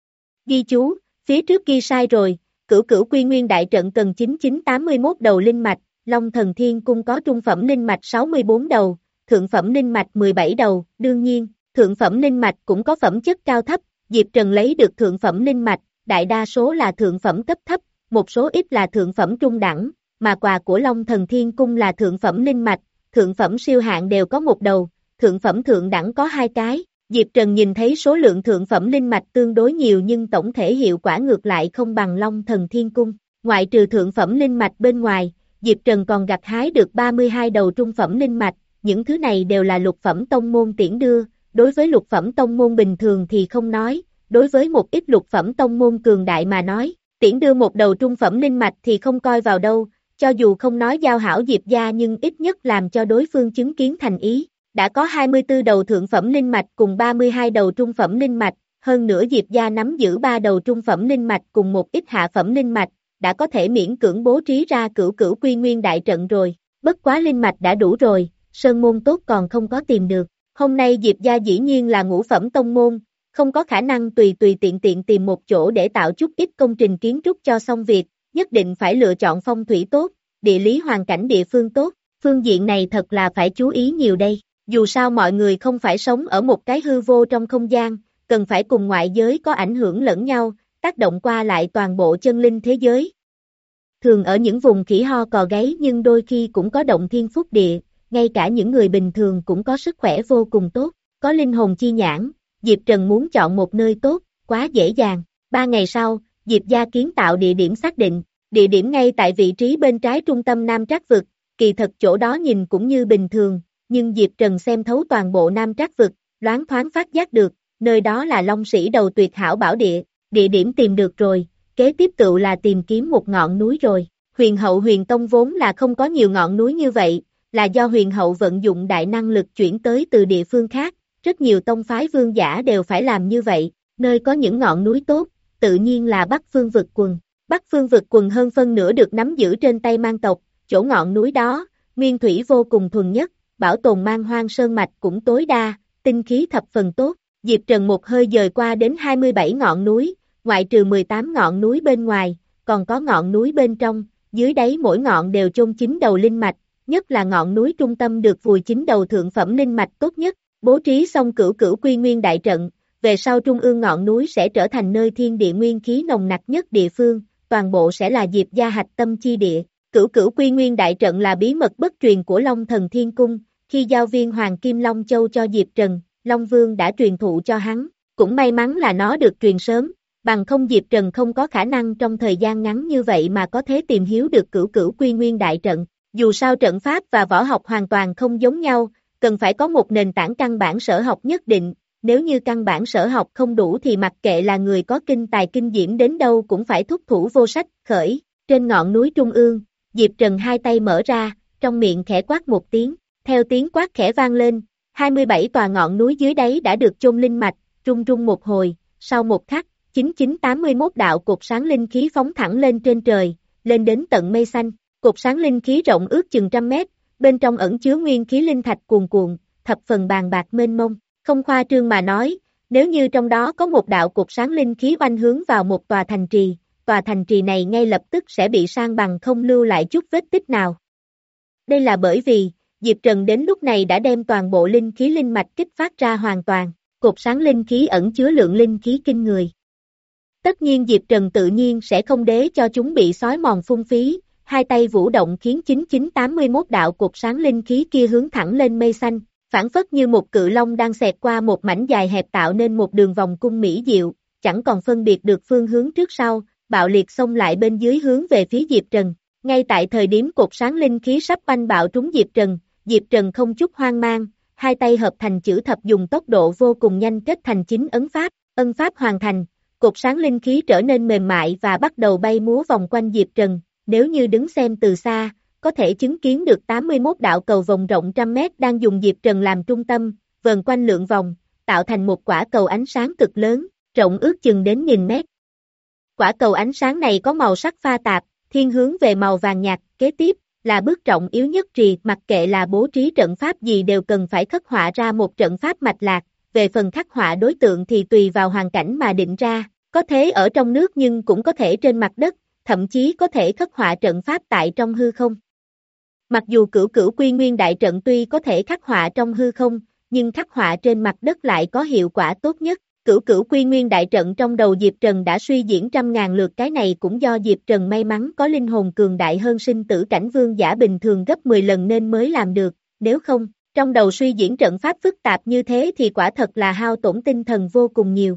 Ghi chú, phía trước ghi sai rồi, Cửu Cửu Quy Nguyên Đại Trận cần chín chín tám mươi mốt đầu linh mạch, Long Thần Thiên Cung có trung phẩm linh mạch sáu mươi bốn đầu, thượng phẩm linh mạch mười bảy đầu, đương nhiên, thượng phẩm linh mạch cũng có phẩm chất cao thấp, Diệp Trần lấy được thượng phẩm linh mạch, đại đa số là thượng phẩm cấp thấp, một số ít là thượng phẩm trung đẳng, mà quà của Long Thần Thiên Cung là thượng phẩm linh mạch, thượng phẩm siêu hạng đều có một đầu, thượng phẩm thượng đẳng có hai cái. Diệp Trần nhìn thấy số lượng thượng phẩm linh mạch tương đối nhiều nhưng tổng thể hiệu quả ngược lại không bằng Long Thần Thiên Cung. Ngoại trừ thượng phẩm linh mạch bên ngoài, Diệp Trần còn gặt hái được ba mươi hai đầu trung phẩm linh mạch, những thứ này đều là lục phẩm tông môn tiễn đưa, đối với lục phẩm tông môn bình thường thì không nói, đối với một ít lục phẩm tông môn cường đại mà nói, tiễn đưa một đầu trung phẩm linh mạch thì không coi vào đâu, cho dù không nói giao hảo Diệp gia nhưng ít nhất làm cho đối phương chứng kiến thành ý. Đã có hai mươi tư đầu thượng phẩm linh mạch cùng ba mươi hai đầu trung phẩm linh mạch, hơn nữa Diệp gia nắm giữ ba đầu trung phẩm linh mạch cùng một ít hạ phẩm linh mạch, đã có thể miễn cưỡng bố trí ra Cửu Cửu Quy Nguyên Đại Trận rồi, bất quá linh mạch đã đủ rồi, sơn môn tốt còn không có tìm được. Hôm nay Diệp gia dĩ nhiên là ngũ phẩm tông môn, không có khả năng tùy tùy tiện tiện tìm một chỗ để tạo chút ít công trình kiến trúc cho xong việc, nhất định phải lựa chọn phong thủy tốt, địa lý hoàn cảnh địa phương tốt, phương diện này thật là phải chú ý nhiều đây. Dù sao mọi người không phải sống ở một cái hư vô trong không gian, cần phải cùng ngoại giới có ảnh hưởng lẫn nhau, tác động qua lại toàn bộ chân linh thế giới. Thường ở những vùng khỉ ho cò gáy nhưng đôi khi cũng có động thiên phúc địa, ngay cả những người bình thường cũng có sức khỏe vô cùng tốt, có linh hồn chi nhãn, Diệp Trần muốn chọn một nơi tốt, quá dễ dàng. Ba ngày sau, Diệp gia kiến tạo địa điểm xác định, địa điểm ngay tại vị trí bên trái trung tâm Nam Trác Vực, kỳ thật chỗ đó nhìn cũng như bình thường. Nhưng Diệp Trần xem thấu toàn bộ Nam Trác Vực, loáng thoáng phát giác được, nơi đó là Long Sĩ Đầu tuyệt hảo bảo địa, địa điểm tìm được rồi, kế tiếp tựu là tìm kiếm một ngọn núi rồi. Huyền Hậu Huyền Tông vốn là không có nhiều ngọn núi như vậy, là do Huyền Hậu vận dụng đại năng lực chuyển tới từ địa phương khác, rất nhiều tông phái vương giả đều phải làm như vậy, nơi có những ngọn núi tốt, tự nhiên là Bắc Phương Vực Quần. Bắc Phương Vực Quần hơn phân nửa được nắm giữ trên tay mang tộc, chỗ ngọn núi đó, nguyên thủy vô cùng thuần nhất. Bảo tồn man hoang sơn mạch cũng tối đa, tinh khí thập phần tốt. Diệp Trần một hơi dời qua đến hai mươi bảy ngọn núi, ngoại trừ mười tám ngọn núi bên ngoài, còn có ngọn núi bên trong, dưới đáy mỗi ngọn đều chôn chín đầu linh mạch, nhất là ngọn núi trung tâm được vùi chín đầu thượng phẩm linh mạch tốt nhất, bố trí xong Cửu Cửu Quy Nguyên Đại Trận, về sau trung ương ngọn núi sẽ trở thành nơi thiên địa nguyên khí nồng nặc nhất địa phương, toàn bộ sẽ là Diệp gia hạch tâm chi địa. Cửu Cửu Quy Nguyên Đại Trận là bí mật bất truyền của Long Thần Thiên Cung. Khi giao viên Hoàng Kim Long Châu cho Diệp Trần, Long Vương đã truyền thụ cho hắn, cũng may mắn là nó được truyền sớm, bằng không Diệp Trần không có khả năng trong thời gian ngắn như vậy mà có thể tìm hiểu được Cửu Cửu Quy Nguyên Đại Trận. Dù sao trận pháp và võ học hoàn toàn không giống nhau, cần phải có một nền tảng căn bản sở học nhất định, nếu như căn bản sở học không đủ thì mặc kệ là người có kinh tài kinh diễm đến đâu cũng phải thúc thủ vô sách, khởi. Trên ngọn núi trung ương, Diệp Trần hai tay mở ra, trong miệng khẽ quát một tiếng. Theo tiếng quát khẽ vang lên, hai mươi bảy tòa ngọn núi dưới đáy đã được chôn linh mạch, rung rung một hồi, sau một khắc, chín chín tám mươi mốt đạo cột sáng linh khí phóng thẳng lên trên trời, lên đến tận mây xanh, cột sáng linh khí rộng ước chừng trăm mét, bên trong ẩn chứa nguyên khí linh thạch cuồn cuộn, thập phần bàn bạc mênh mông, không khoa trương mà nói, nếu như trong đó có một đạo cột sáng linh khí oanh hướng vào một tòa thành trì, tòa thành trì này ngay lập tức sẽ bị san bằng không lưu lại chút vết tích nào. Đây là bởi vì, Diệp Trần đến lúc này đã đem toàn bộ linh khí linh mạch kích phát ra hoàn toàn, cột sáng linh khí ẩn chứa lượng linh khí kinh người. Tất nhiên Diệp Trần tự nhiên sẽ không để cho chúng bị xói mòn phung phí, hai tay vũ động khiến chín chín tám mươi mốt đạo cột sáng linh khí kia hướng thẳng lên mây xanh, phản phất như một cự long đang xẹt qua một mảnh dài hẹp tạo nên một đường vòng cung mỹ diệu, chẳng còn phân biệt được phương hướng trước sau, bạo liệt xông lại bên dưới hướng về phía Diệp Trần. Ngay tại thời điểm cột sáng linh khí sắp oanh bạo trúng Diệp Trần, Diệp Trần không chút hoang mang, hai tay hợp thành chữ thập dùng tốc độ vô cùng nhanh kết thành chín ấn pháp, ân pháp hoàn thành, cột sáng linh khí trở nên mềm mại và bắt đầu bay múa vòng quanh Diệp Trần, nếu như đứng xem từ xa, có thể chứng kiến được tám mươi mốt đạo cầu vòng rộng trăm mét đang dùng Diệp Trần làm trung tâm, vờn quanh lượng vòng, tạo thành một quả cầu ánh sáng cực lớn, rộng ước chừng đến nghìn mét. Quả cầu ánh sáng này có màu sắc pha tạp, thiên hướng về màu vàng nhạt, kế tiếp, là bước trọng yếu nhất trì, mặc kệ là bố trí trận pháp gì đều cần phải khắc họa ra một trận pháp mạch lạc, về phần khắc họa đối tượng thì tùy vào hoàn cảnh mà định ra, có thể ở trong nước nhưng cũng có thể trên mặt đất, thậm chí có thể khắc họa trận pháp tại trong hư không. Mặc dù cửu cửu quy nguyên đại trận tuy có thể khắc họa trong hư không, nhưng khắc họa trên mặt đất lại có hiệu quả tốt nhất. Cửu cửu quy nguyên đại trận trong đầu Diệp Trần đã suy diễn trăm ngàn lượt, cái này cũng do Diệp Trần may mắn có linh hồn cường đại hơn sinh tử cảnh vương giả bình thường gấp mười lần nên mới làm được, nếu không, trong đầu suy diễn trận pháp phức tạp như thế thì quả thật là hao tổn tinh thần vô cùng nhiều.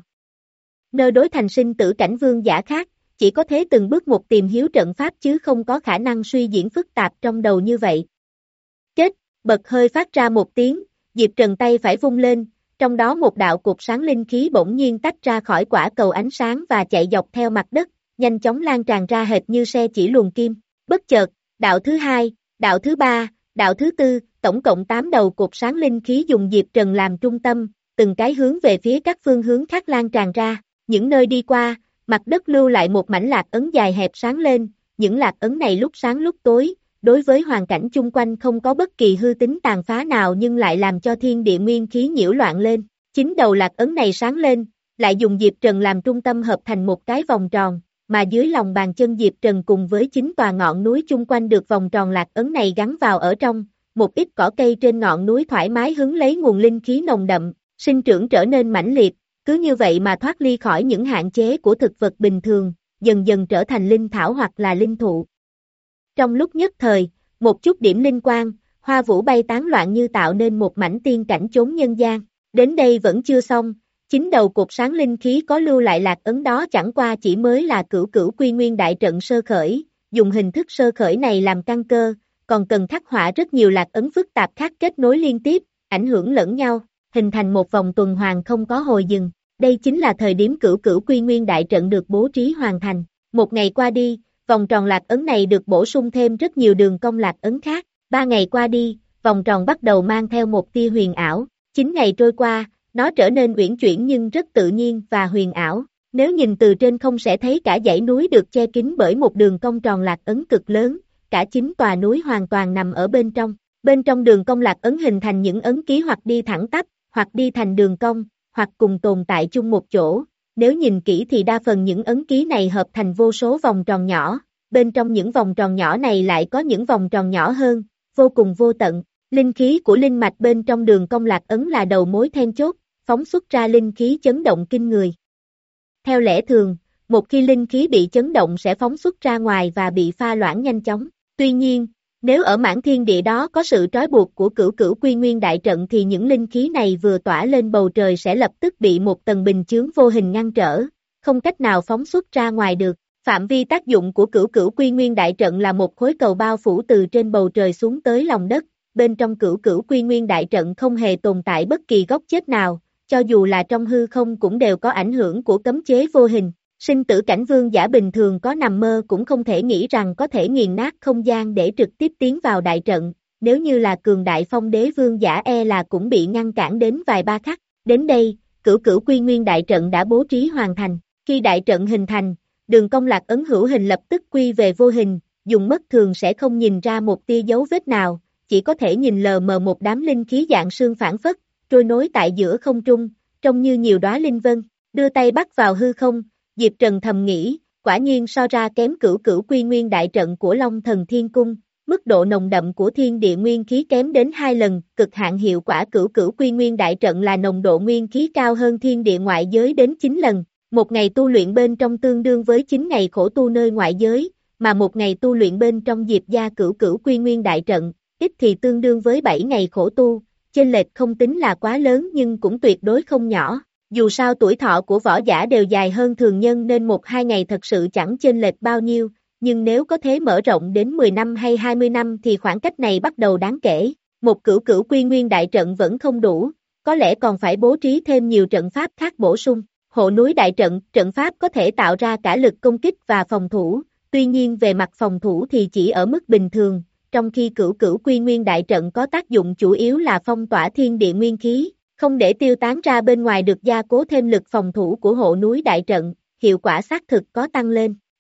Nơi đối thành sinh tử cảnh vương giả khác, chỉ có thế từng bước một tìm hiếu trận pháp chứ không có khả năng suy diễn phức tạp trong đầu như vậy. Kết, bật hơi phát ra một tiếng, Diệp Trần tay phải vung lên, trong đó một đạo cột sáng linh khí bỗng nhiên tách ra khỏi quả cầu ánh sáng và chạy dọc theo mặt đất, nhanh chóng lan tràn ra hệt như xe chỉ luồn kim. Bất chợt, đạo thứ hai, đạo thứ ba, đạo thứ tư, tổng cộng tám đầu cột sáng linh khí dùng Diệp Trần làm trung tâm, từng cái hướng về phía các phương hướng khác lan tràn ra. Những nơi đi qua, mặt đất lưu lại một mảnh lạc ấn dài hẹp sáng lên, những lạc ấn này lúc sáng lúc tối, đối với hoàn cảnh chung quanh không có bất kỳ hư tính tàn phá nào nhưng lại làm cho thiên địa nguyên khí nhiễu loạn lên. Chính đầu lạc ấn này sáng lên, lại dùng Diệp Trần làm trung tâm hợp thành một cái vòng tròn, mà dưới lòng bàn chân Diệp Trần cùng với chính tòa ngọn núi chung quanh được vòng tròn lạc ấn này gắn vào ở trong, một ít cỏ cây trên ngọn núi thoải mái hứng lấy nguồn linh khí nồng đậm, sinh trưởng trở nên mãnh liệt, cứ như vậy mà thoát ly khỏi những hạn chế của thực vật bình thường, dần dần trở thành linh thảo hoặc là linh thụ. Trong lúc nhất thời, một chút điểm linh quang, hoa vũ bay tán loạn như tạo nên một mảnh tiên cảnh chốn nhân gian. Đến đây vẫn chưa xong, chính đầu cột sáng linh khí có lưu lại lạc ấn đó chẳng qua chỉ mới là cửu cửu quy nguyên đại trận sơ khởi, dùng hình thức sơ khởi này làm căn cơ, còn cần khắc họa rất nhiều lạc ấn phức tạp khác kết nối liên tiếp, ảnh hưởng lẫn nhau, hình thành một vòng tuần hoàn không có hồi dừng. Đây chính là thời điểm cửu cửu quy nguyên đại trận được bố trí hoàn thành. Một ngày qua đi, vòng tròn lạc ấn này được bổ sung thêm rất nhiều đường cong lạc ấn khác. Ba ngày qua đi, vòng tròn bắt đầu mang theo một tia huyền ảo. Chín ngày trôi qua, nó trở nên uyển chuyển nhưng rất tự nhiên và huyền ảo. Nếu nhìn từ trên không sẽ thấy cả dãy núi được che kín bởi một đường cong tròn lạc ấn cực lớn, cả chín tòa núi hoàn toàn nằm ở bên trong. Bên trong đường cong lạc ấn hình thành những ấn ký hoặc đi thẳng tắp, hoặc đi thành đường cong, hoặc cùng tồn tại chung một chỗ. Nếu nhìn kỹ thì đa phần những ấn ký này hợp thành vô số vòng tròn nhỏ, bên trong những vòng tròn nhỏ này lại có những vòng tròn nhỏ hơn, vô cùng vô tận. Linh khí của linh mạch bên trong đường cong lạc ấn là đầu mối then chốt, phóng xuất ra linh khí chấn động kinh người. Theo lẽ thường, một khi linh khí bị chấn động sẽ phóng xuất ra ngoài và bị pha loãng nhanh chóng. Tuy nhiên, nếu ở mảng thiên địa đó có sự trói buộc của cửu cửu quy nguyên đại trận thì những linh khí này vừa tỏa lên bầu trời sẽ lập tức bị một tầng bình chướng vô hình ngăn trở, không cách nào phóng xuất ra ngoài được. Phạm vi tác dụng của cửu cửu quy nguyên đại trận là một khối cầu bao phủ từ trên bầu trời xuống tới lòng đất. Bên trong cửu cửu quy nguyên đại trận không hề tồn tại bất kỳ góc chết nào, cho dù là trong hư không cũng đều có ảnh hưởng của cấm chế vô hình. Sinh tử cảnh vương giả bình thường có nằm mơ cũng không thể nghĩ rằng có thể nghiền nát không gian để trực tiếp tiến vào đại trận, nếu như là cường đại phong đế vương giả e là cũng bị ngăn cản đến vài ba khắc. Đến đây, cửu cửu quy nguyên đại trận đã bố trí hoàn thành. Khi đại trận hình thành, đường cong lạc ấn hữu hình lập tức quy về vô hình, dùng mắt thường sẽ không nhìn ra một tia dấu vết nào, chỉ có thể nhìn lờ mờ một đám linh khí dạng sương phảng phất, trôi nối tại giữa không trung, trông như nhiều đóa linh vân. Đưa tay bắt vào hư không, Diệp Trần thầm nghĩ, quả nhiên so ra kém cửu cửu quy nguyên đại trận của Long Thần Thiên Cung, mức độ nồng đậm của thiên địa nguyên khí kém đến hai lần, cực hạn hiệu quả cửu cửu quy nguyên đại trận là nồng độ nguyên khí cao hơn thiên địa ngoại giới đến chín lần. Một ngày tu luyện bên trong tương đương với chín ngày khổ tu nơi ngoại giới, mà một ngày tu luyện bên trong Diệp gia cửu cửu quy nguyên đại trận, ít thì tương đương với bảy ngày khổ tu, chênh lệch không tính là quá lớn nhưng cũng tuyệt đối không nhỏ. Dù sao tuổi thọ của võ giả đều dài hơn thường nhân nên một hai ngày thật sự chẳng chênh lệch bao nhiêu, nhưng nếu có thể mở rộng đến mười năm hay hai mươi năm thì khoảng cách này bắt đầu đáng kể. Một cửu cửu quy nguyên đại trận vẫn không đủ, có lẽ còn phải bố trí thêm nhiều trận pháp khác bổ sung. Hộ núi đại trận, trận pháp có thể tạo ra cả lực công kích và phòng thủ, tuy nhiên về mặt phòng thủ thì chỉ ở mức bình thường, trong khi cửu cửu quy nguyên đại trận có tác dụng chủ yếu là phong tỏa thiên địa nguyên khí, không để tiêu tán ra bên ngoài được gia cố thêm lực phòng thủ của hộ núi đại trận, hiệu quả xác thực có tăng lên.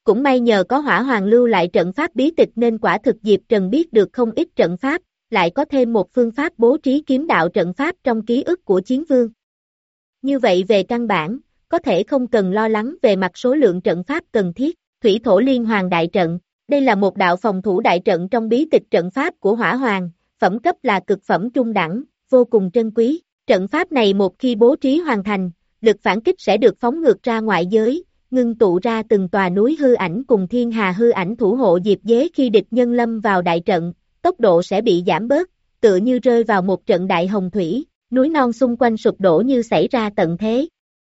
Cũng may nhờ có Hỏa Hoàng lưu lại trận pháp bí tịch nên quả thực Diệp Trần biết được không ít trận pháp, lại có thêm một phương pháp bố trí kiếm đạo trận pháp trong ký ức của Chiến Vương. Như vậy về căn bản, có thể không cần lo lắng về mặt số lượng trận pháp cần thiết. Thủy Thổ Liên Hoàn Đại Trận, đây là một đạo phòng thủ đại trận trong bí tịch trận pháp của Hỏa Hoàng, phẩm cấp là cực phẩm trung đẳng, vô cùng trân quý. Trận pháp này một khi bố trí hoàn thành, lực phản kích sẽ được phóng ngược ra ngoại giới, ngưng tụ ra từng tòa núi hư ảnh cùng thiên hà hư ảnh thủ hộ Diệp Dế khi địch nhân lâm vào đại trận, tốc độ sẽ bị giảm bớt, tựa như rơi vào một trận đại hồng thủy, núi non xung quanh sụp đổ như xảy ra tận thế.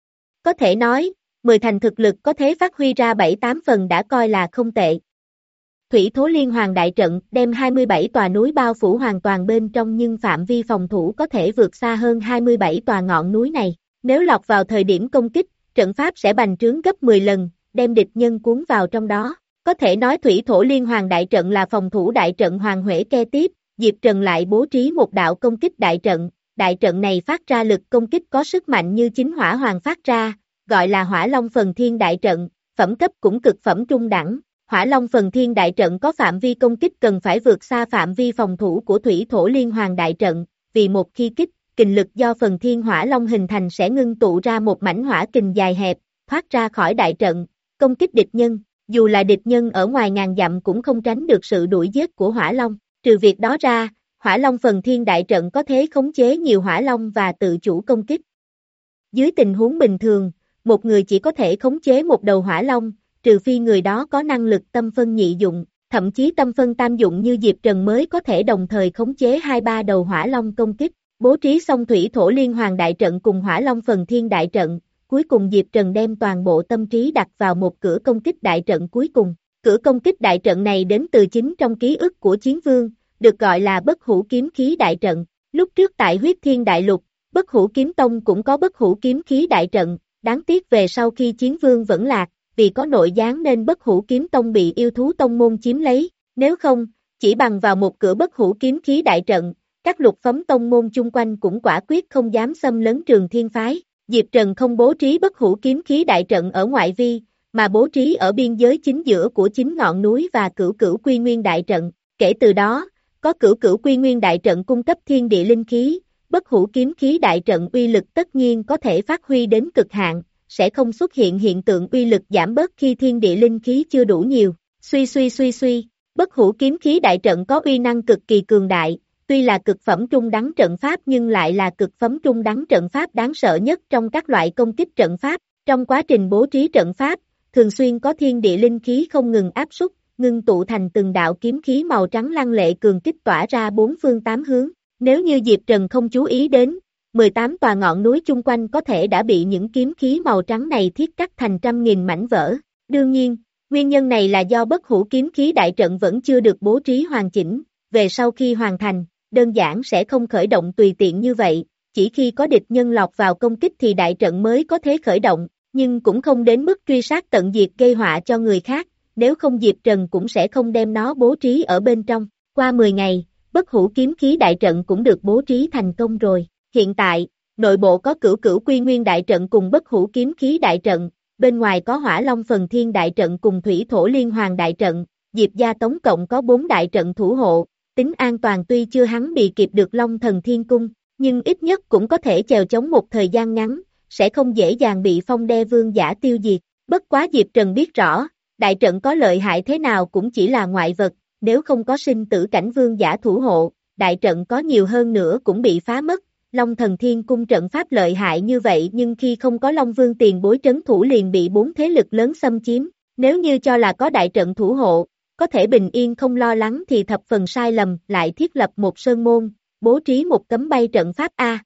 Có thể nói, mười thành thực lực có thể phát huy ra bảy tám phần đã coi là không tệ. Thủy Thổ Liên Hoàn Đại Trận đem hai mươi bảy tòa núi bao phủ hoàn toàn bên trong nhưng phạm vi phòng thủ có thể vượt xa hơn hai mươi bảy tòa ngọn núi này. Nếu lọt vào thời điểm công kích, trận pháp sẽ bành trướng gấp mười lần, đem địch nhân cuốn vào trong đó. Có thể nói Thủy Thổ Liên Hoàn Đại Trận là phòng thủ đại trận Hoàng Huệ kế tiếp, Diệp Trần lại bố trí một đạo công kích đại trận. Đại trận này phát ra lực công kích có sức mạnh như chính Hỏa Hoàng phát ra, gọi là Hỏa Long Phần Thiên Đại Trận, phẩm cấp cũng cực phẩm trung đẳng. Hỏa Long Phần Thiên Đại Trận có phạm vi công kích cần phải vượt xa phạm vi phòng thủ của Thủy Thổ Liên Hoàn Đại Trận, vì một khi kích, kình lực do Phần Thiên Hỏa Long hình thành sẽ ngưng tụ ra một mảnh hỏa kình dài hẹp, thoát ra khỏi đại trận, công kích địch nhân, dù là địch nhân ở ngoài ngàn dặm cũng không tránh được sự đuổi giết của Hỏa Long. Trừ việc đó ra, Hỏa Long Phần Thiên Đại Trận có thể khống chế nhiều Hỏa Long và tự chủ công kích. Dưới tình huống bình thường, một người chỉ có thể khống chế một đầu Hỏa Long, trừ phi người đó có năng lực tâm phân nhị dụng, thậm chí tâm phân tam dụng như Diệp Trần mới có thể đồng thời khống chế hai ba đầu Hỏa Long công kích. Bố trí xong Thủy Thổ Liên Hoàn Đại Trận cùng Hỏa Long Phần Thiên Đại Trận, cuối cùng Diệp Trần đem toàn bộ tâm trí đặt vào một cửa công kích đại trận cuối cùng. Cửa công kích đại trận này đến từ chính trong ký ức của Chiến Vương, được gọi là Bất Hủ Kiếm Khí Đại Trận. Lúc trước tại Huyết Thiên Đại Lục, Bất Hủ Kiếm Tông cũng có Bất Hủ Kiếm Khí Đại Trận, đáng tiếc về sau khi Chiến Vương vẫn lạc, vì có nội gián nên Bất Hủ Kiếm Tông bị yêu thú tông môn chiếm lấy, nếu không, chỉ bằng vào một cửa Bất Hủ Kiếm Khí Đại Trận, các lục phấm tông môn chung quanh cũng quả quyết không dám xâm lấn Trường Thiên Phái. Diệp Trần không bố trí Bất Hủ Kiếm Khí Đại Trận ở ngoại vi, mà bố trí ở biên giới chính giữa của chính ngọn núi và Cửu Cửu Quy Nguyên Đại Trận. Kể từ đó, có Cửu Cửu Quy Nguyên Đại Trận cung cấp thiên địa linh khí, Bất Hủ Kiếm Khí Đại Trận uy lực tất nhiên có thể phát huy đến cực hạn, sẽ không xuất hiện hiện tượng uy lực giảm bớt khi thiên địa linh khí chưa đủ nhiều. Suy suy suy suy, Bất Hủ Kiếm Khí Đại Trận có uy năng cực kỳ cường đại, tuy là cực phẩm trung đẳng trận pháp nhưng lại là cực phẩm trung đẳng trận pháp đáng sợ nhất trong các loại công kích trận pháp. Trong quá trình bố trí trận pháp, thường xuyên có thiên địa linh khí không ngừng áp xúc, ngưng tụ thành từng đạo kiếm khí màu trắng lăng lệ cường kích tỏa ra bốn phương tám hướng. Nếu như Diệp Trần không chú ý đến, mười tám tòa ngọn núi chung quanh có thể đã bị những kiếm khí màu trắng này thiết cắt thành trăm nghìn mảnh vỡ. Đương nhiên, nguyên nhân này là do Bất Hủ Kiếm Khí Đại Trận vẫn chưa được bố trí hoàn chỉnh, về sau khi hoàn thành, đơn giản sẽ không khởi động tùy tiện như vậy, chỉ khi có địch nhân lọt vào công kích thì đại trận mới có thể khởi động, nhưng cũng không đến mức truy sát tận diệt gây họa cho người khác, nếu không Diệp Trần cũng sẽ không đem nó bố trí ở bên trong. Qua mười ngày, Bất Hủ Kiếm Khí Đại Trận cũng được bố trí thành công rồi. Hiện tại, nội bộ có Cửu Cửu Quy Nguyên Đại Trận cùng Bất Hủ Kiếm Khí Đại Trận, bên ngoài có Hỏa Long Phần Thiên Đại Trận cùng Thủy Thổ Liên Hoàn Đại Trận, Diệp gia tổng cộng có bốn đại trận thủ hộ, tính an toàn tuy chưa hắn bị kịp được Long Thần Thiên Cung, nhưng ít nhất cũng có thể chèo chống một thời gian ngắn, sẽ không dễ dàng bị Phong Đe Vương giả tiêu diệt. Bất quá Diệp Trần biết rõ, đại trận có lợi hại thế nào cũng chỉ là ngoại vật, nếu không có sinh tử cảnh vương giả thủ hộ, đại trận có nhiều hơn nữa cũng bị phá mất. Long Thần Thiên Cung trận pháp lợi hại như vậy nhưng khi không có Long Vương tiền bối trấn thủ liền bị bốn thế lực lớn xâm chiếm, nếu như cho là có đại trận thủ hộ, có thể bình yên không lo lắng thì thập phần sai lầm, lại thiết lập một sơn môn, bố trí một cấm bay trận pháp A.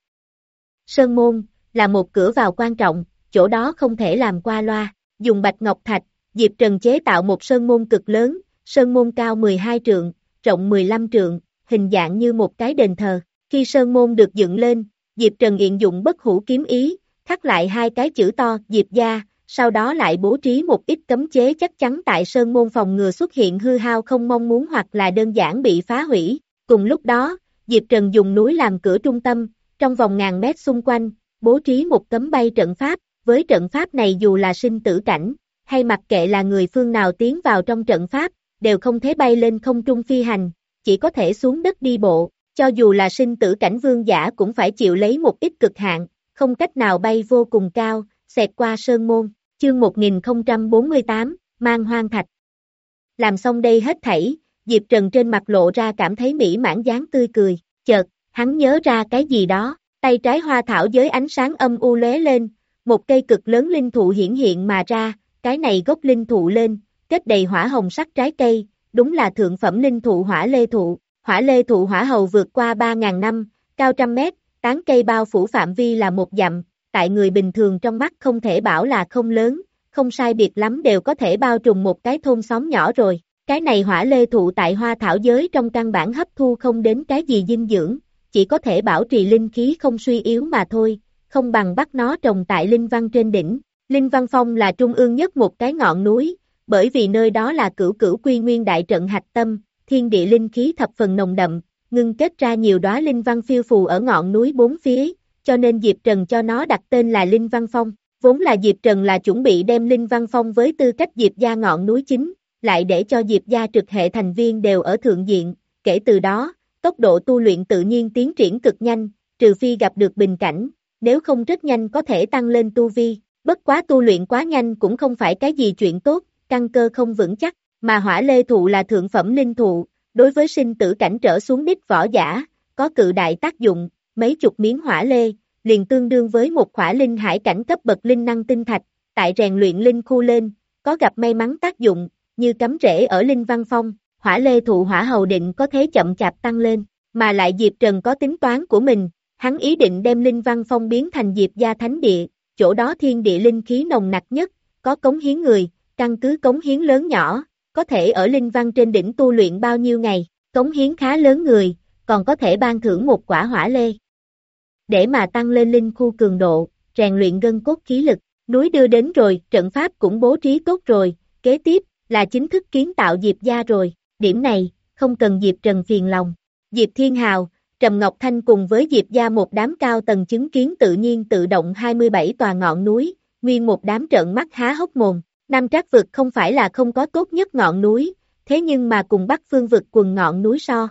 Sơn môn, là một cửa vào quan trọng, chỗ đó không thể làm qua loa, dùng bạch ngọc thạch, Diệp Trần chế tạo một sơn môn cực lớn, sơn môn cao mười hai trượng, rộng mười lăm trượng, hình dạng như một cái đền thờ. Khi sơn môn được dựng lên, Diệp Trần hiện dụng Bất Hủ Kiếm Ý, khắc lại hai cái chữ to Diệp gia, sau đó lại bố trí một ít cấm chế chắc chắn tại sơn môn phòng ngừa xuất hiện hư hao không mong muốn hoặc là đơn giản bị phá hủy. Cùng lúc đó, Diệp Trần dùng núi làm cửa trung tâm, trong vòng ngàn mét xung quanh, bố trí một cấm bay trận pháp, với trận pháp này dù là sinh tử cảnh, hay mặc kệ là người phương nào tiến vào trong trận pháp, đều không thể bay lên không trung phi hành, chỉ có thể xuống đất đi bộ, cho dù là sinh tử cảnh vương giả cũng phải chịu lấy một ít cực hạn, không cách nào bay vô cùng cao, xẹt qua sơn môn, chương một nghìn không trăm bốn mươi tám, mang hoang thạch. Làm xong đây hết thảy, Diệp Trần trên mặt lộ ra cảm thấy mỹ mãn dáng tươi cười, chợt, hắn nhớ ra cái gì đó, tay trái hoa thảo giới ánh sáng âm u lóe lên, một cây cực lớn linh thụ hiển hiện mà ra, cái này gốc linh thụ lên, kết đầy hỏa hồng sắc trái cây, đúng là thượng phẩm linh thụ hỏa lê thụ, hỏa lê thụ hỏa hầu vượt qua ba ngàn năm, cao trăm mét, tán cây bao phủ phạm vi là một dặm, tại người bình thường trong mắt không thể bảo là không lớn, không sai biệt lắm đều có thể bao trùm một cái thôn xóm nhỏ rồi. Cái này hỏa lê thụ tại hoa thảo giới trong căn bản hấp thu không đến cái gì dinh dưỡng, chỉ có thể bảo trì linh khí không suy yếu mà thôi, không bằng bắt nó trồng tại Linh Văn trên đỉnh. Linh Văn Phong là trung ương nhất một cái ngọn núi, bởi vì nơi đó là cửu cửu quy nguyên đại trận hạch tâm, thiên địa linh khí thập phần nồng đậm, ngưng kết ra nhiều đóa linh văn phiêu phù ở ngọn núi bốn phía, cho nên Diệp Trần cho nó đặt tên là Linh Văn Phong. Vốn là Diệp Trần là chuẩn bị đem Linh Văn Phong với tư cách Diệp gia ngọn núi chính, lại để cho Diệp gia trực hệ thành viên đều ở thượng diện, kể từ đó, tốc độ tu luyện tự nhiên tiến triển cực nhanh, trừ phi gặp được bình cảnh, nếu không rất nhanh có thể tăng lên tu vi, bất quá tu luyện quá nhanh cũng không phải cái gì chuyện tốt, căn cơ không vững chắc, mà hỏa lê thụ là thượng phẩm linh thụ, đối với sinh tử cảnh trở xuống đích võ giả, có cự đại tác dụng, mấy chục miếng hỏa lê, liền tương đương với một khỏa linh hải cảnh cấp bậc linh năng tinh thạch, tại rèn luyện linh khu lên, có gặp may mắn tác dụng, như cắm rễ ở Linh Văn Phong, hỏa lê thụ hỏa hầu định có thế chậm chạp tăng lên, mà lại Diệp Trần có tính toán của mình, hắn ý định đem Linh Văn Phong biến thành Diệp gia thánh địa, chỗ đó thiên địa linh khí nồng nặc nhất, có cống hiến người, căn cứ cống hiến lớn nhỏ, có thể ở Linh Văn trên đỉnh tu luyện bao nhiêu ngày, cống hiến khá lớn người, còn có thể ban thưởng một quả hỏa lê. Để mà tăng lên linh khu cường độ, rèn luyện gân cốt khí lực, núi đưa đến rồi, trận pháp cũng bố trí tốt rồi, kế tiếp là chính thức kiến tạo Diệp gia rồi, điểm này, không cần Diệp Trần phiền lòng. Diệp Thiên Hào, Trầm Ngọc Thanh cùng với Diệp gia một đám cao tầng chứng kiến tự nhiên tự động hai mươi bảy tòa ngọn núi, nguyên một đám trợn mắt há hốc mồm. Nam Trác vực không phải là không có tốt nhất ngọn núi, thế nhưng mà cùng Bắc Phương vực quần ngọn núi so.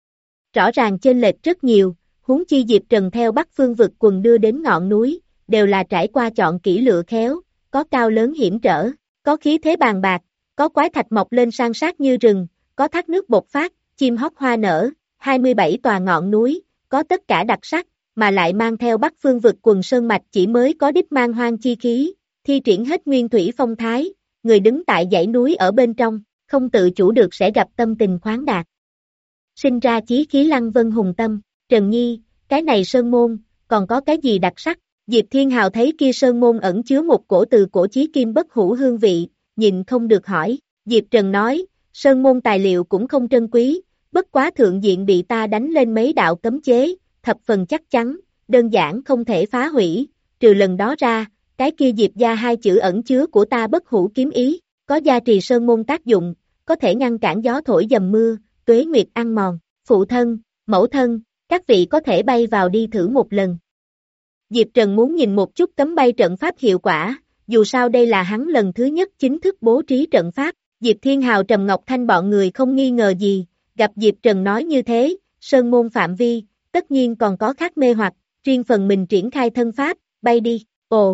Rõ ràng chênh lệch rất nhiều, huống chi Diệp Trần theo Bắc Phương vực quần đưa đến ngọn núi, đều là trải qua chọn kỹ lựa khéo, có cao lớn hiểm trở, có khí thế bàn bạc, có quái thạch mọc lên san sát như rừng, có thác nước bộc phát, chim hót hoa nở, hai mươi bảy tòa ngọn núi, có tất cả đặc sắc, mà lại mang theo Bắc Phương vực quần sơn mạch chỉ mới có đích mang hoang chi khí, thi triển hết nguyên thủy phong thái, người đứng tại dãy núi ở bên trong, không tự chủ được sẽ gặp tâm tình khoáng đạt. Sinh ra chí khí lăng vân hùng tâm, Trần Nhi, cái này sơn môn, còn có cái gì đặc sắc? Diệp Thiên Hào thấy kia sơn môn ẩn chứa một cổ từ cổ chí kim bất hủ hương vị, nhịn không được hỏi, Diệp Trần nói, sơn môn tài liệu cũng không trân quý, bất quá thượng diện bị ta đánh lên mấy đạo cấm chế, thập phần chắc chắn, đơn giản không thể phá hủy, trừ lần đó ra, cái kia Diệp gia hai chữ ẩn chứa của ta bất hủ kiếm ý, có gia trì sơn môn tác dụng, có thể ngăn cản gió thổi dầm mưa, tuế nguyệt ăn mòn, phụ thân, mẫu thân, các vị có thể bay vào đi thử một lần. Diệp Trần muốn nhìn một chút cấm bay trận pháp hiệu quả, dù sao đây là hắn lần thứ nhất chính thức bố trí trận pháp, Diệp Thiên Hào Trầm Ngọc Thanh bọn người không nghi ngờ gì, gặp Diệp Trần nói như thế, sơn môn phạm vi, tất nhiên còn có khác mê hoặc, riêng phần mình triển khai thân pháp, bay đi, ồ.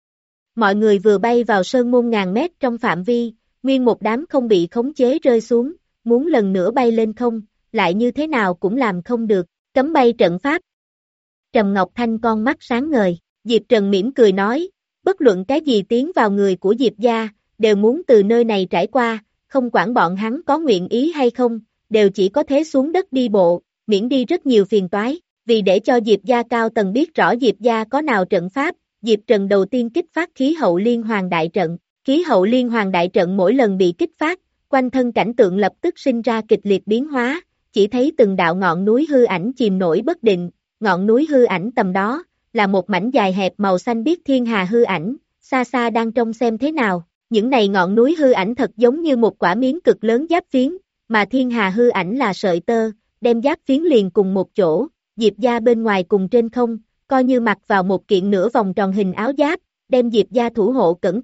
Mọi người vừa bay vào sơn môn ngàn mét trong phạm vi, nguyên một đám không bị khống chế rơi xuống, muốn lần nữa bay lên không, lại như thế nào cũng làm không được, cấm bay trận pháp. Trầm Ngọc Thanh con mắt sáng ngời, Diệp Trần mỉm cười nói, bất luận cái gì tiến vào người của Diệp gia, đều muốn từ nơi này trải qua, không quản bọn hắn có nguyện ý hay không, đều chỉ có thế xuống đất đi bộ, miễn đi rất nhiều phiền toái, vì để cho Diệp gia cao tầng biết rõ Diệp gia có nào trận pháp, Diệp Trần đầu tiên kích phát khí hậu liên hoàng đại trận, khí hậu liên hoàng đại trận mỗi lần bị kích phát, quanh thân cảnh tượng lập tức sinh ra kịch liệt biến hóa, chỉ thấy từng đạo ngọn núi hư ảnh chìm nổi bất định, ngọn núi hư ảnh tầm đó, là một mảnh dài hẹp màu xanh biếc thiên hà hư ảnh, xa xa đang trông xem thế nào, những này ngọn núi hư ảnh thật giống như một quả miếng cực lớn giáp phiến, mà thiên hà hư ảnh là sợi tơ, đem giáp phiến liền cùng một chỗ, Diệp gia bên ngoài cùng trên không, coi như mặc vào một kiện nửa vòng tròn hình áo giáp, đem Diệp gia thủ hộ cẩn thận,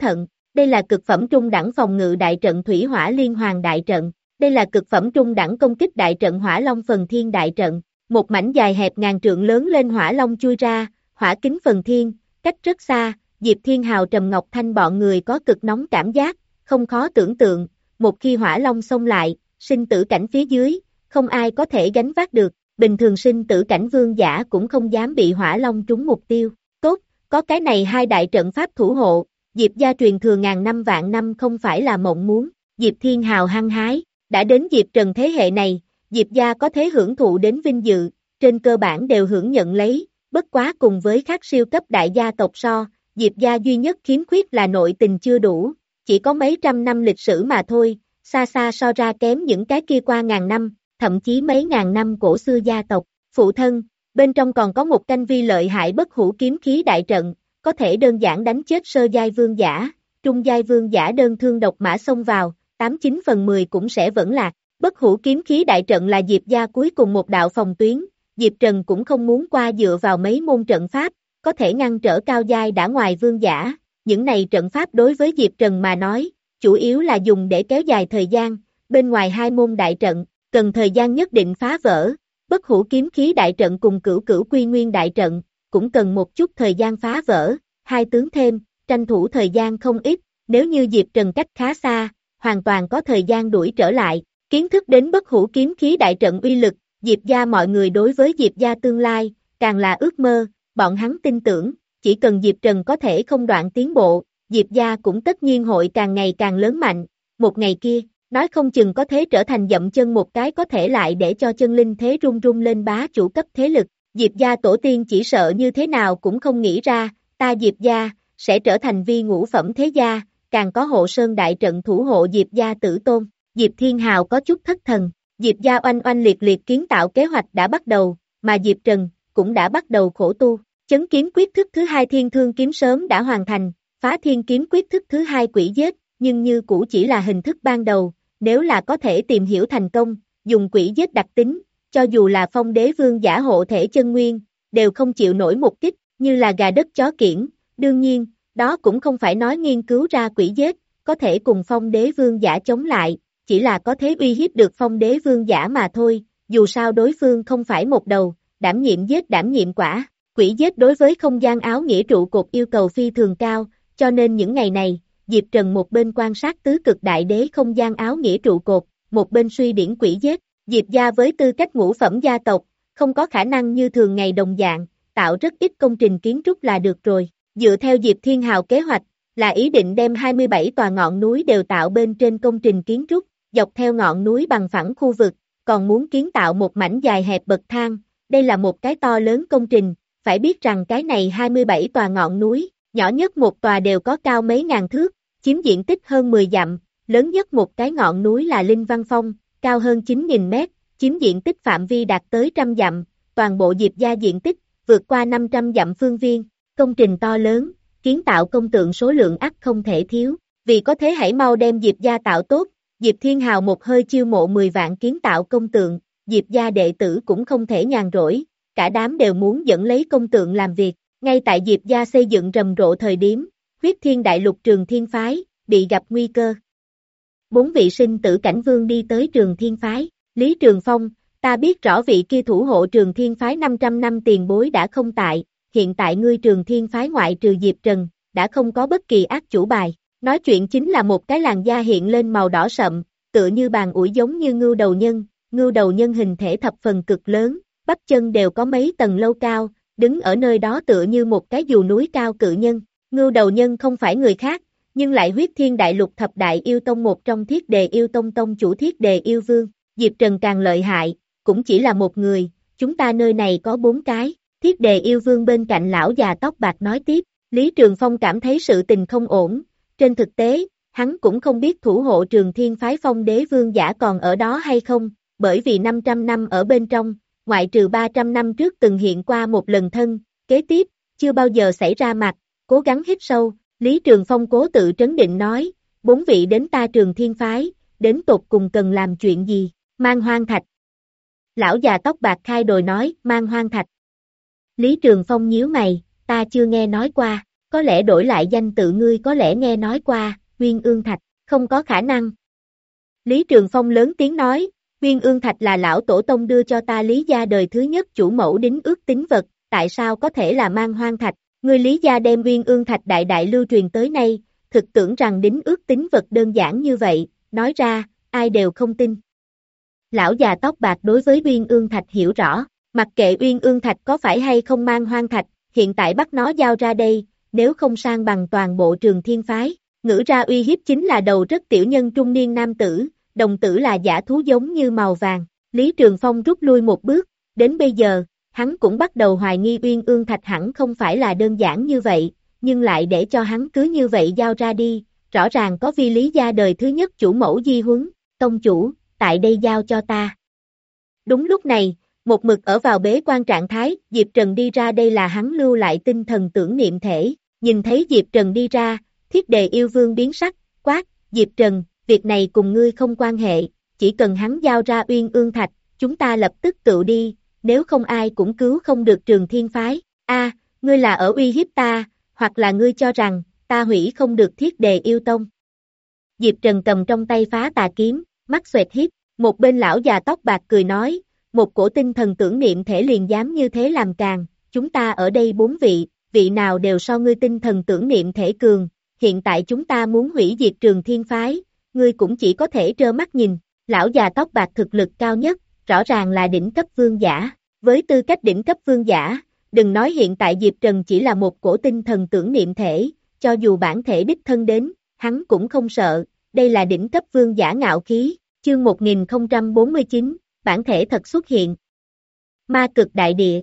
Đây là cực phẩm trung đẳng phòng ngự đại trận Thủy Hỏa Liên Hoàn đại trận. Đây là cực phẩm trung đẳng công kích đại trận Hỏa Long Phần Thiên đại trận. Một mảnh dài hẹp ngàn trượng lớn lên hỏa long chui ra, hỏa kính phần thiên, cách rất xa, Diệp Thiên Hào Trầm Ngọc Thanh bọn người có cực nóng cảm giác, không khó tưởng tượng, một khi hỏa long xông lại, sinh tử cảnh phía dưới, không ai có thể gánh vác được, bình thường sinh tử cảnh vương giả cũng không dám bị hỏa long trúng mục tiêu. Tốt, có cái này hai đại trận pháp thủ hộ, Diệp gia truyền thừa ngàn năm vạn năm không phải là mộng muốn, Diệp Thiên Hào hăng hái, đã đến Diệp Trần thế hệ này, Diệp gia có thể hưởng thụ đến vinh dự, trên cơ bản đều hưởng nhận lấy, bất quá cùng với các siêu cấp đại gia tộc so, Diệp gia duy nhất khiếm khuyết là nội tình chưa đủ, chỉ có mấy trăm năm lịch sử mà thôi, xa xa so ra kém những cái kia qua ngàn năm, thậm chí mấy ngàn năm cổ xưa gia tộc. Phụ thân, bên trong còn có một canh vi lợi hại bất hủ kiếm khí đại trận, có thể đơn giản đánh chết sơ giai vương giả, trung giai vương giả đơn thương độc mã xông vào, tám chín phần mười cũng sẽ vẫn lạc. Bất hủ kiếm khí đại trận là Diệp gia cuối cùng một đạo phòng tuyến, Diệp Trần cũng không muốn qua dựa vào mấy môn trận pháp, có thể ngăn trở cao giai đã ngoài vương giả, những này trận pháp đối với Diệp Trần mà nói, chủ yếu là dùng để kéo dài thời gian, bên ngoài hai môn đại trận, cần thời gian nhất định phá vỡ, bất hủ kiếm khí đại trận cùng cửu cửu quy nguyên đại trận, cũng cần một chút thời gian phá vỡ, hai tướng thêm, tranh thủ thời gian không ít, nếu như Diệp Trần cách khá xa, hoàn toàn có thời gian đuổi trở lại. Kiến thức đến bất hủ kiếm khí đại trận uy lực, Diệp gia mọi người đối với Diệp gia tương lai, càng là ước mơ, bọn hắn tin tưởng, chỉ cần Diệp Trần có thể không đoạn tiến bộ, Diệp gia cũng tất nhiên hội càng ngày càng lớn mạnh, một ngày kia, nói không chừng có thể trở thành dậm chân một cái có thể lại để cho chân linh thế rung rung lên bá chủ cấp thế lực, Diệp gia tổ tiên chỉ sợ như thế nào cũng không nghĩ ra, ta Diệp gia, sẽ trở thành vi ngũ phẩm thế gia, càng có hộ sơn đại trận thủ hộ Diệp gia tử tôn. Diệp Thiên Hào có chút thất thần, Diệp gia oanh oanh liệt liệt kiến tạo kế hoạch đã bắt đầu, mà Diệp Trần cũng đã bắt đầu khổ tu. Chấn kiếm quyết thức thứ hai thiên thương kiếm sớm đã hoàn thành, phá thiên kiếm quyết thức thứ hai quỷ giết, nhưng như cũ chỉ là hình thức ban đầu, nếu là có thể tìm hiểu thành công, dùng quỷ giết đặc tính, cho dù là phong đế vương giả hộ thể chân nguyên, đều không chịu nổi một kích, như là gà đất chó kiểng, đương nhiên, đó cũng không phải nói nghiên cứu ra quỷ giết, có thể cùng phong đế vương giả chống lại. Chỉ là có thế uy hiếp được phong đế vương giả mà thôi, dù sao đối phương không phải một đầu, đảm nhiệm giết đảm nhiệm quả, quỷ giết đối với không gian áo nghĩa trụ cột yêu cầu phi thường cao, cho nên những ngày này, Diệp Trần một bên quan sát tứ cực đại đế không gian áo nghĩa trụ cột, một bên suy điển quỷ giết, Diệp gia với tư cách ngũ phẩm gia tộc, không có khả năng như thường ngày đồng dạng, tạo rất ít công trình kiến trúc là được rồi, dựa theo Diệp Thiên Hào kế hoạch, là ý định đem hai mươi bảy tòa ngọn núi đều tạo bên trên công trình kiến trúc, dọc theo ngọn núi bằng phẳng khu vực, còn muốn kiến tạo một mảnh dài hẹp bậc thang, đây là một cái to lớn công trình, phải biết rằng cái này hai mươi bảy tòa ngọn núi, nhỏ nhất một tòa đều có cao mấy ngàn thước, chiếm diện tích hơn mười dặm, lớn nhất một cái ngọn núi là Linh Văn Phong, cao hơn chín nghìn mét, chiếm diện tích phạm vi đạt tới trăm dặm, toàn bộ Diệp gia diện tích, vượt qua năm trăm dặm phương viên, công trình to lớn, kiến tạo công tượng số lượng ắt không thể thiếu, vì có thế hãy mau đem Diệp gia tạo tốt. Diệp Thiên Hào một hơi chiêu mộ mười vạn kiến tạo công tượng, Diệp gia đệ tử cũng không thể nhàn rỗi, cả đám đều muốn dẫn lấy công tượng làm việc, ngay tại Diệp gia xây dựng rầm rộ thời điểm, huyết thiên đại lục Trường Thiên Phái, bị gặp nguy cơ. Bốn vị sinh tử cảnh vương đi tới Trường Thiên Phái, Lý Trường Phong, ta biết rõ vị kia thủ hộ Trường Thiên Phái năm trăm năm tiền bối đã không tại, hiện tại ngươi Trường Thiên Phái ngoại trừ Diệp Trần, đã không có bất kỳ ác chủ bài. Nói chuyện chính là một cái làn da hiện lên màu đỏ sậm, tựa như bàn ủi giống như ngưu đầu nhân, ngưu đầu nhân hình thể thập phần cực lớn, bắp chân đều có mấy tầng lâu cao, đứng ở nơi đó tựa như một cái dù núi cao cự nhân. Ngưu đầu nhân không phải người khác, nhưng lại huyết thiên đại lục thập đại yêu tông một trong thiết đề yêu tông tông chủ thiết đề yêu vương, Diệp Trần càng lợi hại, cũng chỉ là một người, chúng ta nơi này có bốn cái, thiết đề yêu vương bên cạnh lão già tóc bạc nói tiếp, Lý Trường Phong cảm thấy sự tình không ổn. Trên thực tế, hắn cũng không biết thủ hộ Trường Thiên Phái phong đế vương giả còn ở đó hay không, bởi vì năm trăm năm ở bên trong, ngoại trừ ba trăm năm trước từng hiện qua một lần thân, kế tiếp, chưa bao giờ xảy ra mặt, cố gắng hít sâu, Lý Trường Phong cố tự trấn định nói, bốn vị đến ta Trường Thiên Phái, đến tột cùng cần làm chuyện gì, mang hoang thạch. Lão già tóc bạc khai đồi nói, mang hoang thạch. Lý Trường Phong nhíu mày, ta chưa nghe nói qua. Có lẽ đổi lại danh tự ngươi có lẽ nghe nói qua, Uyên Ương Thạch, không có khả năng. Lý Trường Phong lớn tiếng nói, Uyên Ương Thạch là lão tổ tông đưa cho ta Lý gia đời thứ nhất chủ mẫu đính ước tín vật, tại sao có thể là Man Hoang Thạch, ngươi Lý gia đem Uyên Ương Thạch đại đại lưu truyền tới nay, thực tưởng rằng đính ước tín vật đơn giản như vậy, nói ra, ai đều không tin. Lão già tóc bạc đối với Uyên Ương Thạch hiểu rõ, mặc kệ Uyên Ương Thạch có phải hay không Man Hoang Thạch, hiện tại bắt nó giao ra đây, nếu không sang bằng toàn bộ Trường Thiên phái. Ngữ ra uy hiếp chính là đầu rất tiểu nhân trung niên nam tử, đồng tử là giả thú giống như màu vàng. Lý Trường Phong rút lui một bước, đến bây giờ, hắn cũng bắt đầu hoài nghi Uyên Ương Thạch hẳn không phải là đơn giản như vậy, nhưng lại để cho hắn cứ như vậy giao ra đi, rõ ràng có vi Lý gia đời thứ nhất chủ mẫu di huấn, tông chủ, tại đây giao cho ta. Đúng lúc này, một mực ở vào bế quan trạng thái, Diệp Trần đi ra, đây là hắn lưu lại tinh thần tưởng niệm thể, nhìn thấy Diệp Trần đi ra, Thiết Đề yêu vương biến sắc, quát, Diệp Trần, việc này cùng ngươi không quan hệ, chỉ cần hắn giao ra Uyên Ương Thạch, chúng ta lập tức tự đi, nếu không ai cũng cứu không được Trường Thiên phái. A, ngươi là ở uy hiếp ta, hoặc là ngươi cho rằng, ta hủy không được Thiết Đề yêu tông. Diệp Trần cầm trong tay phá tà kiếm, mắt xoẹt hiếp, một bên lão già tóc bạc cười nói, một cổ tinh thần tưởng niệm thể liền dám như thế làm càng, chúng ta ở đây bốn vị, vị nào đều so ngươi tinh thần tưởng niệm thể cường, hiện tại chúng ta muốn hủy diệt Trường Thiên phái, ngươi cũng chỉ có thể trơ mắt nhìn, lão già tóc bạc thực lực cao nhất, rõ ràng là đỉnh cấp vương giả, với tư cách đỉnh cấp vương giả, đừng nói hiện tại Diệp Trần chỉ là một cổ tinh thần tưởng niệm thể, cho dù bản thể đích thân đến, hắn cũng không sợ, đây là đỉnh cấp vương giả ngạo khí, chương một nghìn không trăm bốn mươi chín, bản thể thật xuất hiện. Ma cực đại địa.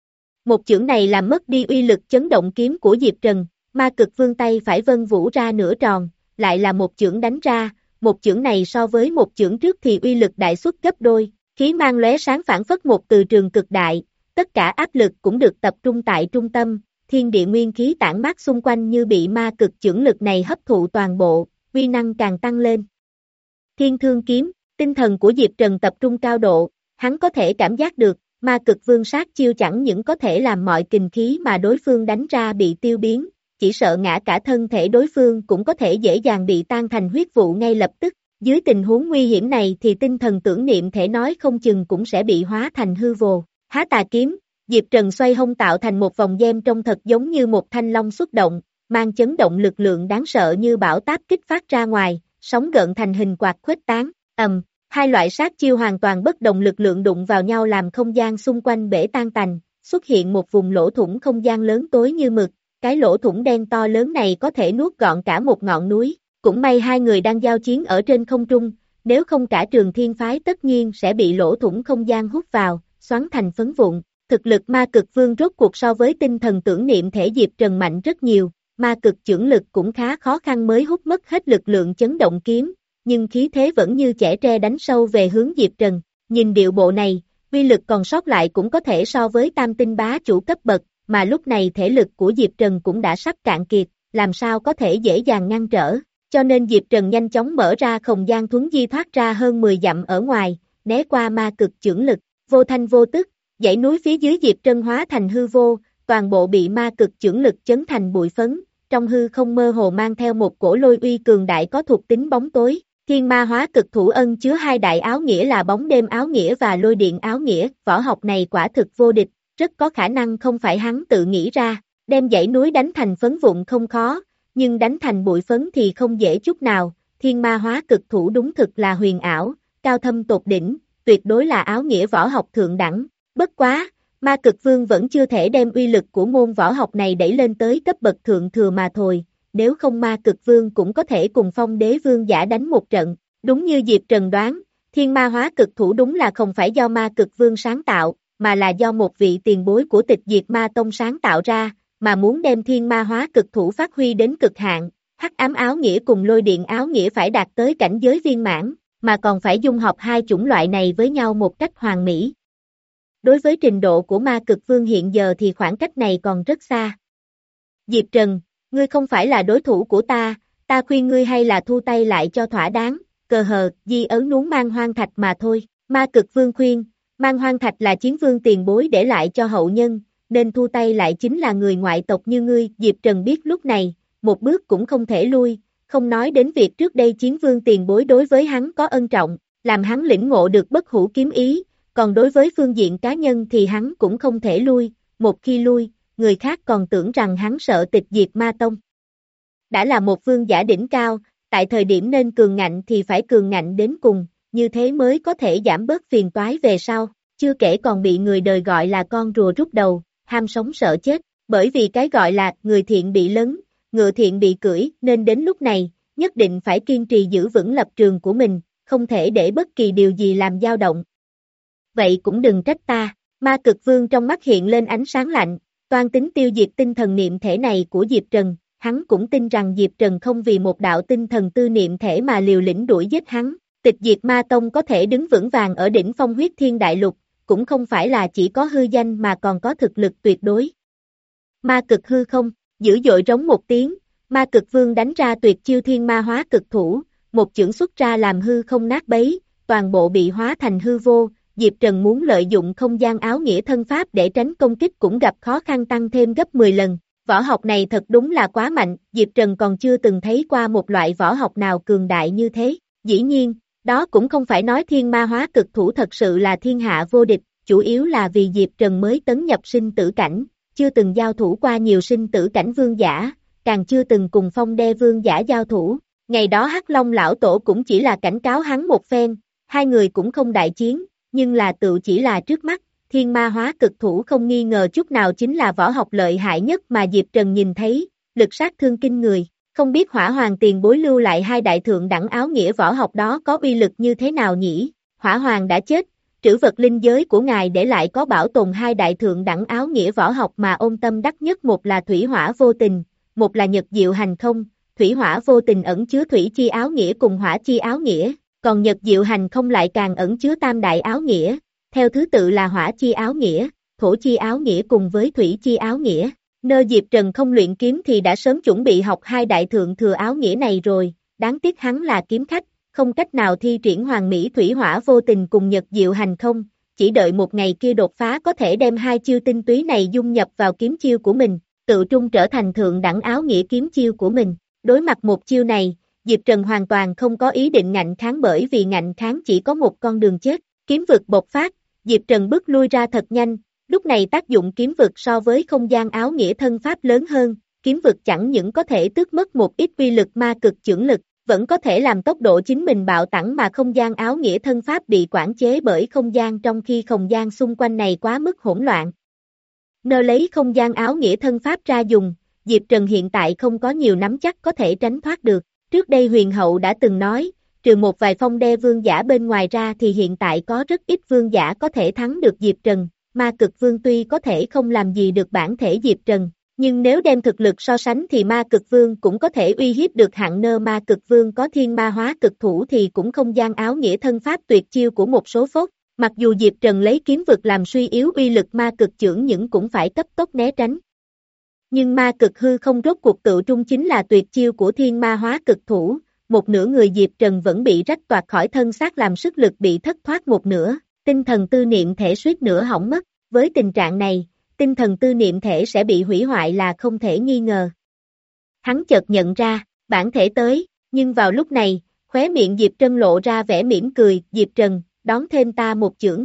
Một chưởng này làm mất đi uy lực chấn động kiếm của Diệp Trần, ma cực vương tay phải vân vũ ra nửa tròn, lại là một chưởng đánh ra, một chưởng này so với một chưởng trước thì uy lực đại suất gấp đôi, khí mang lóe sáng phản phất một từ trường cực đại, tất cả áp lực cũng được tập trung tại trung tâm, thiên địa nguyên khí tản mát xung quanh như bị ma cực chưởng lực này hấp thụ toàn bộ, uy năng càng tăng lên. Thiên Thương kiếm, tinh thần của Diệp Trần tập trung cao độ, hắn có thể cảm giác được, ma cực vương sát chiêu chẳng những có thể làm mọi kình khí mà đối phương đánh ra bị tiêu biến, chỉ sợ ngã cả thân thể đối phương cũng có thể dễ dàng bị tan thành huyết vụ ngay lập tức. Dưới tình huống nguy hiểm này thì tinh thần tưởng niệm thể nói không chừng cũng sẽ bị hóa thành hư vô. Há tà kiếm, Diệp Trần xoay hông tạo thành một vòng gem trông thật giống như một thanh long xuất động, mang chấn động lực lượng đáng sợ như bão táp kích phát ra ngoài, sóng gợn thành hình quạt khuếch tán, ầm, hai loại sát chiêu hoàn toàn bất đồng lực lượng đụng vào nhau làm không gian xung quanh bể tan tành, xuất hiện một vùng lỗ thủng không gian lớn tối như mực, cái lỗ thủng đen to lớn này có thể nuốt gọn cả một ngọn núi. Cũng may hai người đang giao chiến ở trên không trung, nếu không cả Trường Thiên phái tất nhiên sẽ bị lỗ thủng không gian hút vào, xoắn thành phấn vụn. Thực lực ma cực vương rốt cuộc so với tinh thần tưởng niệm thể Diệp Trần mạnh rất nhiều, ma cực chưởng lực cũng khá khó khăn mới hút mất hết lực lượng chấn động kiếm, nhưng khí thế vẫn như chẻ tre đánh sâu về hướng Diệp Trần. Nhìn điệu bộ này, uy lực còn sót lại cũng có thể so với tam tinh bá chủ cấp bậc, mà lúc này thể lực của Diệp Trần cũng đã sắp cạn kiệt, làm sao có thể dễ dàng ngăn trở. Cho nên Diệp Trần nhanh chóng mở ra không gian thuấn di thoát ra hơn mười dặm ở ngoài, né qua ma cực chưởng lực, vô thanh vô tức, dãy núi phía dưới Diệp Trần hóa thành hư vô, toàn bộ bị ma cực chưởng lực chấn thành bụi phấn, trong hư không mơ hồ mang theo một cổ lôi uy cường đại có thuộc tính bóng tối. Thiên ma hóa cực thủ ân chứa hai đại áo nghĩa là bóng đêm áo nghĩa và lôi điện áo nghĩa, võ học này quả thực vô địch, rất có khả năng không phải hắn tự nghĩ ra, đem dãy núi đánh thành phấn vụn không khó. Nhưng đánh thành bụi phấn thì không dễ chút nào, thiên ma hóa cực thủ đúng thực là huyền ảo, cao thâm tột đỉnh, tuyệt đối là áo nghĩa võ học thượng đẳng. Bất quá, ma cực vương vẫn chưa thể đem uy lực của môn võ học này đẩy lên tới cấp bậc thượng thừa mà thôi, nếu không ma cực vương cũng có thể cùng phong đế vương giả đánh một trận. Đúng như Diệp Trần đoán, thiên ma hóa cực thủ đúng là không phải do ma cực vương sáng tạo, mà là do một vị tiền bối của Tịch Diệt Ma Tông sáng tạo ra. Mà muốn đem thiên ma hóa cực thủ phát huy đến cực hạn, hắc ám áo nghĩa cùng lôi điện áo nghĩa phải đạt tới cảnh giới viên mãn, mà còn phải dung hợp hai chủng loại này với nhau một cách hoàn mỹ. Đối với trình độ của ma cực vương hiện giờ thì khoảng cách này còn rất xa. Diệp Trần, ngươi không phải là đối thủ của ta, ta khuyên ngươi hay là thu tay lại cho thỏa đáng, cờ hờ, di ấn nuốt Man Hoang Thạch mà thôi. Ma cực vương khuyên, Man Hoang Thạch là chiến vương tiền bối để lại cho hậu nhân, nên thu tay lại chính là người ngoại tộc như ngươi. Diệp Trần biết lúc này, một bước cũng không thể lui, không nói đến việc trước đây chiến vương tiền bối đối với hắn có ân trọng, làm hắn lĩnh ngộ được bất hủ kiếm ý, còn đối với phương diện cá nhân thì hắn cũng không thể lui, một khi lui, người khác còn tưởng rằng hắn sợ tịch diệt ma tông. Đã là một vương giả đỉnh cao, tại thời điểm nên cường ngạnh thì phải cường ngạnh đến cùng, như thế mới có thể giảm bớt phiền toái về sau, chưa kể còn bị người đời gọi là con rùa rút đầu, ham sống sợ chết, bởi vì cái gọi là người thiện bị lấn, ngựa thiện bị cưỡi, nên đến lúc này, nhất định phải kiên trì giữ vững lập trường của mình, không thể để bất kỳ điều gì làm dao động. Vậy cũng đừng trách ta, ma cực vương trong mắt hiện lên ánh sáng lạnh, toan tính tiêu diệt tinh thần niệm thể này của Diệp Trần, hắn cũng tin rằng Diệp Trần không vì một đạo tinh thần tư niệm thể mà liều lĩnh đuổi giết hắn, tịch diệt ma tông có thể đứng vững vàng ở đỉnh phong huyết thiên đại lục, cũng không phải là chỉ có hư danh mà còn có thực lực tuyệt đối. Ma cực hư không, dữ dội rống một tiếng, ma cực vương đánh ra tuyệt chiêu thiên ma hóa cực thủ, một chưởng xuất ra làm hư không nát bấy, toàn bộ bị hóa thành hư vô, Diệp Trần muốn lợi dụng không gian áo nghĩa thân pháp để tránh công kích cũng gặp khó khăn tăng thêm gấp mười lần, võ học này thật đúng là quá mạnh, Diệp Trần còn chưa từng thấy qua một loại võ học nào cường đại như thế, dĩ nhiên, đó cũng không phải nói thiên ma hóa cực thủ thật sự là thiên hạ vô địch, chủ yếu là vì Diệp Trần mới tấn nhập sinh tử cảnh, chưa từng giao thủ qua nhiều sinh tử cảnh vương giả, càng chưa từng cùng phong đe vương giả giao thủ, ngày đó Hắc Long lão tổ cũng chỉ là cảnh cáo hắn một phen, hai người cũng không đại chiến, nhưng là tự chỉ là trước mắt, thiên ma hóa cực thủ không nghi ngờ chút nào chính là võ học lợi hại nhất mà Diệp Trần nhìn thấy, lực sát thương kinh người, không biết Hỏa Hoàng tiền bối lưu lại hai đại thượng đẳng áo nghĩa võ học đó có uy lực như thế nào nhỉ, Hỏa Hoàng đã chết, trữ vật linh giới của ngài để lại có bảo tồn hai đại thượng đẳng áo nghĩa võ học mà ôn tâm đắc nhất, một là thủy hỏa vô tình, một là nhật diệu hành không, thủy hỏa vô tình ẩn chứa thủy chi áo nghĩa cùng hỏa chi áo nghĩa, còn nhật diệu hành không lại càng ẩn chứa tam đại áo nghĩa, theo thứ tự là hỏa chi áo nghĩa, thổ chi áo nghĩa cùng với thủy chi áo nghĩa. Nơ Diệp Trần không luyện kiếm thì đã sớm chuẩn bị học hai đại thượng thừa áo nghĩa này rồi, đáng tiếc hắn là kiếm khách, không cách nào thi triển hoàng mỹ thủy hỏa vô tình cùng nhật diệu hành không, chỉ đợi một ngày kia đột phá có thể đem hai chiêu tinh túy này dung nhập vào kiếm chiêu của mình, tự trung trở thành thượng đẳng áo nghĩa kiếm chiêu của mình. Đối mặt một chiêu này, Diệp Trần hoàn toàn không có ý định ngạnh kháng, bởi vì ngạnh kháng chỉ có một con đường chết, kiếm vực bộc phát, Diệp Trần bước lui ra thật nhanh, lúc này tác dụng kiếm vực so với không gian áo nghĩa thân pháp lớn hơn, kiếm vực chẳng những có thể tước mất một ít uy lực ma cực chưởng lực, vẫn có thể làm tốc độ chính mình bạo tăng, mà không gian áo nghĩa thân pháp bị quản chế bởi không gian trong khi không gian xung quanh này quá mức hỗn loạn. Nơ lấy không gian áo nghĩa thân pháp ra dùng, Diệp Trần hiện tại không có nhiều nắm chắc có thể tránh thoát được. Trước đây huyền hậu đã từng nói, trừ một vài phong đe vương giả bên ngoài ra thì hiện tại có rất ít vương giả có thể thắng được Diệp Trần, ma cực vương tuy có thể không làm gì được bản thể Diệp Trần, nhưng nếu đem thực lực so sánh thì ma cực vương cũng có thể uy hiếp được hạng nơ. Ma cực vương có thiên ma hóa cực thủ thì cũng không gian áo nghĩa thân pháp tuyệt chiêu của một số phốt, mặc dù Diệp Trần lấy kiếm vực làm suy yếu uy lực ma cực chưởng nhưng cũng phải cấp tốc né tránh. Nhưng ma cực hư không rốt cuộc tự trung chính là tuyệt chiêu của thiên ma hóa cực thủ, một nửa người Diệp Trần vẫn bị rách toạc khỏi thân xác làm sức lực bị thất thoát một nửa, tinh thần tư niệm thể suýt nữa hỏng mất, với tình trạng này, tinh thần tư niệm thể sẽ bị hủy hoại là không thể nghi ngờ. Hắn chợt nhận ra, bản thể tới, nhưng vào lúc này, khóe miệng Diệp Trần lộ ra vẻ mỉm cười, Diệp Trần, đón thêm ta một chưởng.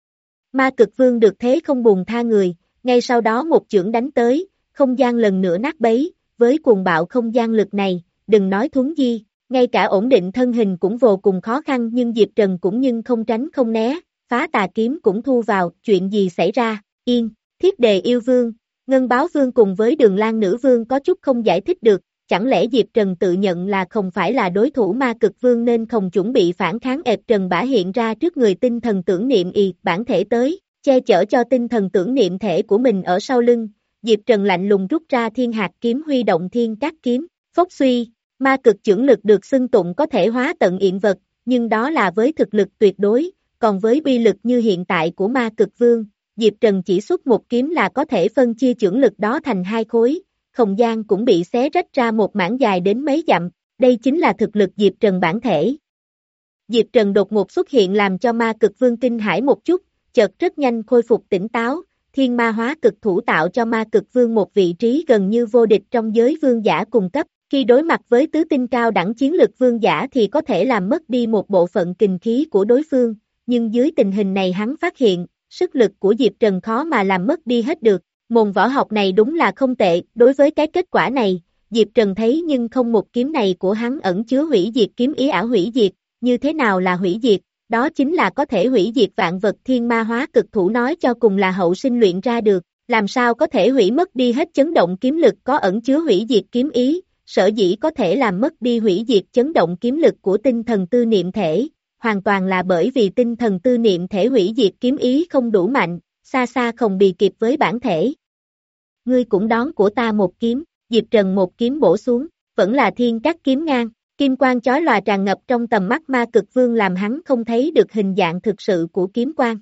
Ma cực vương được thế không buồn tha người, ngay sau đó một chưởng đánh tới, không gian lần nữa nát bấy, với cuồng bạo không gian lực này, đừng nói thuấn di, ngay cả ổn định thân hình cũng vô cùng khó khăn, nhưng Diệp Trần cũng nhưng không tránh không né, phá tà kiếm cũng thu vào, chuyện gì xảy ra, yên, Thiết Đề yêu vương, Ngân Báo vương cùng với Đường Lan nữ vương có chút không giải thích được, chẳng lẽ Diệp Trần tự nhận là không phải là đối thủ ma cực vương nên không chuẩn bị phản kháng. Ẹp Trần bả hiện ra trước người tinh thần tưởng niệm y, bản thể tới, che chở cho tinh thần tưởng niệm thể của mình ở sau lưng, Diệp Trần lạnh lùng rút ra thiên hạt kiếm huy động thiên cát kiếm, phốc suy, ma cực chưởng lực được xưng tụng có thể hóa tận yện vật, nhưng đó là với thực lực tuyệt đối, còn với uy lực như hiện tại của ma cực vương, Diệp Trần chỉ xuất một kiếm là có thể phân chia chưởng lực đó thành hai khối, không gian cũng bị xé rách ra một mảng dài đến mấy dặm, đây chính là thực lực Diệp Trần bản thể. Diệp Trần đột ngột xuất hiện làm cho ma cực vương kinh hãi một chút, chợt rất nhanh khôi phục tỉnh táo, thiên ma hóa cực thủ tạo cho ma cực vương một vị trí gần như vô địch trong giới vương giả cùng cấp, Khi đối mặt với tứ tinh cao đẳng chiến lực vương giả thì có thể làm mất đi một bộ phận kình khí của đối phương, nhưng dưới tình hình này hắn phát hiện, sức lực của Diệp Trần khó mà làm mất đi hết được. Môn võ học này đúng là không tệ, đối với cái kết quả này, Diệp Trần thấy nhưng không một kiếm này của hắn ẩn chứa hủy diệt kiếm ý ảo hủy diệt, như thế nào là hủy diệt, đó chính là có thể hủy diệt vạn vật thiên ma hóa cực thủ nói cho cùng là hậu sinh luyện ra được, làm sao có thể hủy mất đi hết chấn động kiếm lực có ẩn chứa hủy diệt kiếm ý, sở dĩ có thể làm mất đi hủy diệt chấn động kiếm lực của tinh thần tư niệm thể, hoàn toàn là bởi vì tinh thần tư niệm thể hủy diệt kiếm ý không đủ mạnh, xa xa không bì kịp với bản thể. Ngươi cũng đón của ta một kiếm, Diệp Trần một kiếm bổ xuống, vẫn là thiên cắt kiếm ngang, kim quang chói lòa tràn ngập trong tầm mắt ma cực vương làm hắn không thấy được hình dạng thực sự của kiếm quang.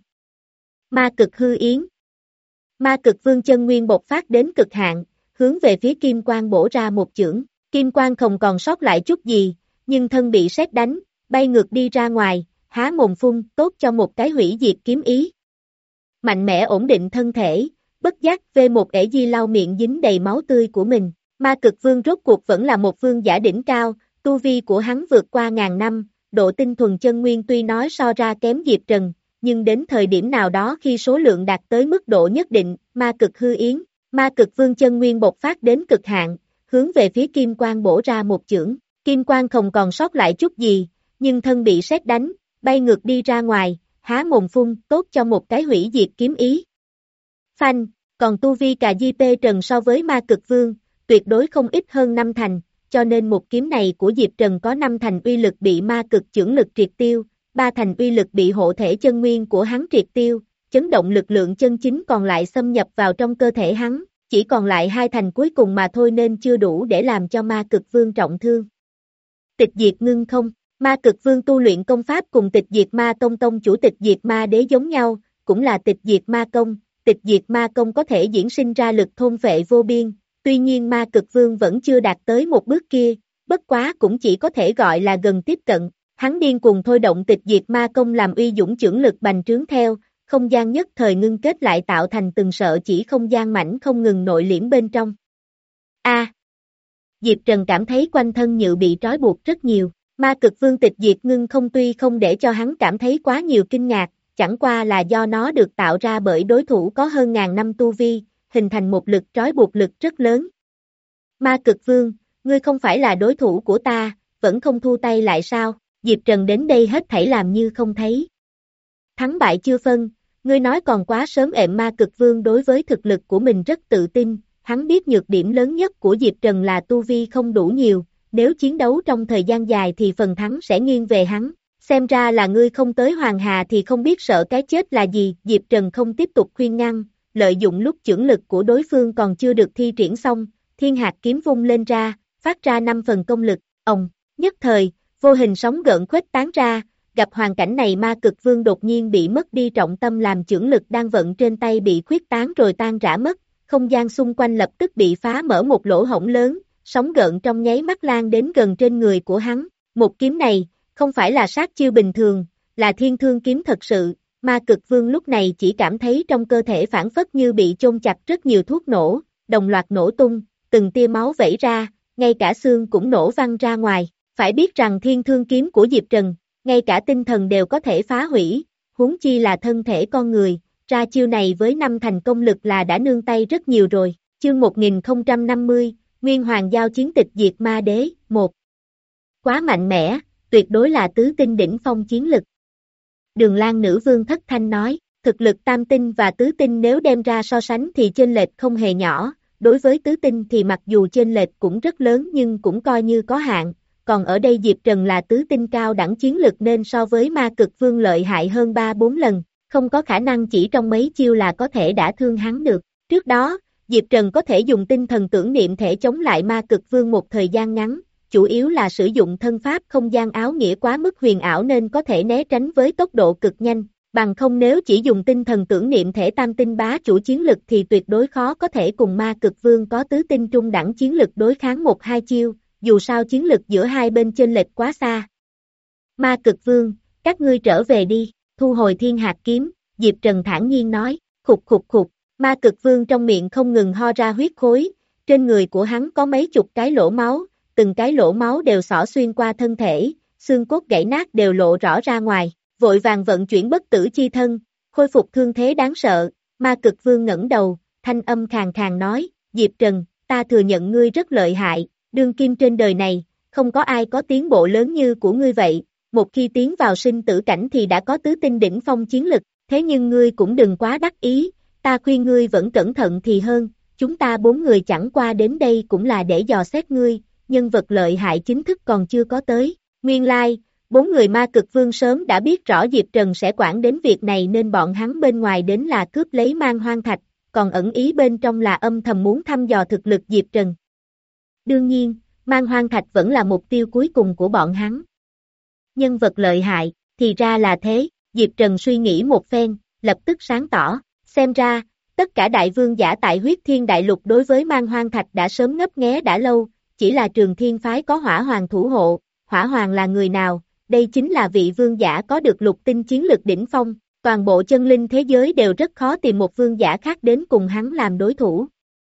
Ma cực hư yến. Ma cực vương chân nguyên bộc phát đến cực hạn, hướng về phía kim quang bổ ra một chưởng, kim quang không còn sót lại chút gì, nhưng thân bị sét đánh, bay ngược đi ra ngoài, há mồm phun, tốt cho một cái hủy diệt kiếm ý. Mạnh mẽ ổn định thân thể, bất giác vê một ể di lau miệng dính đầy máu tươi của mình, ma cực vương rốt cuộc vẫn là một vương giả đỉnh cao, tu vi của hắn vượt qua ngàn năm, độ tinh thuần chân nguyên tuy nói so ra kém Diệp Trần, nhưng đến thời điểm nào đó khi số lượng đạt tới mức độ nhất định, ma cực hư yến, ma cực vương chân nguyên bộc phát đến cực hạn, hướng về phía kim quang bổ ra một chưởng, kim quang không còn sót lại chút gì, nhưng thân bị sét đánh, bay ngược đi ra ngoài, há mồm phun, tốt cho một cái hủy diệt kiếm ý. Phanh, còn tu vi cà di pê Trần so với ma cực vương, tuyệt đối không ít hơn năm thành, cho nên một kiếm này của Diệp Trần có năm thành uy lực bị ma cực chưởng lực triệt tiêu, ba thành uy lực bị hộ thể chân nguyên của hắn triệt tiêu, chấn động lực lượng chân chính còn lại xâm nhập vào trong cơ thể hắn, chỉ còn lại hai thành cuối cùng mà thôi nên chưa đủ để làm cho ma cực vương trọng thương. Tịch diệt ngưng không, ma cực vương tu luyện công pháp cùng tịch diệt ma tông tông chủ tịch diệt ma đế giống nhau, cũng là tịch diệt ma công, tịch diệt ma công có thể diễn sinh ra lực thôn phệ vô biên, tuy nhiên ma cực vương vẫn chưa đạt tới một bước kia, bất quá cũng chỉ có thể gọi là gần tiếp cận, hắn điên cuồng thôi động tịch diệt ma công làm uy dũng chưởng lực bành trướng theo, không gian nhất thời ngưng kết lại tạo thành từng sợ chỉ không gian mảnh không ngừng nội liễm bên trong. A. À, Diệp Trần cảm thấy quanh thân như bị trói buộc rất nhiều, ma cực vương tịch diệt ngưng không tuy không để cho hắn cảm thấy quá nhiều kinh ngạc, chẳng qua là do nó được tạo ra bởi đối thủ có hơn ngàn năm tu vi, hình thành một lực trói buộc lực rất lớn. Ma cực vương, ngươi không phải là đối thủ của ta, vẫn không thu tay lại sao? Diệp Trần đến đây hết thảy làm như không thấy. Thắng bại chưa phân, ngươi nói còn quá sớm ệm ma cực vương đối với thực lực của mình rất tự tin, hắn biết nhược điểm lớn nhất của Diệp Trần là tu vi không đủ nhiều, nếu chiến đấu trong thời gian dài thì phần thắng sẽ nghiêng về hắn. Xem ra là ngươi không tới Hoàng Hà thì không biết sợ cái chết là gì, Diệp Trần không tiếp tục khuyên ngăn, lợi dụng lúc chưởng lực của đối phương còn chưa được thi triển xong, thiên hạt kiếm vung lên ra, phát ra năm phần công lực, ồng, nhất thời, vô hình sóng gợn khuếch tán ra, gặp hoàn cảnh này ma cực vương đột nhiên bị mất đi trọng tâm làm chưởng lực đang vận trên tay bị khuếch tán rồi tan rã mất, không gian xung quanh lập tức bị phá mở một lỗ hổng lớn, sóng gợn trong nháy mắt lan đến gần trên người của hắn, một kiếm này, không phải là sát chiêu bình thường, là thiên thương kiếm thật sự, ma cực vương lúc này chỉ cảm thấy trong cơ thể phản phất như bị chôn chặt rất nhiều thuốc nổ, đồng loạt nổ tung, từng tia máu vẩy ra, ngay cả xương cũng nổ văng ra ngoài, phải biết rằng thiên thương kiếm của Diệp Trần, ngay cả tinh thần đều có thể phá hủy, huống chi là thân thể con người, ra chiêu này với năm thành công lực là đã nương tay rất nhiều rồi, chương một nghìn không trăm năm mươi, Nguyên Hoàng giao chiến tịch diệt ma đế, một. Quá mạnh mẽ, tuyệt đối là tứ tinh đỉnh phong chiến lực. Đường Lan nữ vương thất thanh nói, thực lực tam tinh và tứ tinh nếu đem ra so sánh thì chênh lệch không hề nhỏ, đối với tứ tinh thì mặc dù chênh lệch cũng rất lớn nhưng cũng coi như có hạn, còn ở đây Diệp Trần là tứ tinh cao đẳng chiến lực nên so với ma cực vương lợi hại hơn ba bốn lần, không có khả năng chỉ trong mấy chiêu là có thể đã thương hắn được. Trước đó, Diệp Trần có thể dùng tinh thần tưởng niệm thể chống lại ma cực vương một thời gian ngắn, chủ yếu là sử dụng thân pháp không gian áo nghĩa quá mức huyền ảo nên có thể né tránh với tốc độ cực nhanh, bằng không nếu chỉ dùng tinh thần tưởng niệm thể tam tinh bá chủ chiến lực thì tuyệt đối khó có thể cùng ma cực vương có tứ tinh trung đẳng chiến lực đối kháng một hai chiêu, dù sao chiến lực giữa hai bên chênh lệch quá xa. Ma cực vương, các ngươi trở về đi, thu hồi thiên hạt kiếm, Diệp Trần thản nhiên nói, khục khục khục, ma cực vương trong miệng không ngừng ho ra huyết khối, trên người của hắn có mấy chục cái lỗ máu, từng cái lỗ máu đều xỏ xuyên qua thân thể, xương cốt gãy nát đều lộ rõ ra ngoài, vội vàng vận chuyển bất tử chi thân, khôi phục thương thế đáng sợ, Ma Cực Vương ngẩng đầu, thanh âm khàn khàn nói, Diệp Trần, ta thừa nhận ngươi rất lợi hại, đương kim trên đời này, không có ai có tiến bộ lớn như của ngươi vậy, một khi tiến vào sinh tử cảnh thì đã có tứ tinh đỉnh phong chiến lực, thế nhưng ngươi cũng đừng quá đắc ý, ta khuyên ngươi vẫn cẩn thận thì hơn, chúng ta bốn người chẳng qua đến đây cũng là để dò xét ngươi, nhân vật lợi hại chính thức còn chưa có tới, nguyên lai, like, bốn người Ma Cực Vương sớm đã biết rõ Diệp Trần sẽ quản đến việc này nên bọn hắn bên ngoài đến là cướp lấy Man Hoang Thạch, còn ẩn ý bên trong là âm thầm muốn thăm dò thực lực Diệp Trần. Đương nhiên, Man Hoang Thạch vẫn là mục tiêu cuối cùng của bọn hắn. Nhân vật lợi hại, thì ra là thế, Diệp Trần suy nghĩ một phen, lập tức sáng tỏ, xem ra, tất cả đại vương giả tại huyết thiên đại lục đối với Man Hoang Thạch đã sớm ngấp nghé đã lâu, chỉ là Trường Thiên phái có Hỏa Hoàng thủ hộ, Hỏa Hoàng là người nào, đây chính là vị vương giả có được lục tinh chiến lực đỉnh phong, toàn bộ chân linh thế giới đều rất khó tìm một vương giả khác đến cùng hắn làm đối thủ.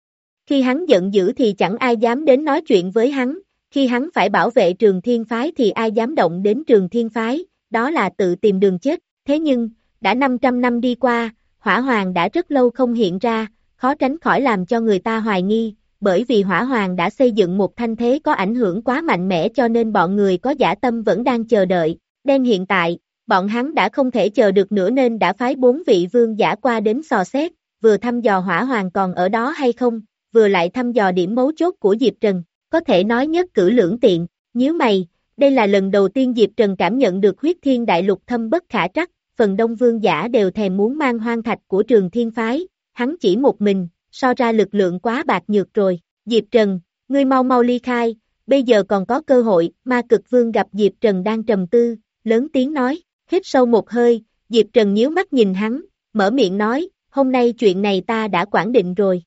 Khi hắn giận dữ thì chẳng ai dám đến nói chuyện với hắn, khi hắn phải bảo vệ Trường Thiên phái thì ai dám động đến Trường Thiên phái, đó là tự tìm đường chết, thế nhưng, đã năm trăm năm đi qua, Hỏa Hoàng đã rất lâu không hiện ra, khó tránh khỏi làm cho người ta hoài nghi, bởi vì Hỏa Hoàng đã xây dựng một thanh thế có ảnh hưởng quá mạnh mẽ cho nên bọn người có dã tâm vẫn đang chờ đợi, đến hiện tại, bọn hắn đã không thể chờ được nữa nên đã phái bốn vị vương giả qua đến dò xét, vừa thăm dò Hỏa Hoàng còn ở đó hay không, vừa lại thăm dò điểm mấu chốt của Diệp Trần, có thể nói nhất cử lưỡng tiện, nhíu mày, đây là lần đầu tiên Diệp Trần cảm nhận được huyết thiên đại lục thâm bất khả trắc, phần đông vương giả đều thèm muốn Man Hoang Thạch của Trường Thiên phái, hắn chỉ một mình, so ra lực lượng quá bạc nhược rồi, Diệp Trần, ngươi mau mau ly khai, bây giờ còn có cơ hội, Ma Cực Vương gặp Diệp Trần đang trầm tư, lớn tiếng nói, hít sâu một hơi, Diệp Trần nhíu mắt nhìn hắn, mở miệng nói, hôm nay chuyện này ta đã quản định rồi.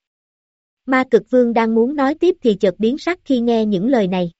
Ma Cực Vương đang muốn nói tiếp thì chợt biến sắc khi nghe những lời này.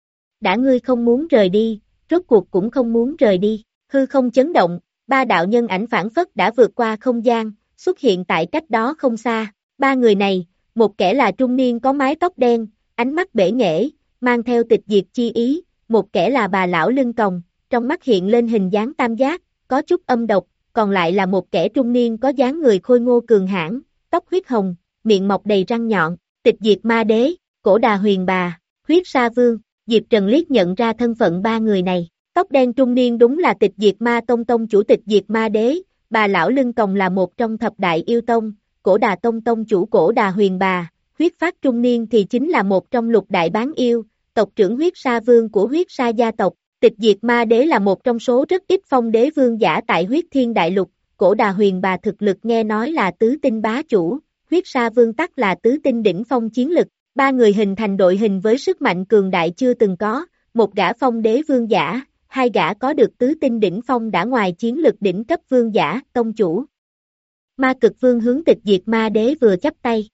Đã ngươi không muốn rời đi, rốt cuộc cũng không muốn rời đi, hư không chấn động, ba đạo nhân ảnh phản phất đã vượt qua không gian, xuất hiện tại cách đó không xa, ba người này, một kẻ là trung niên có mái tóc đen, ánh mắt bể nghễ, mang theo tịch diệt chi ý, một kẻ là bà lão lưng còng, trong mắt hiện lên hình dáng tam giác, có chút âm độc, còn lại là một kẻ trung niên có dáng người khôi ngô cường hãn, tóc huyết hồng, miệng mọc đầy răng nhọn, tịch diệt ma đế, cổ đà huyền bà, huyết sa vương, Diệp Trần liếc nhận ra thân phận ba người này, tóc đen trung niên đúng là tịch diệt ma tông tông chủ tịch diệt ma đế, bà lão lưng còng là một trong thập đại yêu tông, cổ đà tông tông chủ cổ đà huyền bà, huyết phát trung niên thì chính là một trong lục đại bán yêu, tộc trưởng huyết sa vương của huyết sa gia tộc, tịch diệt ma đế là một trong số rất ít phong đế vương giả tại huyết thiên đại lục, cổ đà huyền bà thực lực nghe nói là tứ tinh bá chủ, huyết sa vương tắc là tứ tinh đỉnh phong chiến lực, ba người hình thành đội hình với sức mạnh cường đại chưa từng có, một gã phong đế vương giả, hai gã có được tứ tinh đỉnh phong đã ngoài chiến lực đỉnh cấp vương giả, tông chủ. Ma Cực Vương hướng tịch diệt ma đế vừa chắp tay.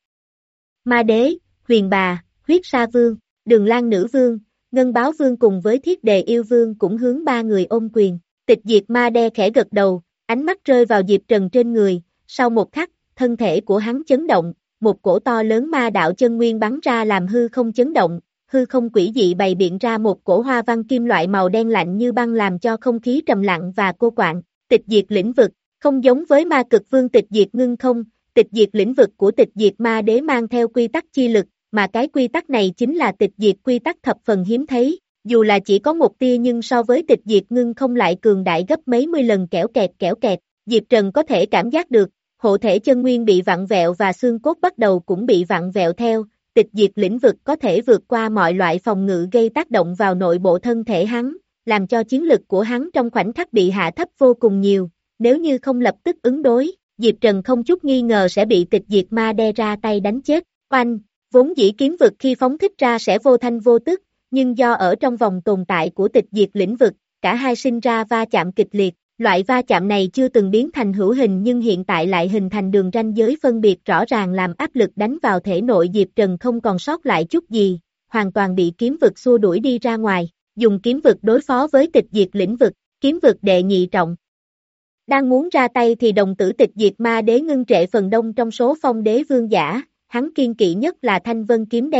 Ma đế, huyền bà, huyết sa vương, Đường Lan nữ vương, Ngân Báo vương cùng với Thiết Đề yêu vương cũng hướng ba người ôm quyền. Tịch diệt ma đế khẽ gật đầu, ánh mắt rơi vào Diệp Trần trên người, sau một khắc, thân thể của hắn chấn động, một cổ to lớn ma đạo chân nguyên bắn ra làm hư không chấn động, hư không quỷ dị bày biện ra một cổ hoa văn kim loại màu đen lạnh như băng làm cho không khí trầm lặng và cô quạng. Tịch diệt lĩnh vực, không giống với Ma Cực Vương tịch diệt ngưng không, tịch diệt lĩnh vực của tịch diệt ma đế mang theo quy tắc chi lực, mà cái quy tắc này chính là tịch diệt quy tắc thập phần hiếm thấy, dù là chỉ có một tia nhưng so với tịch diệt ngưng không lại cường đại gấp mấy mươi lần kẽo kẹt kẽo kẹt, Diệp Trần có thể cảm giác được, hộ thể chân nguyên bị vặn vẹo và xương cốt bắt đầu cũng bị vặn vẹo theo, tịch diệt lĩnh vực có thể vượt qua mọi loại phòng ngự gây tác động vào nội bộ thân thể hắn, làm cho chiến lực của hắn trong khoảnh khắc bị hạ thấp vô cùng nhiều, nếu như không lập tức ứng đối, Diệp Trần không chút nghi ngờ sẽ bị tịch diệt ma đe ra tay đánh chết, oanh, vốn dĩ kiếm vực khi phóng thích ra sẽ vô thanh vô tức, nhưng do ở trong vòng tồn tại của tịch diệt lĩnh vực, cả hai sinh ra va chạm kịch liệt, loại va chạm này chưa từng biến thành hữu hình nhưng hiện tại lại hình thành đường ranh giới phân biệt rõ ràng làm áp lực đánh vào thể nội Diệp Trần không còn sót lại chút gì, hoàn toàn bị kiếm vực xua đuổi đi ra ngoài, dùng kiếm vực đối phó với tịch diệt lĩnh vực, kiếm vực đệ nhị trọng. Đang muốn ra tay thì đồng tử tịch diệt ma đế ngưng trệ phần đông trong số phong đế vương giả, hắn kiên kỵ nhất là thanh vân kiếm đe,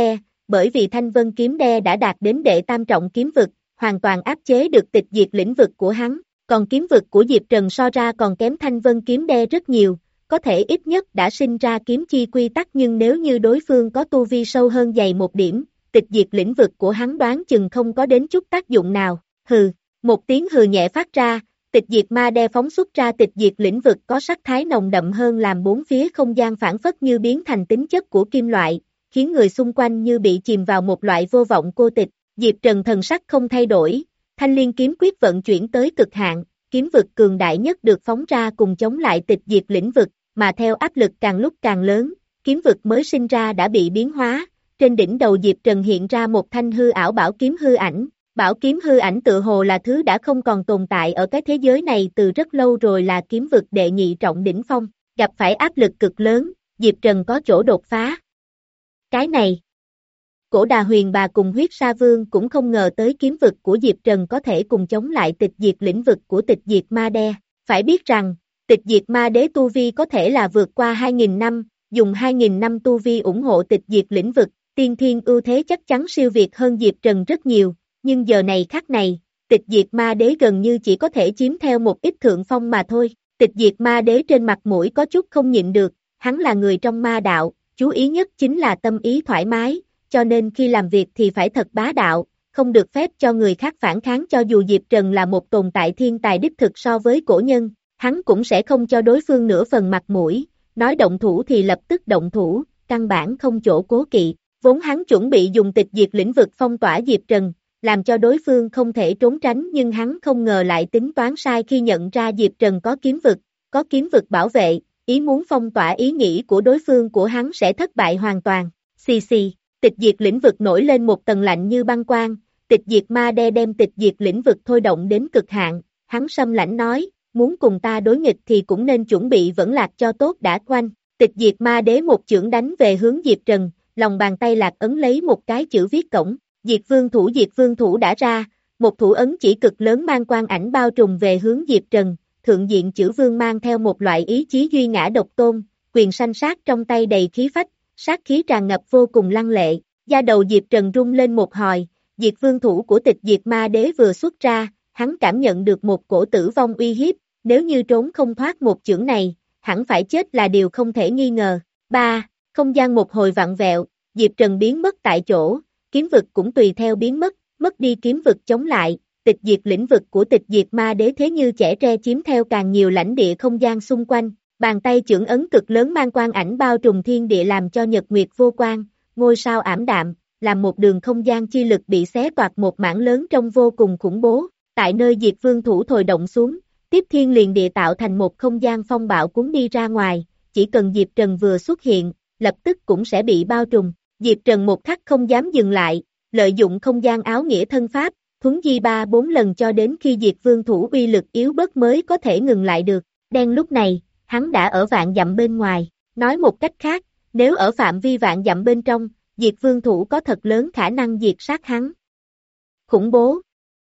bởi vì Thanh Vân kiếm đe đã đạt đến đệ tam trọng kiếm vực, hoàn toàn áp chế được tịch diệt lĩnh vực của hắn, còn kiếm vực của Diệp Trần so ra còn kém Thanh Vân kiếm đe rất nhiều, có thể ít nhất đã sinh ra kiếm chi quy tắc, nhưng nếu như đối phương có tu vi sâu hơn dày một điểm, tịch diệt lĩnh vực của hắn đoán chừng không có đến chút tác dụng nào. Hừ, một tiếng hừ nhẹ phát ra, tịch diệt ma đe phóng xuất ra tịch diệt lĩnh vực có sắc thái nồng đậm hơn, làm bốn phía không gian phản phất như biến thành tính chất của kim loại, khiến người xung quanh như bị chìm vào một loại vô vọng cô tịch. Diệp Trần thần sắc không thay đổi, Thanh Liên kiếm quyết vận chuyển tới cực hạn, kiếm vực cường đại nhất được phóng ra cùng chống lại tịch diệt lĩnh vực, mà theo áp lực càng lúc càng lớn, kiếm vực mới sinh ra đã bị biến hóa. Trên đỉnh đầu Diệp Trần hiện ra một thanh hư ảo bảo kiếm hư ảnh, bảo kiếm hư ảnh tự hồ là thứ đã không còn tồn tại ở cái thế giới này từ rất lâu rồi, là kiếm vực đệ nhị trọng đỉnh phong, gặp phải áp lực cực lớn, Diệp Trần có chỗ đột phá. Cái này, Cổ Đà Huyền Bà cùng Huyết Sa Vương cũng không ngờ tới kiếm vực của Diệp Trần có thể cùng chống lại tịch diệt lĩnh vực của tịch diệt ma đe, phải biết rằng, tịch diệt ma đế tu vi có thể là vượt qua hai nghìn năm, dùng hai nghìn năm tu vi ủng hộ tịch diệt lĩnh vực, tiên thiên ưu thế chắc chắn siêu việt hơn Diệp Trần rất nhiều, nhưng giờ này khắc này, tịch diệt ma đế gần như chỉ có thể chiếm theo một ít thượng phong mà thôi. Tịch diệt ma đế trên mặt mũi có chút không nhịn được, hắn là người trong ma đạo, chú ý nhất chính là tâm ý thoải mái, cho nên khi làm việc thì phải thật bá đạo, không được phép cho người khác phản kháng. Cho dù Diệp Trần là một tồn tại thiên tài đích thực so với cổ nhân, hắn cũng sẽ không cho đối phương nửa phần mặt mũi, nói động thủ thì lập tức động thủ, căn bản không chỗ cố kỵ. Vốn hắn chuẩn bị dùng tịch diệt lĩnh vực phong tỏa Diệp Trần, làm cho đối phương không thể trốn tránh, nhưng hắn không ngờ lại tính toán sai khi nhận ra Diệp Trần có kiếm vực, có kiếm vực bảo vệ, ý muốn phong tỏa ý nghĩ của đối phương của hắn sẽ thất bại hoàn toàn. Xì xì, tịch diệt lĩnh vực nổi lên một tầng lạnh như băng quang, tịch diệt ma đe đem tịch diệt lĩnh vực thôi động đến cực hạn, hắn sâm lãnh nói, muốn cùng ta đối nghịch thì cũng nên chuẩn bị vẫn lạc cho tốt đã. Quanh, tịch diệt ma đế một chưởng đánh về hướng Diệp Trần, lòng bàn tay lạc ấn lấy một cái chữ viết cổng, Diệt Vương thủ. Diệt Vương thủ đã ra, một thủ ấn chỉ cực lớn mang quang ảnh bao trùm về hướng Diệp Trần, thượng diện chữ Vương mang theo một loại ý chí duy ngã độc tôn, quyền sanh sát trong tay đầy khí phách, sát khí tràn ngập vô cùng lăng lệ, da đầu Diệp Trần rung lên một hồi. Diệt Vương thủ của tịch diệt ma đế vừa xuất ra, hắn cảm nhận được một cổ tử vong uy hiếp, nếu như trốn không thoát một chưởng này, hẳn phải chết là điều không thể nghi ngờ. ba. Không gian một hồi vặn vẹo, Diệp Trần biến mất tại chỗ, kiếm vực cũng tùy theo biến mất, mất đi kiếm vực chống lại, tịch diệt lĩnh vực của tịch diệt ma đế thế như chẻ tre chiếm theo càng nhiều lãnh địa không gian xung quanh, bàn tay chưởng ấn cực lớn mang quang ảnh bao trùm thiên địa làm cho nhật nguyệt vô quang, ngôi sao ảm đạm, làm một đường không gian chi lực bị xé toạc một mảng lớn trông vô cùng khủng bố. Tại nơi Diệt Vương thủ thổi động xuống, tiếp thiên liền địa tạo thành một không gian phong bạo cuốn đi ra ngoài, chỉ cần Diệp Trần vừa xuất hiện, lập tức cũng sẽ bị bao trùm. Diệp Trần một khắc không dám dừng lại, lợi dụng không gian áo nghĩa thân pháp, thuấn di ba bốn lần cho đến khi Diệt Vương thủ uy lực yếu bớt mới có thể ngừng lại được. Đen lúc này, hắn đã ở vạn dặm bên ngoài, nói một cách khác, nếu ở phạm vi vạn dặm bên trong, Diệt Vương thủ có thật lớn khả năng diệt sát hắn. Khủng bố.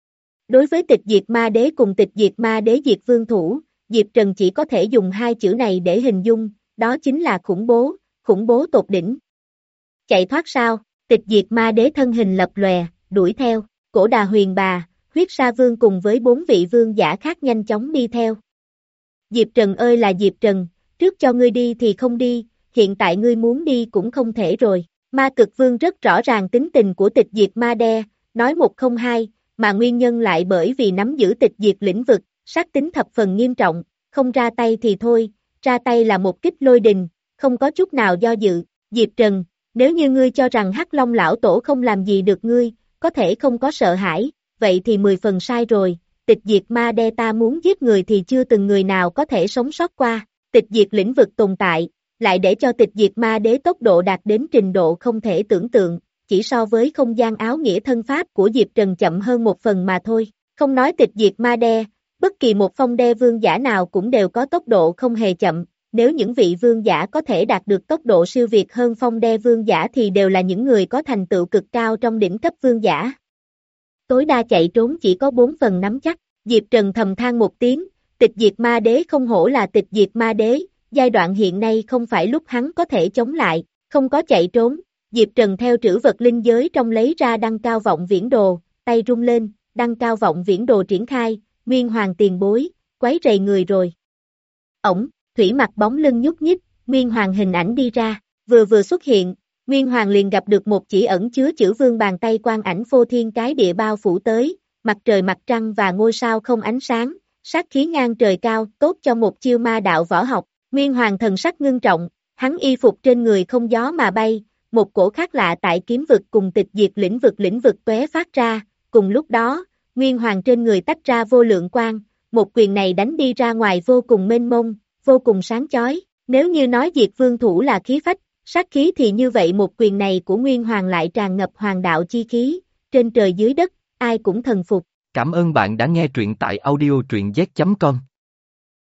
Đối với tịch diệt ma đế cùng tịch diệt ma đế Diệt Vương thủ, Diệp Trần chỉ có thể dùng hai chữ này để hình dung, đó chính là khủng bố, khủng bố tột đỉnh. Chạy thoát sao? Tịch diệt ma đế thân hình lập lòe, đuổi theo, Cổ Đà Huyền Bà, Huyết Sa Vương cùng với bốn vị vương giả khác nhanh chóng đi theo. Diệp Trần ơi là Diệp Trần, trước cho ngươi đi thì không đi, hiện tại ngươi muốn đi cũng không thể rồi. Ma Cực Vương rất rõ ràng tính tình của tịch diệt ma đe, nói một không hai, mà nguyên nhân lại bởi vì nắm giữ tịch diệt lĩnh vực, sát tính thập phần nghiêm trọng, không ra tay thì thôi, ra tay là một kích lôi đình, không có chút nào do dự. Diệp Trần, nếu như ngươi cho rằng Hắc Long lão tổ không làm gì được ngươi, có thể không có sợ hãi, vậy thì mười phần sai rồi, tịch diệt ma đe ta muốn giết người thì chưa từng người nào có thể sống sót qua, tịch diệt lĩnh vực tồn tại, lại để cho tịch diệt ma đế tốc độ đạt đến trình độ không thể tưởng tượng, chỉ so với không gian áo nghĩa thân pháp của Diệp Trần chậm hơn một phần mà thôi, không nói tịch diệt ma đe, bất kỳ một phong đe vương giả nào cũng đều có tốc độ không hề chậm, nếu những vị vương giả có thể đạt được tốc độ siêu việt hơn phong đe vương giả thì đều là những người có thành tựu cực cao trong đỉnh cấp vương giả. Tối đa chạy trốn chỉ có bốn phần nắm chắc, Diệp Trần thầm than một tiếng, tịch diệt ma đế không hổ là tịch diệt ma đế, giai đoạn hiện nay không phải lúc hắn có thể chống lại, không có chạy trốn, Diệp Trần theo trữ vật linh giới trong lấy ra đăng cao vọng viễn đồ, tay rung lên, đăng cao vọng viễn đồ triển khai, Nguyên Hoàng tiền bối, quấy rầy người rồi. Ổng, thủy mặt bóng lưng nhúc nhích, Nguyên Hoàng hình ảnh đi ra, vừa vừa xuất hiện, Nguyên Hoàng liền gặp được một chỉ ẩn chứa chữ vương bàn tay quan ảnh phô thiên cái địa bao phủ tới, mặt trời mặt trăng và ngôi sao không ánh sáng, sát khí ngang trời cao, tốt cho một chiêu ma đạo võ học. Nguyên Hoàng thần sắc ngưng trọng, hắn y phục trên người không gió mà bay, một cổ khác lạ tại kiếm vực cùng tịch diệt lĩnh vực lĩnh vực tóe phát ra, cùng lúc đó, Nguyên Hoàng trên người tách ra vô lượng quang, một quyền này đánh đi ra ngoài vô cùng mênh mông, vô cùng sáng chói, nếu như nói Diệt Vương thủ là khí phách, sát khí thì như vậy một quyền này của Nguyên Hoàng lại tràn ngập hoàng đạo chi khí, trên trời dưới đất, ai cũng thần phục. Cảm ơn bạn đã nghe truyện tại audio truyện z chấm com.